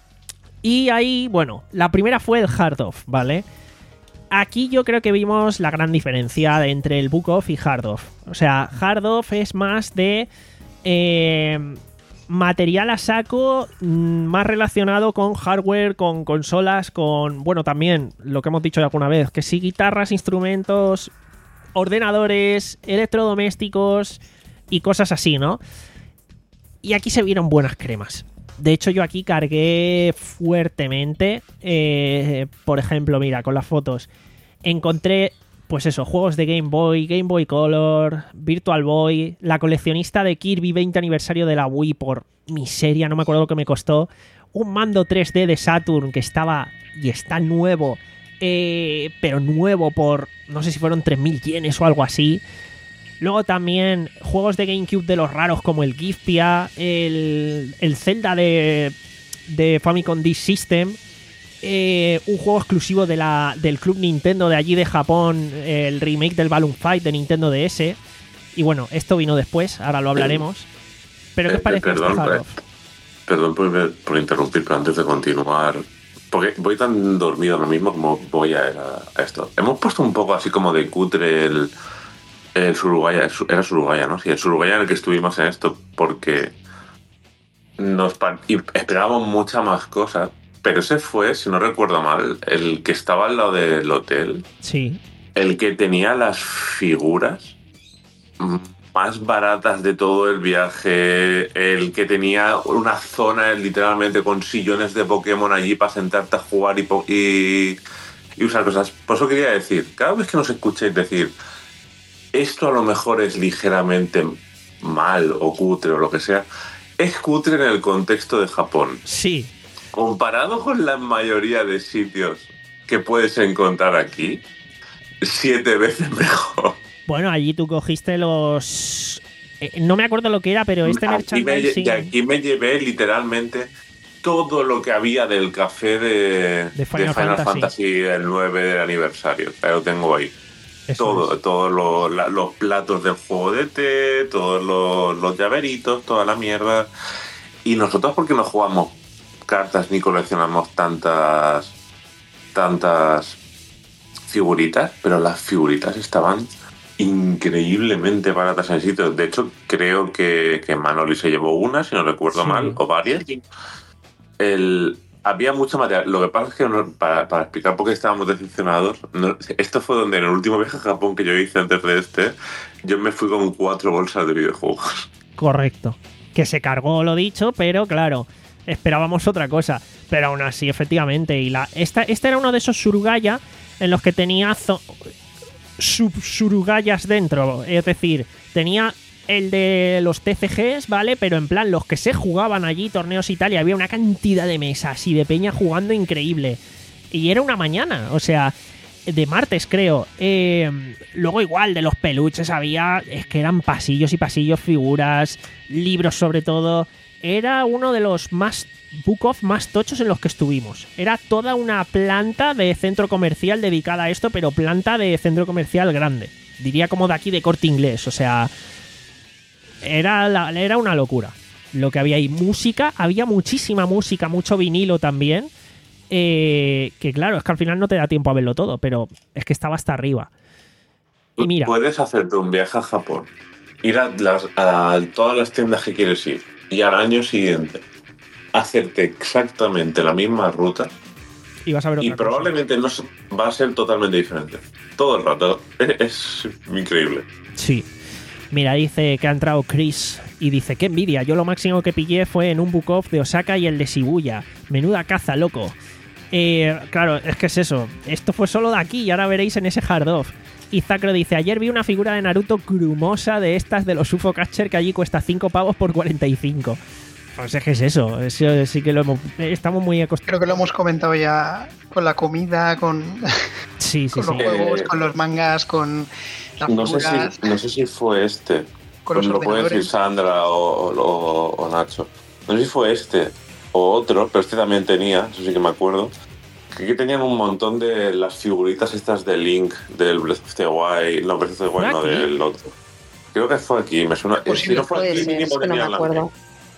Y ahí, bueno, la primera fue el Hard Off, ¿vale? Aquí yo creo que vimos la gran diferencia entre el Book Off y Hard Off. O sea, Hard Off es más de eh, material a saco, más relacionado con hardware, con consolas, con, bueno, también lo que hemos dicho ya alguna vez, que sí, guitarras, instrumentos, ordenadores, electrodomésticos y cosas así, ¿no? Y aquí se vieron buenas cremas. De hecho, yo aquí cargué fuertemente. Eh, por ejemplo, mira, con las fotos. Encontré, pues eso, juegos de Game Boy, Game Boy Color, Virtual Boy, la coleccionista de Kirby veinte aniversario de la Wii por miseria, no me acuerdo lo que me costó. Un mando tres D de Saturn que estaba y está nuevo, eh, pero nuevo por, no sé si fueron tres mil yenes o algo así. Luego también juegos de GameCube de los raros como el Giftia, el, el Zelda de, de Famicom Disk System, eh, un juego exclusivo de la, del Club Nintendo de allí de Japón, el remake del Balloon Fight de Nintendo D S. Y bueno, esto vino después, ahora lo hablaremos. Pero ¿qué os parece perdón, este Hard Off? Perdón por, por interrumpir, pero antes de continuar, porque voy tan dormido ahora mismo como voy a, a esto. Hemos puesto un poco así como de cutre el... El Surugaya, era Surugaya, ¿no? Sí, el Surugaya en el que estuvimos en esto, porque nos par- y esperábamos muchas más cosas, pero ese fue, si no recuerdo mal, el que estaba al lado del hotel. Sí. El que tenía las figuras más baratas de todo el viaje, el que tenía una zona literalmente con sillones de Pokémon allí para sentarte a jugar y, po- y, y usar cosas. Por eso quería decir, cada vez que nos escuchéis decir esto a lo mejor es ligeramente mal o cutre o lo que sea, es cutre en el contexto de Japón. Sí. Comparado con la mayoría de sitios que puedes encontrar aquí, siete veces mejor. Bueno, allí tú cogiste los... Eh, no me acuerdo lo que era, pero este aquí me, merchandising... y aquí me llevé literalmente todo lo que había del café de, de Final, de Final Fantasy. Fantasy, el nueve del aniversario. Lo tengo ahí. Eso Todo, es. todos los, la, los platos del juego de té, todos los, los llaveritos, toda la mierda. Y nosotros, porque no jugamos cartas ni coleccionamos tantas tantas figuritas, pero las figuritas estaban increíblemente baratas en el sitio. De hecho, creo que, que Manoli se llevó una, si no recuerdo Sí. mal, o varias. El... Había mucho material. Lo que pasa es que, no, para, para explicar por qué estábamos decepcionados, no, esto fue donde en el último viaje a Japón que yo hice antes de este, yo me fui con cuatro bolsas de videojuegos. Correcto. Que se cargó lo dicho, pero claro, esperábamos otra cosa. Pero aún así, efectivamente. Y la esta, este era uno de esos Surugaya en los que tenía zo- sub Surugayas dentro. Es decir, tenía el de los T C Gs, ¿vale? Pero en plan, los que se jugaban allí, torneos y tal, y había una cantidad de mesas y de peña jugando increíble. Y era una mañana, o sea, de martes creo. Eh, luego igual, de los peluches había, es que eran pasillos y pasillos, figuras, libros sobre todo. Era uno de los más book off más tochos en los que estuvimos. Era toda una planta de centro comercial dedicada a esto, pero planta de centro comercial grande. Diría como de aquí de Corte Inglés, o sea... Era, la, era una locura lo que había ahí. Música, había muchísima música, mucho vinilo también. Eh, que claro, es que al final no te da tiempo a verlo todo, pero es que estaba hasta arriba. Y mira, puedes hacerte un viaje a Japón, ir a, las, a todas las tiendas que quieres ir y al año siguiente hacerte exactamente la misma ruta y vas a ver otra y cosa. probablemente no va a ser totalmente diferente. Todo el rato. Es, es increíble. Sí. Mira, dice que ha entrado Chris y dice, qué envidia, yo lo máximo que pillé fue en un book off de Osaka y el de Shibuya. Menuda caza, loco. Eh, claro, es que es eso. Esto fue solo de aquí y ahora veréis en ese hard off. Y Zacro dice, ayer vi una figura de Naruto grumosa de estas de los U F O Catcher que allí cuesta cinco pavos por cuarenta y cinco. Pues es que es eso. Eso sí que lo hemos... Estamos muy acostumbrados. Creo que lo hemos comentado ya con la comida, con, Sí, sí, con sí. los juegos, Eh, con los mangas, con las No sé, figuras, si, no sé si fue este. con los Pues lo puede decir ordenadores. Sandra o, o- o Nacho. No sé si fue este o otro, pero este también tenía, eso sí que me acuerdo. Que aquí tenían un montón de las figuritas estas de Link, del Breath of the Wild. No, Breath of the Wild, ¿Fue no, aquí? del otro. Creo que fue aquí, me suena. Es Si no fue Puede aquí, ser, es mínimo que no me tenían la- acuerdo.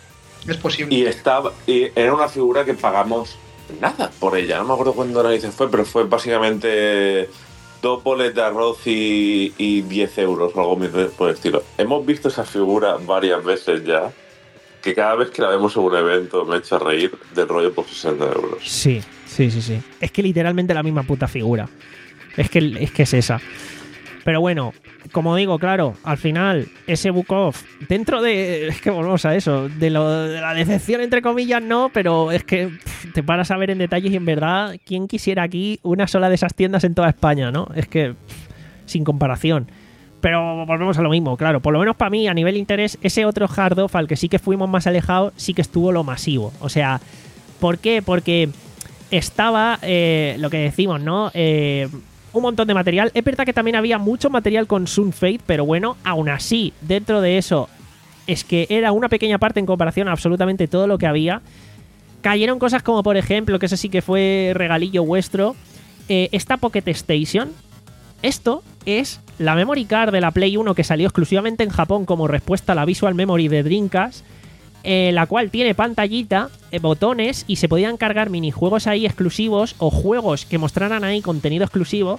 Es posible. Y estaba, y era una figura que pagamos nada por ella. No me acuerdo cuándo narices fue, pero fue básicamente dos boles de arroz y, y diez euros o algo por el estilo. Hemos visto esa figura varias veces ya, que cada vez que la vemos en un evento me echa a reír del rollo por sesenta euros. Sí, sí, sí, sí. Es que literalmente la misma puta figura. Es que es, que es esa. Pero bueno, como digo, claro, al final, ese book off, dentro de... Es que volvemos a eso, de, lo, de la decepción entre comillas no, pero es que pff, te paras a ver en detalles y en verdad, ¿quién quisiera aquí una sola de esas tiendas en toda España, no? Es que, pff, sin comparación. Pero volvemos a lo mismo, claro, por lo menos para mí, a nivel interés, ese otro hard off al que sí que fuimos más alejados, sí que estuvo lo masivo. O sea, ¿por qué? Porque estaba, eh, lo que decimos, ¿no? Eh... un montón de material. Es verdad que también había mucho material con Sun Fate, pero bueno, aún así, dentro de eso, es que era una pequeña parte en comparación a absolutamente todo lo que había. Cayeron cosas como, por ejemplo, que eso sí que fue regalillo vuestro, eh, esta Pocket Station. Esto es la memory card de la Play uno que salió exclusivamente en Japón como respuesta a la Visual Memory de Dreamcast, eh, la cual tiene pantallita, eh, botones y se podían cargar minijuegos ahí exclusivos o juegos que mostraran ahí contenido exclusivo.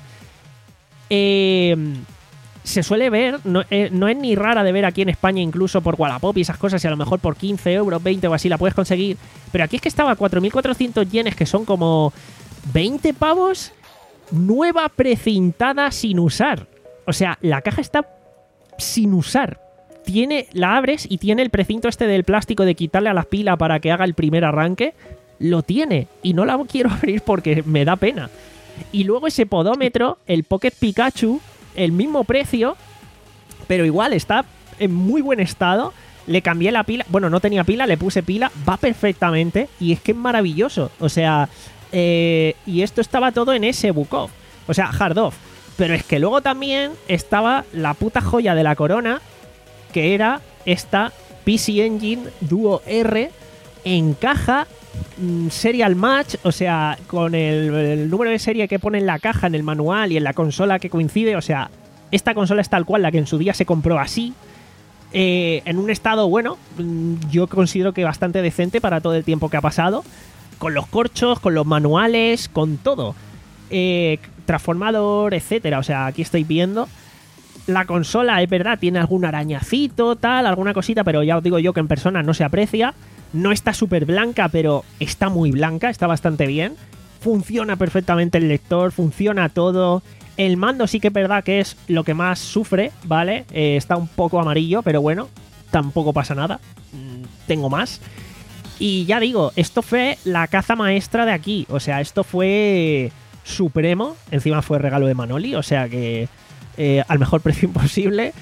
Eh, se suele ver, no, eh, no es ni rara de ver aquí en España, incluso por Wallapop y esas cosas, y a lo mejor por quince euros, veinte o así la puedes conseguir. Pero aquí es que estaba a cuatro mil cuatrocientos yenes, que son como veinte pavos, nueva precintada sin usar. O sea, la caja está sin usar. Tiene, la abres y tiene el precinto este del plástico de quitarle a la pila para que haga el primer arranque. Lo tiene y no la quiero abrir porque me da pena. Y luego ese podómetro, el Pocket Pikachu, el mismo precio, pero igual está en muy buen estado. Le cambié la pila, bueno, no tenía pila, le puse pila, va perfectamente y es que es maravilloso. O sea, eh, y esto estaba todo en ese book off, o sea, hard off. Pero es que luego también estaba la puta joya de la corona, que era esta P C Engine Duo R en caja, mmm, Serial Match, o sea, con el, el número de serie que pone en la caja, en el manual y en la consola que coincide. O sea, esta consola es tal cual, la que en su día se compró así, eh, en un estado, bueno, mmm, yo considero que bastante decente para todo el tiempo que ha pasado, con los corchos, con los manuales, con todo, eh, transformador, etcétera. O sea, aquí estoy viendo. La consola, es verdad, tiene algún arañacito, tal, alguna cosita, pero ya os digo yo que en persona no se aprecia. No está súper blanca, pero está muy blanca, está bastante bien. Funciona perfectamente el lector, funciona todo. El mando sí que es verdad que es lo que más sufre, ¿vale? Eh, está un poco amarillo, pero bueno, tampoco pasa nada. Mm, tengo más. Y ya digo, esto fue la caza maestra de aquí. O sea, esto fue supremo. Encima fue regalo de Manoli, o sea que eh, al mejor precio imposible.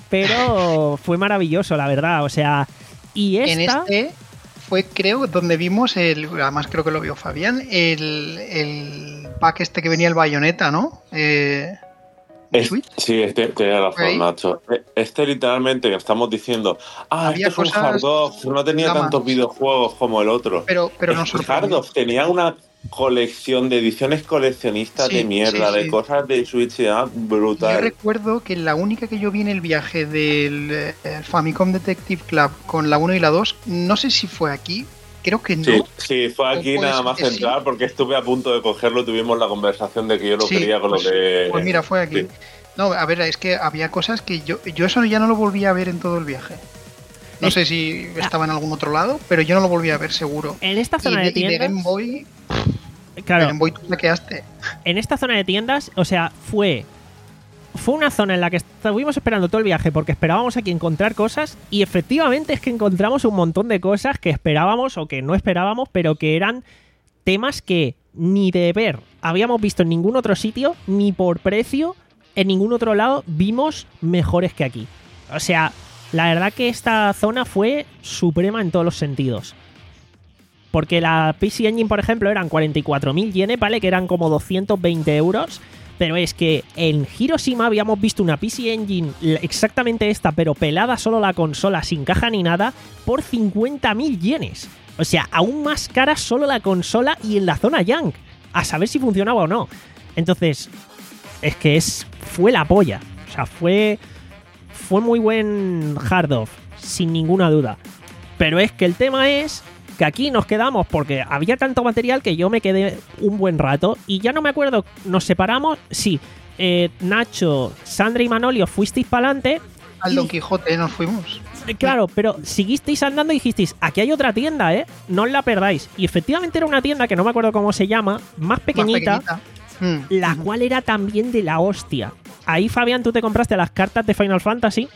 Pero fue maravilloso, la verdad. O sea, y esta... En este fue, creo, donde vimos, el además creo que lo vio Fabián, el, el pack este que venía el Bayonetta, ¿no? Eh, Es- Switch. sí, este, tenía Ok. razón, Nacho. Este literalmente que estamos diciendo, ah, Había esto es un cosas Hard Off, no tenía gamas. tantos videojuegos como el otro. Pero, pero Es nos que Hard sorprendió. Off tenía una colección de ediciones coleccionistas Sí, de mierda, sí, de sí. cosas de Switch y demás, Yo brutal. recuerdo que la única que yo vi en el viaje del eh, Famicom Detective Club con la uno y la dos, no sé si fue aquí, creo que no. Sí, sí, fue aquí O puede nada ser más que sí. entrar porque estuve a punto de cogerlo, tuvimos la conversación de que yo lo Sí, quería con pues, lo de... pues mira, fue aquí. Sí. No, a ver, es que había cosas que yo, yo eso ya no lo volví a ver en todo el viaje. No Es- sé si estaba en algún otro lado, pero yo no lo volví a ver seguro. En esta Y zona de, de y de tiendas... Game Boy, de Claro, Game Boy tú saqueaste. en esta zona de tiendas, o sea, fue fue una zona en la que estuvimos esperando todo el viaje porque esperábamos aquí encontrar cosas y efectivamente es que encontramos un montón de cosas que esperábamos o que no esperábamos, pero que eran temas que ni de ver habíamos visto en ningún otro sitio, ni por precio en ningún otro lado vimos mejores que aquí. O sea, la verdad que esta zona fue suprema en todos los sentidos. Porque la P C Engine, por ejemplo, eran cuarenta y cuatro mil yenes, ¿vale? Que eran como doscientos veinte euros. Pero es que en Hiroshima habíamos visto una P C Engine exactamente esta, pero pelada solo la consola, sin caja ni nada, por cincuenta mil yenes. O sea, aún más cara solo la consola y en la zona Yank. A saber si funcionaba o no. Entonces, es que es fue la polla. O sea, fue, fue muy buen hard off, sin ninguna duda. Pero es que el tema es que aquí nos quedamos porque había tanto material que yo me quedé un buen rato y ya no me acuerdo, nos separamos, sí, eh, Nacho, Sandra y Manolio fuisteis para adelante. Al Don Quijote nos fuimos. Claro, pero seguisteis andando y dijisteis, aquí hay otra tienda, ¿eh? No os la perdáis. Y efectivamente era una tienda que no me acuerdo cómo se llama, más pequeñita, Más pequeñita. Mm, la ujú. cual era también de la hostia. Ahí, Fabián, tú te compraste las cartas de Final Fantasy.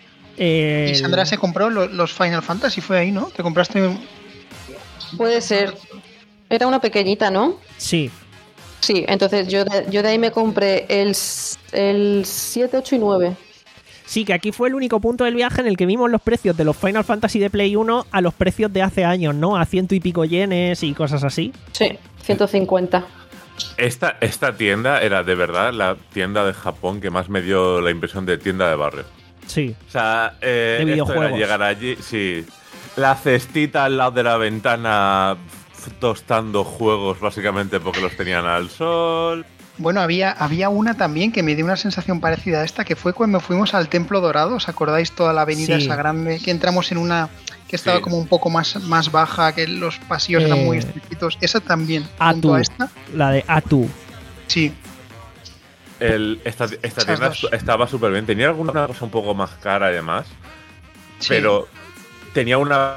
Eh, Y Sandra se compró lo- los Final Fantasy, fue ahí, ¿no? Te compraste un- Puede ser. Era una pequeñita, ¿no? Sí, Sí, entonces yo de, yo de ahí me compré el, s- el siete, ocho y nueve. sí, que aquí fue el único punto del viaje en el que vimos los precios de los Final Fantasy de Play uno a los precios de hace años, ¿no? A ciento y pico yenes y cosas así. Sí, ciento cincuenta. Esta, esta tienda era de verdad la tienda de Japón que más me dio la impresión de tienda de barrio. Sí. O sea, eh, De esto era videojuegos. llegar allí, sí. La cestita al lado de la ventana f- tostando juegos básicamente porque los tenían al sol. Bueno, había, había una también que me dio una sensación parecida a esta, que fue cuando fuimos al Templo Dorado. ¿Os acordáis toda la avenida Sí. esa grande? Que entramos en una que estaba Sí. como un poco más, más baja, que los pasillos eran Eh, muy estrechos. Esa también, Atu. junto a esta. La de Atu. Sí, El, esta esta Esas tienda dos. estu- estaba súper bien. Tenía alguna cosa un poco más cara además, sí. pero tenía una...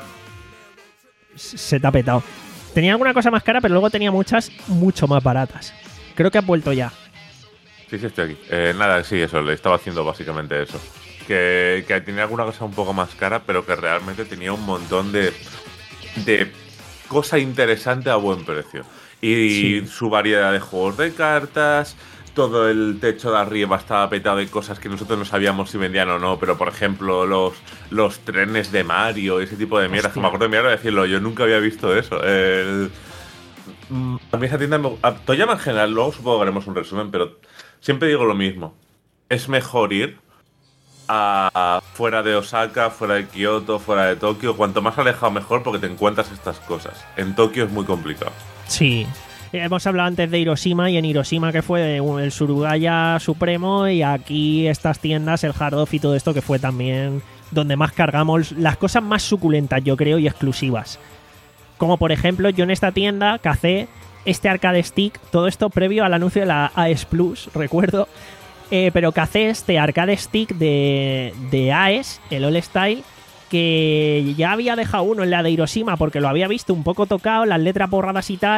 Se te ha petado. Tenía alguna cosa más cara, pero luego tenía muchas mucho más baratas. Creo que ha vuelto ya. Sí, sí, estoy aquí. Eh, nada, sí, eso, le estaba haciendo básicamente eso. Que, que tenía alguna cosa un poco más cara, pero que realmente tenía un montón de, de cosa interesante a buen precio. Y Sí. su variedad de juegos de cartas, todo el techo de arriba estaba petado de cosas que nosotros no sabíamos si vendían o no, pero por ejemplo los, los trenes de Mario, ese tipo de mierda, que me acuerdo de mierda de decirlo, yo nunca había visto eso. El, Mm, a mí esa tienda, me, a Toyama en general, luego supongo que haremos un resumen, pero siempre digo lo mismo. Es mejor ir a, a fuera de Osaka, fuera de Kioto, fuera de Tokio. Cuanto más alejado mejor porque te encuentras estas cosas. En Tokio es muy complicado. Sí. Hemos hablado antes de Hiroshima y en Hiroshima que fue el Surugaya Supremo y aquí estas tiendas, el Hard Off y todo esto que fue también donde más cargamos las cosas más suculentas, yo creo, y exclusivas. Como por ejemplo, yo en esta tienda cacé este arcade stick, todo esto previo al anuncio de la A E S Plus, recuerdo, eh, pero cacé este arcade stick de, de A E S, el All Style, que ya había dejado uno en la de Hiroshima porque lo había visto un poco tocado, las letras borradas y tal,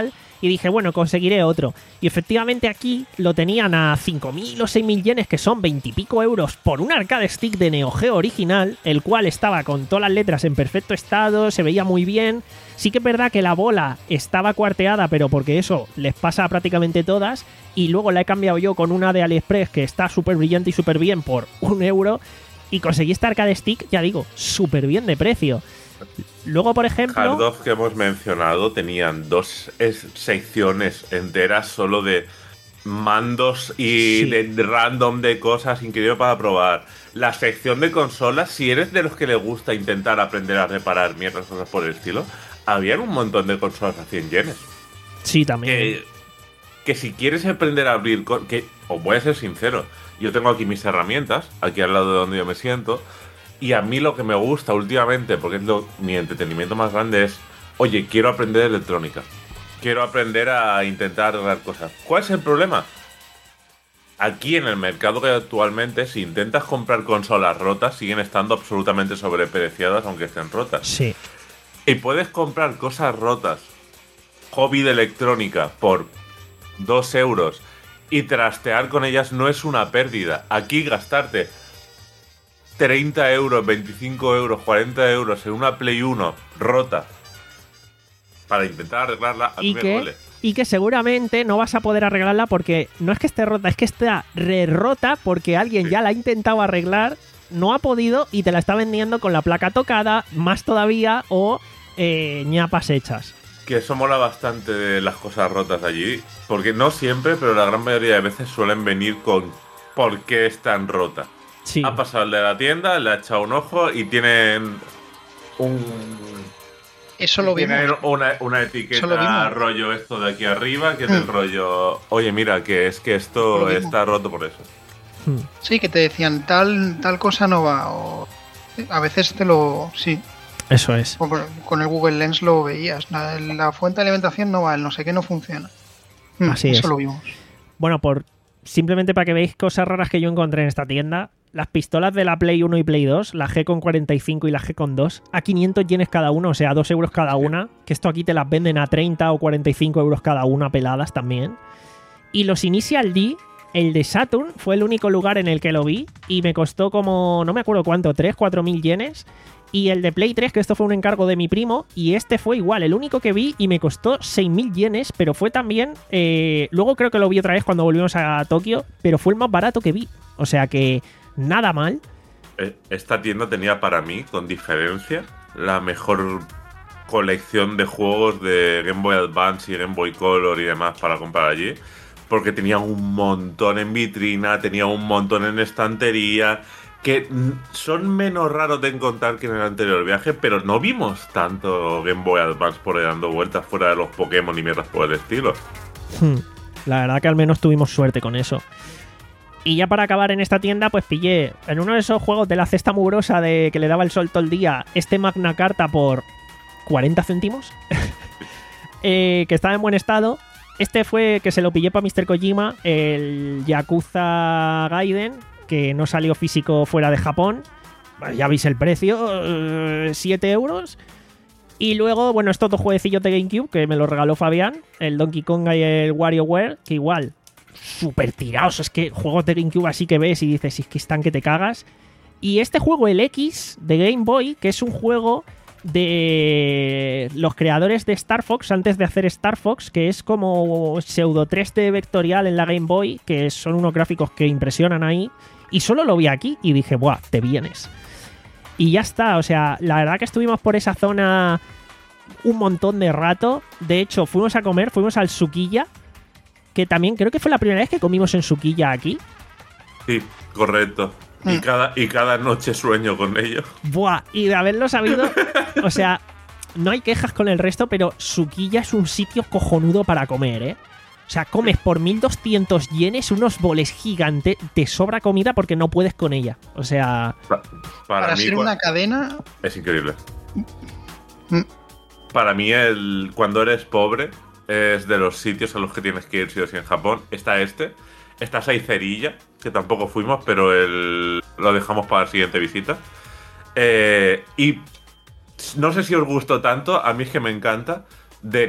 Y dije, bueno, conseguiré otro. Y efectivamente aquí lo tenían a cinco mil o seis mil yenes, que son veinte y pico euros, por un arcade stick de Neo Geo original, el cual estaba con todas las letras en perfecto estado, se veía muy bien. Sí que es verdad que la bola estaba cuarteada, pero porque eso les pasa a prácticamente todas. Y luego la he cambiado yo con una de AliExpress que está súper brillante y súper bien por un euro. Y conseguí esta arcade stick, ya digo, súper bien de precio. Luego, por ejemplo... Hard Off que hemos mencionado tenían dos es- secciones enteras solo de mandos y Sí. de random de cosas increíbles para probar. La sección de consolas, si eres de los que le gusta intentar aprender a reparar mierdas, cosas por el estilo, habían un montón de consolas a cien yenes. Sí, también. Que, que si quieres aprender a abrir... co- que os voy a ser sincero, yo tengo aquí mis herramientas, aquí al lado de donde yo me siento, y a mí lo que me gusta últimamente, porque es lo, mi entretenimiento más grande, es, oye, quiero aprender electrónica. Quiero aprender a intentar arreglar cosas. ¿Cuál es el problema? Aquí en el mercado que hay actualmente, si intentas comprar consolas rotas, siguen estando absolutamente sobrepreciadas aunque estén rotas. Sí. Y puedes comprar cosas rotas, hobby de electrónica, por dos euros y trastear con ellas no es una pérdida. Aquí gastarte treinta euros, veinticinco euros, cuarenta euros en una Play uno rota para intentar arreglarla, a mí Y me que, duele. y que seguramente no vas a poder arreglarla porque no es que esté rota, es que está re-rota porque alguien Sí. ya la ha intentado arreglar, no ha podido y te la está vendiendo con la placa tocada, más todavía, o eh, ñapas hechas. Que eso mola bastante de las cosas rotas allí, porque no siempre, pero la gran mayoría de veces suelen venir con por qué están rotas. Sí. Ha pasado el de la tienda, le ha echado un ojo y tienen un... Eso lo vimos. Tienen una, una Eso lo etiqueta vimos. rollo esto de aquí arriba, que es el Mm. rollo, oye mira, que es que esto Lo mismo. está roto por eso. Hmm. Sí, que te decían tal, tal cosa no va. O a veces te lo. Sí. Eso es. o por- Con el Google Lens lo veías. La, la fuente de alimentación no va, el no sé qué no funciona. Mm, Así eso es. lo vimos. Bueno, por simplemente para que veáis cosas raras que yo encontré en esta tienda, las pistolas de la Play uno y Play dos, la G con cuarenta y cinco y la G con dos, a quinientos yenes cada uno, o sea, dos euros cada una, que esto aquí te las venden a treinta o cuarenta y cinco euros cada una peladas también. Y los Initial D, el de Saturn, fue el único lugar en el que lo vi y me costó como, no me acuerdo cuánto, tres, cuatro mil yenes. Y el de Play tres, que esto fue un encargo de mi primo, y este fue igual, el único que vi y me costó seis mil yenes, pero fue también... eh, luego creo que lo vi otra vez cuando volvimos a Tokio, pero fue el más barato que vi. O sea que nada mal. Eh, Esta tienda tenía para mí, con diferencia, la mejor colección de juegos de Game Boy Advance y Game Boy Color y demás para comprar allí, porque tenía un montón en vitrina, tenía un montón en estantería, que mm, son menos raros de encontrar que en el anterior viaje, pero no vimos tanto Game Boy Advance por ahí dando vueltas fuera de los Pokémon y mierdas por el estilo. Hmm. La verdad que al menos tuvimos suerte con eso. Y ya para acabar en esta tienda, pues pillé en uno de esos juegos de la cesta mugrosa de que le daba el sol todo el día, este Magna Carta por cuarenta céntimos, eh, que estaba en buen estado. Este fue que se lo pillé para mister Kojima, el Yakuza Gaiden, que no salió físico fuera de Japón. Bueno, ya veis el precio, eh, siete euros. Y luego, bueno, estos dos jueguecillos de GameCube que me los regaló Fabián, el Donkey Kong y el WarioWare, que igual, súper tirados. Es que juegos de GameCube así que ves y dices, es que están que te cagas. Y este juego, el X, de Game Boy, que es un juego de los creadores de Star Fox, antes de hacer Star Fox, que es como pseudo tres D vectorial en la Game Boy, que son unos gráficos que impresionan ahí. Y solo lo vi aquí y dije, buah, te vienes. Y ya está, o sea, la verdad que estuvimos por esa zona un montón de rato. De hecho, fuimos a comer, fuimos al Sukiya, que también creo que fue la primera vez que comimos en Sukiya aquí. Sí, correcto. Y Mm. cada, y cada noche sueño con ello. Buah, y de haberlo sabido, o sea, no hay quejas con el resto, pero Sukiya es un sitio cojonudo para comer, ¿eh? O sea, comes por mil doscientos yenes unos boles gigantes, te sobra comida porque no puedes con ella. O sea, Pa- Para, Para mí, ser cua- una cadena. es increíble. Mm. Para mí, el, cuando eres pobre, es de los sitios a los que tienes que ir sí o sí en Japón. Está este, está Saicerilla, que tampoco fuimos, pero el, lo dejamos para la siguiente visita. Eh, y no sé si os gustó tanto, a mí es que me encanta Denis.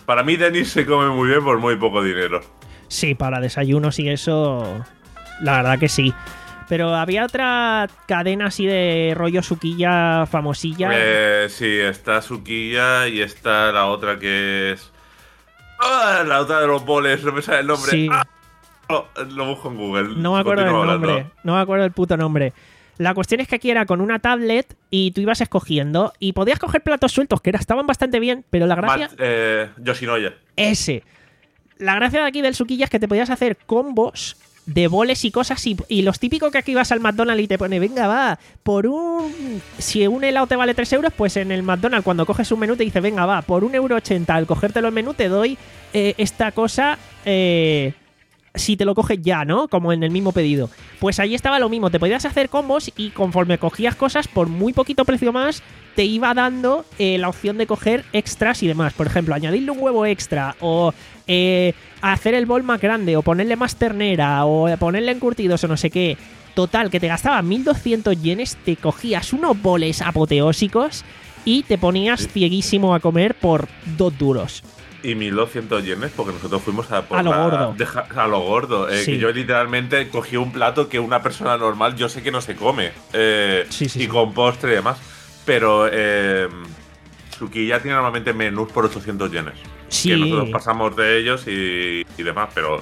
Para mí, Denis se come muy bien por muy poco dinero. Sí, para desayunos y eso, la verdad que sí. Pero había otra cadena así de rollo suquilla famosilla. Eh, sí, está Suquilla y está la otra que es... ¡Ah! La otra de los boles, no me sale el nombre. Sí. ¡Ah! Lo, lo busco en Google. No me acuerdo del Continúa nombre. hablando. No me acuerdo del puto nombre. La cuestión es que aquí era con una tablet y tú ibas escogiendo y podías coger platos sueltos que era, estaban bastante bien, pero la gracia... Mat- eh, Yoshinoya. Ese. La gracia de aquí del suquilla es que te podías hacer combos de boles y cosas y, y los típicos que aquí vas al McDonald's y te pone, venga, va, por un... Si un helado te vale tres euros, pues en el McDonald's cuando coges un menú te dice, venga, va, por un euro ochenta al cogértelo el menú te doy eh, esta cosa... Eh, si te lo coges ya, ¿no? Como en el mismo pedido. Pues ahí estaba lo mismo, te podías hacer combos y conforme cogías cosas por muy poquito precio más, te iba dando eh, la opción de coger extras y demás. Por ejemplo, añadirle un huevo extra o eh, hacer el bol más grande o ponerle más ternera o ponerle encurtidos o no sé qué. Total, que te gastaba mil doscientos yenes, te cogías unos boles apoteósicos y te ponías Sí. cieguísimo a comer por dos duros. Y mil doscientos yenes porque nosotros fuimos a por A lo la- gordo. deja- a lo gordo. Eh, Sí. Que yo literalmente cogí un plato que una persona normal yo sé que no se come. Eh, Sí, sí, y sí. con postre y demás. Pero eh, Sukiya tiene normalmente menús por ochocientos yenes. Sí. Que nosotros pasamos de ellos y, y demás, pero...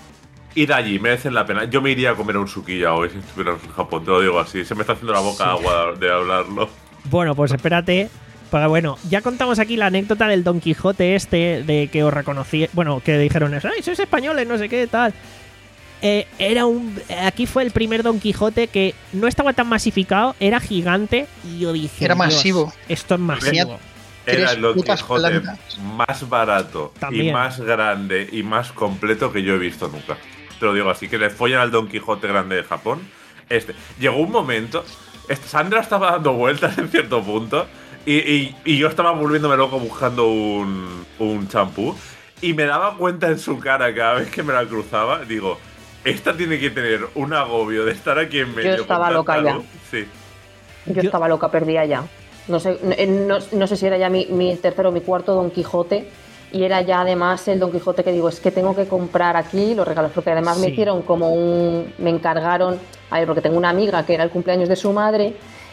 Ir allí merecen la pena. Yo me iría a comer un Sukiya hoy si estuviéramos en Japón, te lo digo así. Se me está haciendo la boca Sí. agua de hablarlo. Bueno, pues espérate. Pero bueno, ya contamos aquí la anécdota del Don Quijote este, de que os reconocí, bueno, que dijeron eso, ¡ay, sois españoles, no sé qué, tal! Eh, era un... Aquí fue el primer Don Quijote que no estaba tan masificado, era gigante, y yo dije... Era "Dios, masivo. esto es masivo. Era Tres el Don putas Quijote plantas. más barato También. y más grande y más completo que yo he visto nunca. Te lo digo así, que le follan al Don Quijote grande de Japón. Este. Llegó un momento, este- Sandra estaba dando vueltas en cierto punto y, y- y yo estaba volviéndome loco buscando un, un champú y me daba cuenta en su cara cada vez que me la cruzaba, digo, esta tiene que tener un agobio de estar aquí en medio. Yo estaba con loca tanta ya. luz. Sí. Yo, Yo- estaba loca, perdida ya. No sé, no, no- no sé si era ya mi, mi tercero o mi cuarto Don Quijote. Y era ya además el Don Quijote que digo, es que tengo que comprar aquí los regalos. Porque además me Sí. hicieron como un... Me encargaron... A ver, porque tengo una amiga que era el cumpleaños de su madre.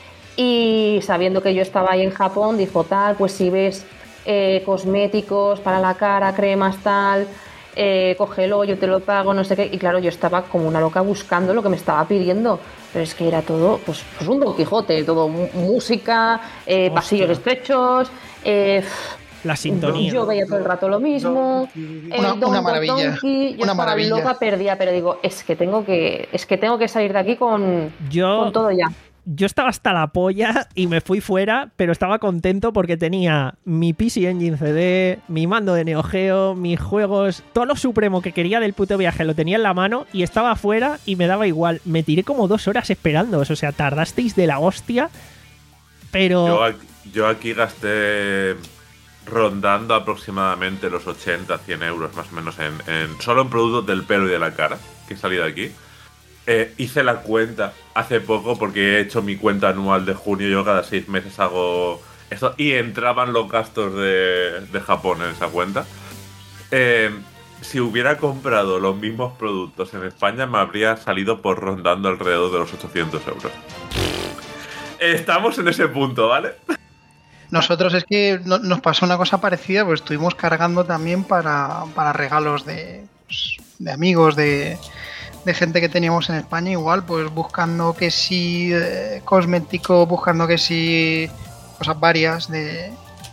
Y sabiendo que yo estaba ahí en Japón, dijo tal, pues si ves eh, cosméticos para la cara, cremas tal... Eh, cógelo, yo te lo pago, no sé qué. Y claro, yo estaba como una loca buscando lo que me estaba pidiendo. Pero es que era todo, pues, pues un Don Quijote, todo mu- música, eh, Hostia. pasillos estrechos. Eh, La sintonía. yo veía todo el rato lo mismo. Una- el Don una maravilla, Donkey, yo una estaba maravilla. loca perdida, pero digo, es que tengo que, es que tengo que salir de aquí con, Yo... con todo ya. Yo estaba hasta la polla y me fui fuera, pero estaba contento porque tenía mi P C Engine C D, mi mando de Neo Geo, mis juegos, todo lo supremo que quería del puto viaje lo tenía en la mano y estaba afuera y me daba igual. Me tiré como dos horas esperándoos, o sea, tardasteis de la hostia, pero... Yo, aquí- yo aquí gasté rondando aproximadamente los ochenta, cien euros más o menos en, en- solo en productos del pelo y de la cara que salí de aquí. Eh, hice la cuenta hace poco porque he hecho mi cuenta anual de junio. Yo cada seis meses hago esto y entraban los gastos de, de Japón en esa cuenta. Eh, si hubiera comprado los mismos productos en España me habría salido por rondando alrededor de los ochocientos euros. Estamos en ese punto, ¿vale? Nosotros es que no- nos pasó una cosa parecida, pues estuvimos cargando también para, para regalos de, pues, de amigos, de, de gente que teníamos en España, igual, pues buscando que sí eh, cosmético, buscando que sí cosas varias de...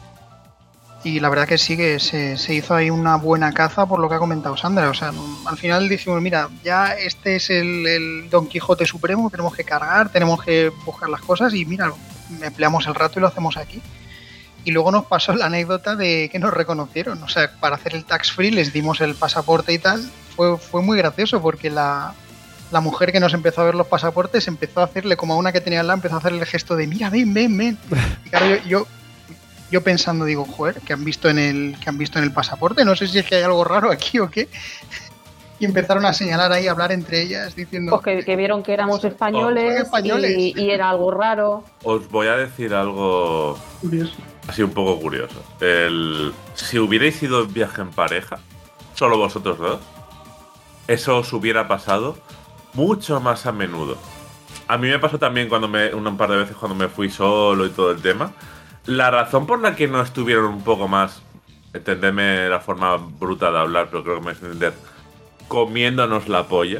Y la verdad que sí que se, se hizo ahí una buena caza por lo que ha comentado Sandra. O sea, al final dijimos, mira, ya este es el, el Don Quijote supremo, tenemos que cargar, tenemos que buscar las cosas y mira, empleamos el rato y lo hacemos aquí. Y luego nos pasó la anécdota de que nos reconocieron. O sea, para hacer el tax free les dimos el pasaporte y tal. Fue, fue muy gracioso porque la, la mujer que nos empezó a ver los pasaportes empezó a hacerle, como a una que tenía al lado, empezó a hacerle el gesto de mira, ven, ven, ven. Y claro, yo, yo, yo pensando, digo, joder, que han visto en el, que han visto en el pasaporte, no sé si es que hay algo raro aquí o qué. Y empezaron a señalar ahí, a hablar entre ellas, diciendo... Pues que, que vieron que éramos españoles, Oh, españoles. Y, y era algo raro. Os voy a decir algo ha sido un poco curioso. El, si hubierais ido en viaje en pareja, solo vosotros dos, eso os hubiera pasado mucho más a menudo. A mí me pasó también cuando me, un par de veces cuando me fui solo y todo el tema. La razón por la que no estuvieron un poco más, entendedme la forma bruta de hablar, pero creo que me vais a entender, comiéndonos la polla,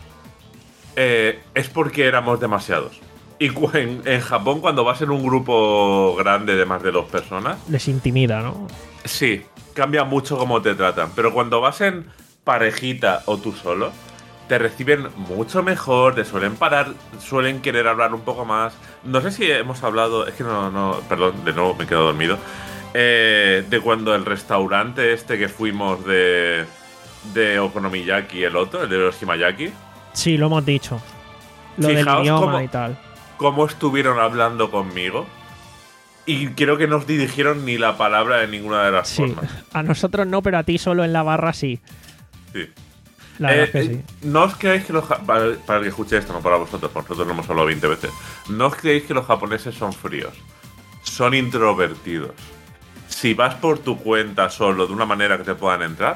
eh, es porque éramos demasiados. Y en, en Japón, cuando vas en un grupo grande de más de dos personas, les intimida, ¿no? Sí, cambia mucho cómo te tratan. Pero cuando vas en parejita o tú solo, te reciben mucho mejor, te suelen parar, suelen querer hablar un poco más. No sé si hemos hablado, es que no, no, perdón, de nuevo me he quedado dormido. Eh, de cuando el restaurante este que fuimos de, de Okonomiyaki, el otro, el de los Himayaki. Sí, lo hemos dicho. Lo Fijaos del idioma cómo, y tal. Cómo estuvieron hablando conmigo. Y creo que no os dirigieron ni la palabra de ninguna de las Sí, formas. a nosotros no, pero a ti solo en la barra sí. Sí. La verdad Eh, es que eh, sí. No os creéis que los ja- para, para el que escuche esto, no para vosotros, porque nosotros lo hemos hablado veinte veces. No os creéis que los japoneses son fríos. Son introvertidos. Si vas por tu cuenta solo de una manera que te puedan entrar,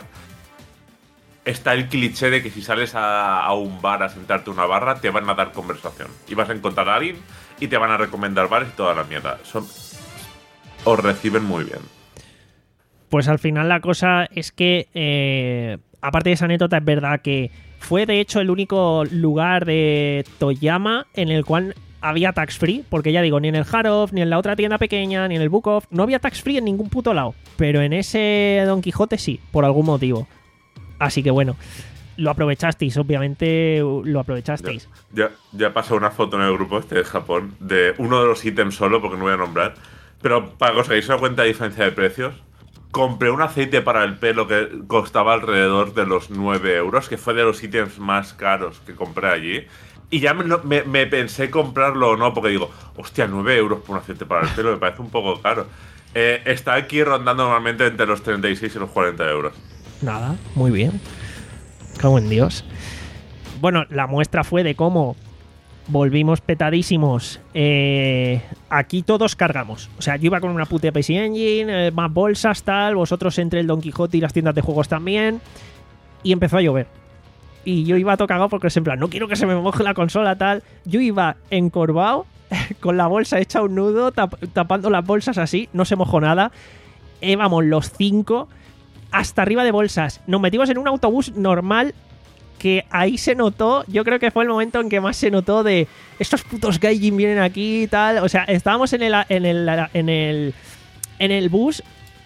está el cliché de que si sales a, a un bar a sentarte a una barra, te van a dar conversación. Y vas a encontrar a alguien y te van a recomendar bares y toda la mierda. Son, os reciben muy bien. Pues al final la cosa es que, eh, aparte de esa anécdota, es verdad que fue de hecho el único lugar de Toyama en el cual había tax free, porque ya digo, ni en el Haroff, ni en la otra tienda pequeña, ni en el Book Off, no había tax free en ningún puto lado. Pero en ese Don Quijote sí, por algún motivo. Así que bueno, lo aprovechasteis, obviamente lo aprovechasteis. Ya, ya pasó una foto en el grupo este de Japón de uno de los ítems solo, porque no voy a nombrar. Pero para que os hagáis una cuenta de diferencia de precios, compré un aceite para el pelo que costaba alrededor de los nueve euros, que fue de los ítems más caros que compré allí. Y ya me, me, me pensé comprarlo o no, porque digo, hostia, nueve euros por un aceite para el pelo, me parece un poco caro. Eh, está aquí rondando normalmente entre los treinta y seis y los cuarenta euros. Nada, muy bien. Cago en Dios. Bueno, la muestra fue de cómo volvimos petadísimos. Eh, aquí todos cargamos. O sea, yo iba con una puta P C Engine, eh, más bolsas, tal. Vosotros entre el Don Quijote y las tiendas de juegos también. Y empezó a llover. Y yo iba todo cagado porque es en plan, no quiero que se me moje la consola, tal. Yo iba encorvado, con la bolsa hecha un nudo, tap tapando las bolsas así. No se mojó nada. Íbamos los cinco hasta arriba de bolsas. Nos metimos en un autobús normal, que ahí se notó, yo creo que fue el momento en que más se notó de estos putos gaijin vienen aquí y tal. O sea, estábamos en el en el en el en el bus.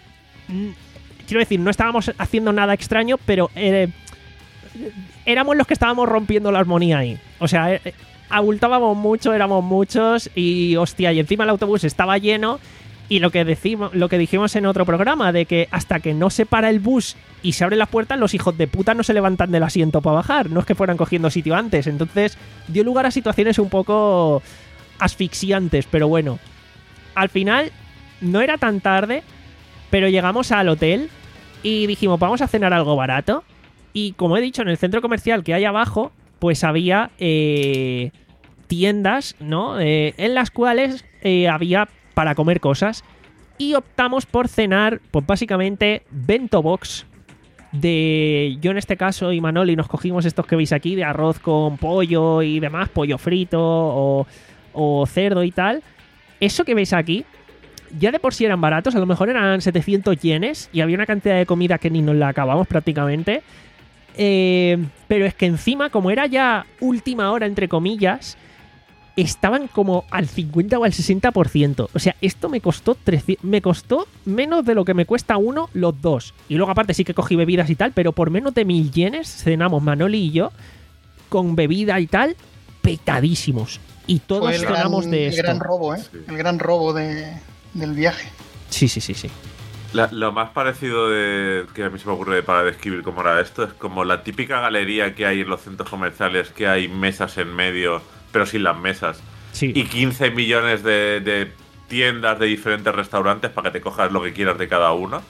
Quiero decir, no estábamos haciendo nada extraño, pero eh, éramos los que estábamos rompiendo la armonía ahí. O sea, eh, abultábamos mucho, éramos muchos y hostia, y encima el autobús estaba lleno. Y lo que decimos, lo que dijimos en otro programa, de que hasta que no se para el bus y se abren las puertas, los hijos de puta no se levantan del asiento para bajar. No es que fueran cogiendo sitio antes. Entonces dio lugar a situaciones un poco asfixiantes. Pero bueno, al final no era tan tarde, pero llegamos al hotel y dijimos, vamos a cenar algo barato. Y como he dicho, en el centro comercial que hay abajo, pues había eh, tiendas, ¿no? Eh, en las cuales eh, había para comer cosas, y optamos por cenar, pues básicamente bento box de, yo en este caso y Manoli nos cogimos estos que veis aquí de arroz con pollo y demás, pollo frito o, o cerdo y tal. Eso que veis aquí ya de por sí eran baratos, a lo mejor eran setecientos yenes y había una cantidad de comida que ni nos la acabamos prácticamente. Eh, pero es que encima, como era ya última hora entre comillas, estaban como al cincuenta o al sesenta por ciento. O sea, esto me costó trescientos, me costó menos de lo que me cuesta uno los dos. Y luego aparte sí que cogí bebidas y tal, pero por menos de mil yenes cenamos Manoli y yo con bebida y tal, petadísimos. Y todos Fue el cenamos gran, de el esto. gran robo, ¿eh? Sí. El gran robo de, del viaje. Sí, sí, sí, sí. La- lo más parecido de, que a mí se me ocurre para describir cómo era esto es como la típica galería que hay en los centros comerciales, que hay mesas en medio, pero sin las mesas. Sí. Y quince millones de, de tiendas de diferentes restaurantes para que te cojas lo que quieras de cada uno.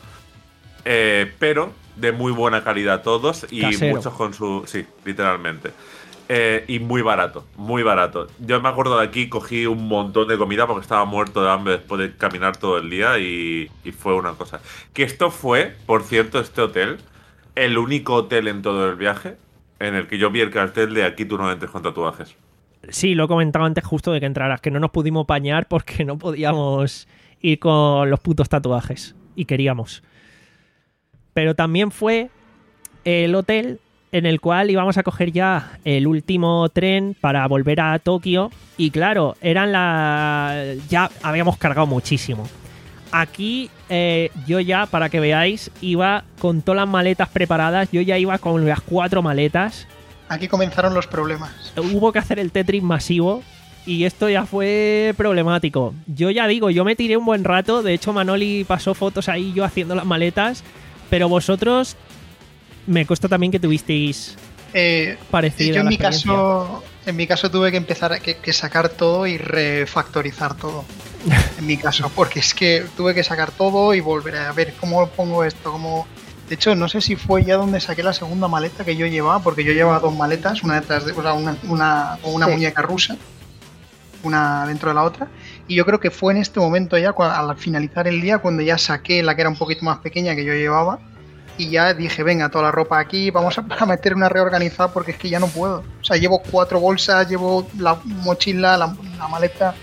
Eh, pero de muy buena calidad todos y Casero. muchos con su... Sí, literalmente. Eh, y muy barato, muy barato. Yo me acuerdo de aquí, cogí un montón de comida porque estaba muerto de hambre después de caminar todo el día y, y fue una cosa. Que esto fue, por cierto, este hotel, el único hotel en todo el viaje en el que yo vi el cartel de aquí tú no entres con tatuajes. Sí, lo he comentado antes justo de que entraras, que no nos pudimos bañar porque no podíamos ir con los putos tatuajes y queríamos. Pero también fue el hotel en el cual íbamos a coger ya el último tren para volver a Tokio y claro, eran la... ya habíamos cargado muchísimo. Aquí eh, yo ya, para que veáis, iba con todas las maletas preparadas, yo ya iba con las cuatro maletas. Aquí comenzaron los problemas. Hubo que hacer el Tetris masivo y esto ya fue problemático. Yo ya digo, yo me tiré un buen rato, de hecho Manoli pasó fotos ahí yo haciendo las maletas, pero vosotros... Me consta también que tuvisteis eh, parecido. Yo en a la mi caso, en mi caso tuve que empezar a que, que sacar todo y refactorizar todo. En mi caso, porque es que tuve que sacar todo y volver a ver cómo pongo esto, cómo. De hecho, no sé si fue ya donde saqué la segunda maleta que yo llevaba, porque yo llevaba dos maletas, una detrás de, o sea, una, una, una sí. muñeca rusa, una dentro de la otra. Y yo creo que fue en este momento ya, al finalizar el día, cuando ya saqué la que era un poquito más pequeña que yo llevaba. Y ya dije, venga, toda la ropa aquí, vamos a meter una reorganizada porque es que ya no puedo. O sea, llevo cuatro bolsas, llevo la mochila, la, la maleta.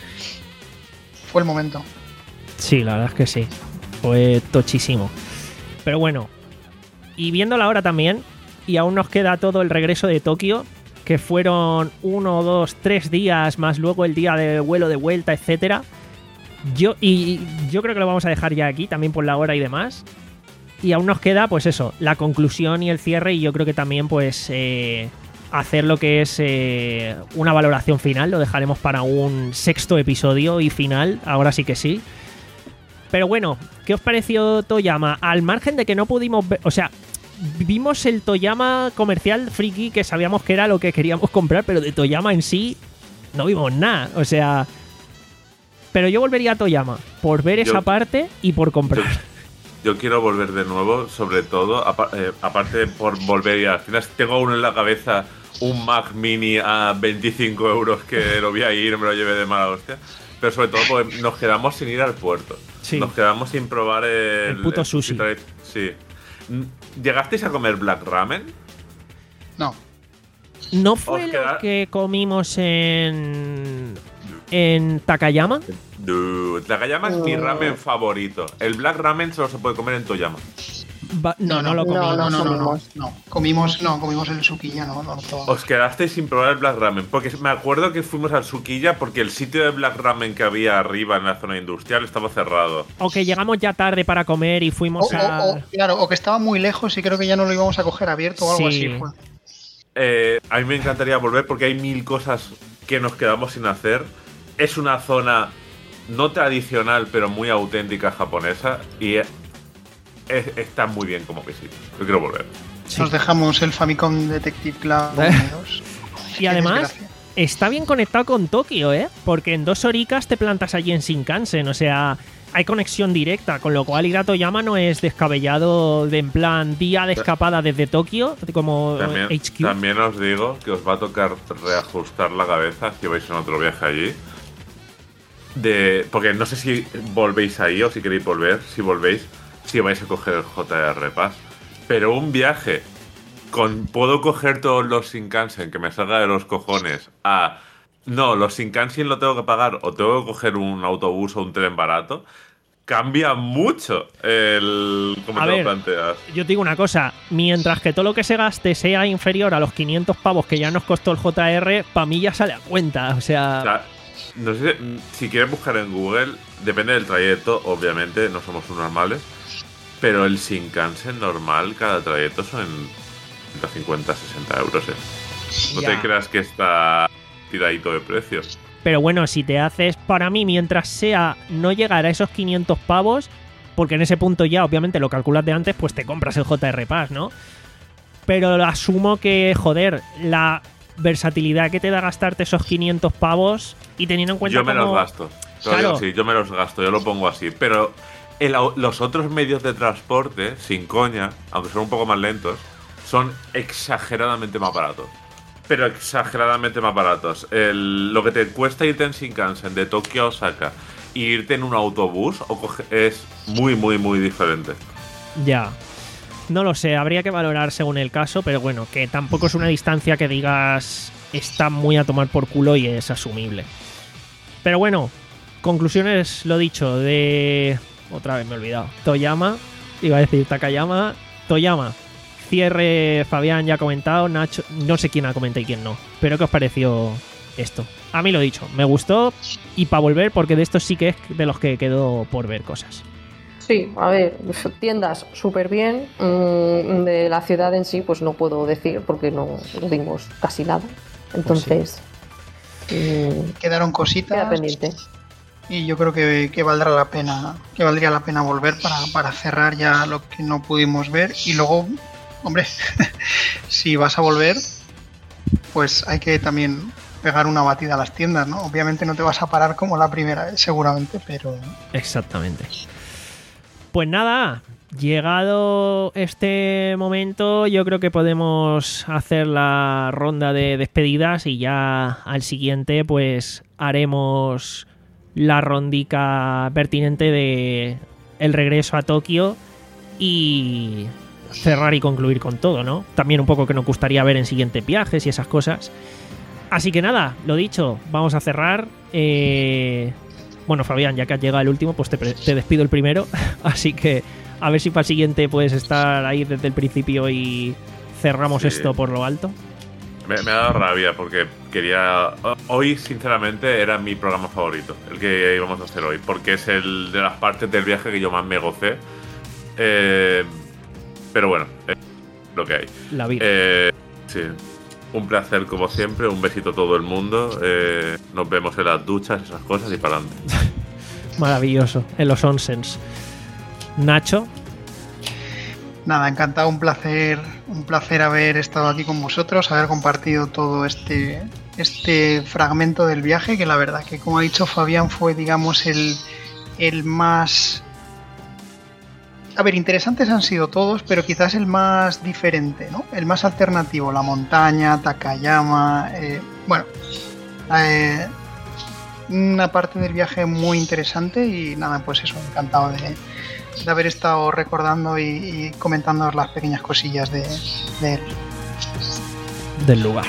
Fue el momento. Sí, la verdad es que sí. Fue tochísimo. Pero bueno, y viendo la hora también, y aún nos queda todo el regreso de Tokio, que fueron uno, dos, tres días, más luego el día del vuelo de vuelta, etcétera. Yo, y yo creo que lo vamos a dejar ya aquí, también por la hora y demás. Y aún nos queda, pues eso, la conclusión y el cierre, y yo creo que también, pues, eh, hacer lo que es eh, una valoración final. Lo dejaremos para un sexto episodio y final, ahora sí que sí. Pero bueno, ¿qué os pareció Toyama? Al margen de que no pudimos ver, o sea, vimos el Toyama comercial friki, que sabíamos que era lo que queríamos comprar, pero de Toyama en sí no vimos nada, o sea... Pero yo volvería a Toyama por ver yo, esa parte y por comprar. Yo... Yo quiero volver de nuevo, sobre todo, eh, aparte por volver y al final tengo uno en la cabeza, un Mac Mini a veinticinco euros que lo vi ahí y no me lo llevé de mala hostia. Pero sobre todo porque nos quedamos sin ir al puerto. Sí. Nos quedamos sin probar el... El puto el sushi. sushi. Sí. ¿Llegasteis a comer Black Ramen? No. ¿No fue queda... lo que comimos en... en Takayama? Dude, Takayama es mi ramen favorito. El Black Ramen solo se puede comer en Toyama. Va, no, no, no lo comimos. No, no, no, no, no. Comimos, no, comimos el Sukiya, no, no, no. Os quedasteis sin probar el Black Ramen. Porque me acuerdo que fuimos al Sukiya porque el sitio de Black Ramen que había arriba en la zona industrial estaba cerrado. O que llegamos ya tarde para comer y fuimos o, a... O, o, claro, o que estaba muy lejos y creo que ya no lo íbamos a coger abierto o algo sí. así. Fue. Eh, a mí me encantaría volver porque hay mil cosas que nos quedamos sin hacer. Es una zona no tradicional, pero muy auténtica japonesa y es, es, está muy bien como visita. Yo quiero volver. Sí. Nos dejamos el Famicom Detective Club unidos. Y además está bien conectado con Tokio, ¿eh? Porque en dos horicas te plantas allí en Shinkansen, o sea, hay conexión directa, con lo cual ir a Toyama no es descabellado de en plan día de escapada desde Tokio, como también, H Q. También os digo que os va a tocar reajustar la cabeza si vais en otro viaje allí. De, porque no sé si volvéis ahí o si queréis volver, si volvéis, si vais a coger el J R Pass. Pero un viaje con puedo coger todos los Shinkansen que me salga de los cojones a no, los Shinkansen lo tengo que pagar o tengo que coger un autobús o un tren barato, cambia mucho el cómo a te ver, lo planteas. Yo te digo una cosa, mientras que todo lo que se gaste sea inferior a los quinientos pavos que ya nos costó el J R, para mí ya sale a cuenta, o sea... O sea no sé, si quieres buscar en Google, depende del trayecto, obviamente, no somos unos normales, pero el Shinkansen normal, cada trayecto son ciento cincuenta a sesenta euros, ¿eh? No ya. Te creas que está tiradito de precios. Pero bueno, si te haces, para mí, mientras sea no llegar a esos quinientos pavos, porque en ese punto ya, obviamente, lo calculas de antes, pues te compras el J R Pass, ¿no? Pero asumo que, joder, la versatilidad que te da gastarte esos quinientos pavos y teniendo en cuenta yo me como... los gasto claro. Sí, yo me los gasto, yo lo pongo así, pero el, los otros medios de transporte sin coña, aunque son un poco más lentos, son exageradamente más baratos. pero exageradamente más baratos. El, lo que te cuesta irte en Shinkansen de Tokio a Osaka y irte en un autobús o coge, es muy, muy, muy diferente. Ya. No lo sé, habría que valorar según el caso, pero bueno, que tampoco es una distancia que digas está muy a tomar por culo y es asumible. Pero bueno, conclusiones, lo dicho, de... Otra vez me he olvidado. Toyama, iba a decir Takayama. Toyama. Cierre, Fabián ya ha comentado, Nacho, no sé quién ha comentado y quién no. Pero ¿qué os pareció esto? A mí lo dicho, me gustó y para volver, porque de esto sí que es de los que quedó por ver cosas. Sí, a ver, tiendas súper bien. De la ciudad en sí, pues no puedo decir porque no vimos casi nada. Entonces, pues sí. mmm, Quedaron cositas. Queda pendiente. Y yo creo que, que valdrá la pena, que valdría la pena volver para, para cerrar ya lo que no pudimos ver. Y luego, hombre, si vas a volver, pues hay que también pegar una batida a las tiendas, ¿no? Obviamente no te vas a parar como la primera vez, seguramente, pero... Exactamente. Pues nada, llegado este momento, yo creo que podemos hacer la ronda de despedidas y ya al siguiente pues haremos la rondica pertinente de el regreso a Tokio y cerrar y concluir con todo, ¿no? También un poco que nos gustaría ver en siguientes viajes y esas cosas. Así que nada, lo dicho, vamos a cerrar. Eh... Bueno, Fabián, ya que has llegado el último, pues te, te despido el primero. Así que a ver si para el siguiente puedes estar ahí desde el principio y cerramos sí. esto por lo alto. Me, me ha dado rabia porque quería... Hoy, sinceramente, era mi programa favorito, el que íbamos a hacer hoy, porque es el de las partes del viaje que yo más me gocé. Eh, pero bueno, es lo que hay. La vida. Eh, sí. Un placer como siempre, un besito a todo el mundo. Eh, nos vemos en las duchas, esas cosas y para adelante. Maravilloso, en los onsens. Nacho. Nada, encantado, un placer, un placer haber estado aquí con vosotros, haber compartido todo este, este fragmento del viaje, que la verdad que, como ha dicho Fabián, fue, digamos, el, el más... A ver, interesantes han sido todos, pero quizás el más diferente, ¿no? El más alternativo, la montaña, Takayama, eh, bueno, eh, una parte del viaje muy interesante y nada, pues eso, encantado de, de haber estado recordando y, y comentando las pequeñas cosillas de, de él. Del lugar.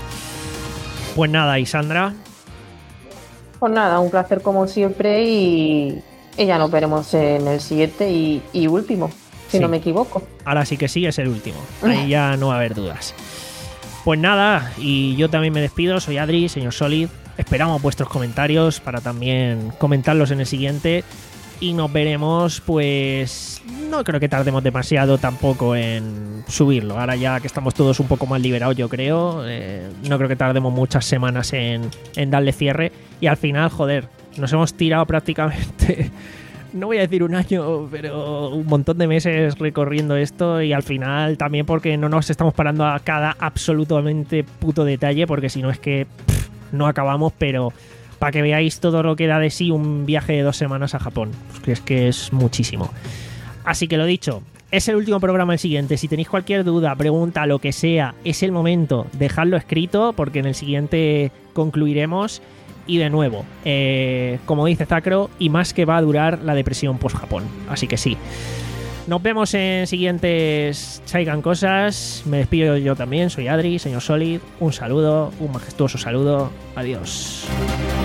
Pues nada, ¿y Sandra? Pues nada, un placer como siempre y... Y ya nos veremos en el siguiente y, y último, si sí. no me equivoco. Ahora sí que sí, es el último. Ahí ya no va a haber dudas. Pues nada, y yo también me despido. Soy Adri, señor Solid. Esperamos vuestros comentarios para también comentarlos en el siguiente. Y nos veremos, pues... No creo que tardemos demasiado tampoco en subirlo. Ahora ya que estamos todos un poco más liberados, yo creo. Eh, no creo que tardemos muchas semanas en, en darle cierre. Y al final, joder... Nos hemos tirado prácticamente, no voy a decir un año, pero un montón de meses recorriendo esto y al final también porque no nos estamos parando a cada absolutamente puto detalle, porque si no es que pff, no acabamos, pero para que veáis todo lo que da de sí un viaje de dos semanas a Japón, que es que es muchísimo. Así que lo dicho, es el último programa el siguiente. Si tenéis cualquier duda, pregunta, lo que sea, es el momento, dejadlo escrito porque en el siguiente concluiremos. Y de nuevo, eh, como dice Zacro, y más que va a durar la depresión post-Japón. Así que sí. Nos vemos en siguientes Chaigan Cosas. Me despido yo también, soy Adri, señor Solid. Un saludo, un majestuoso saludo. Adiós.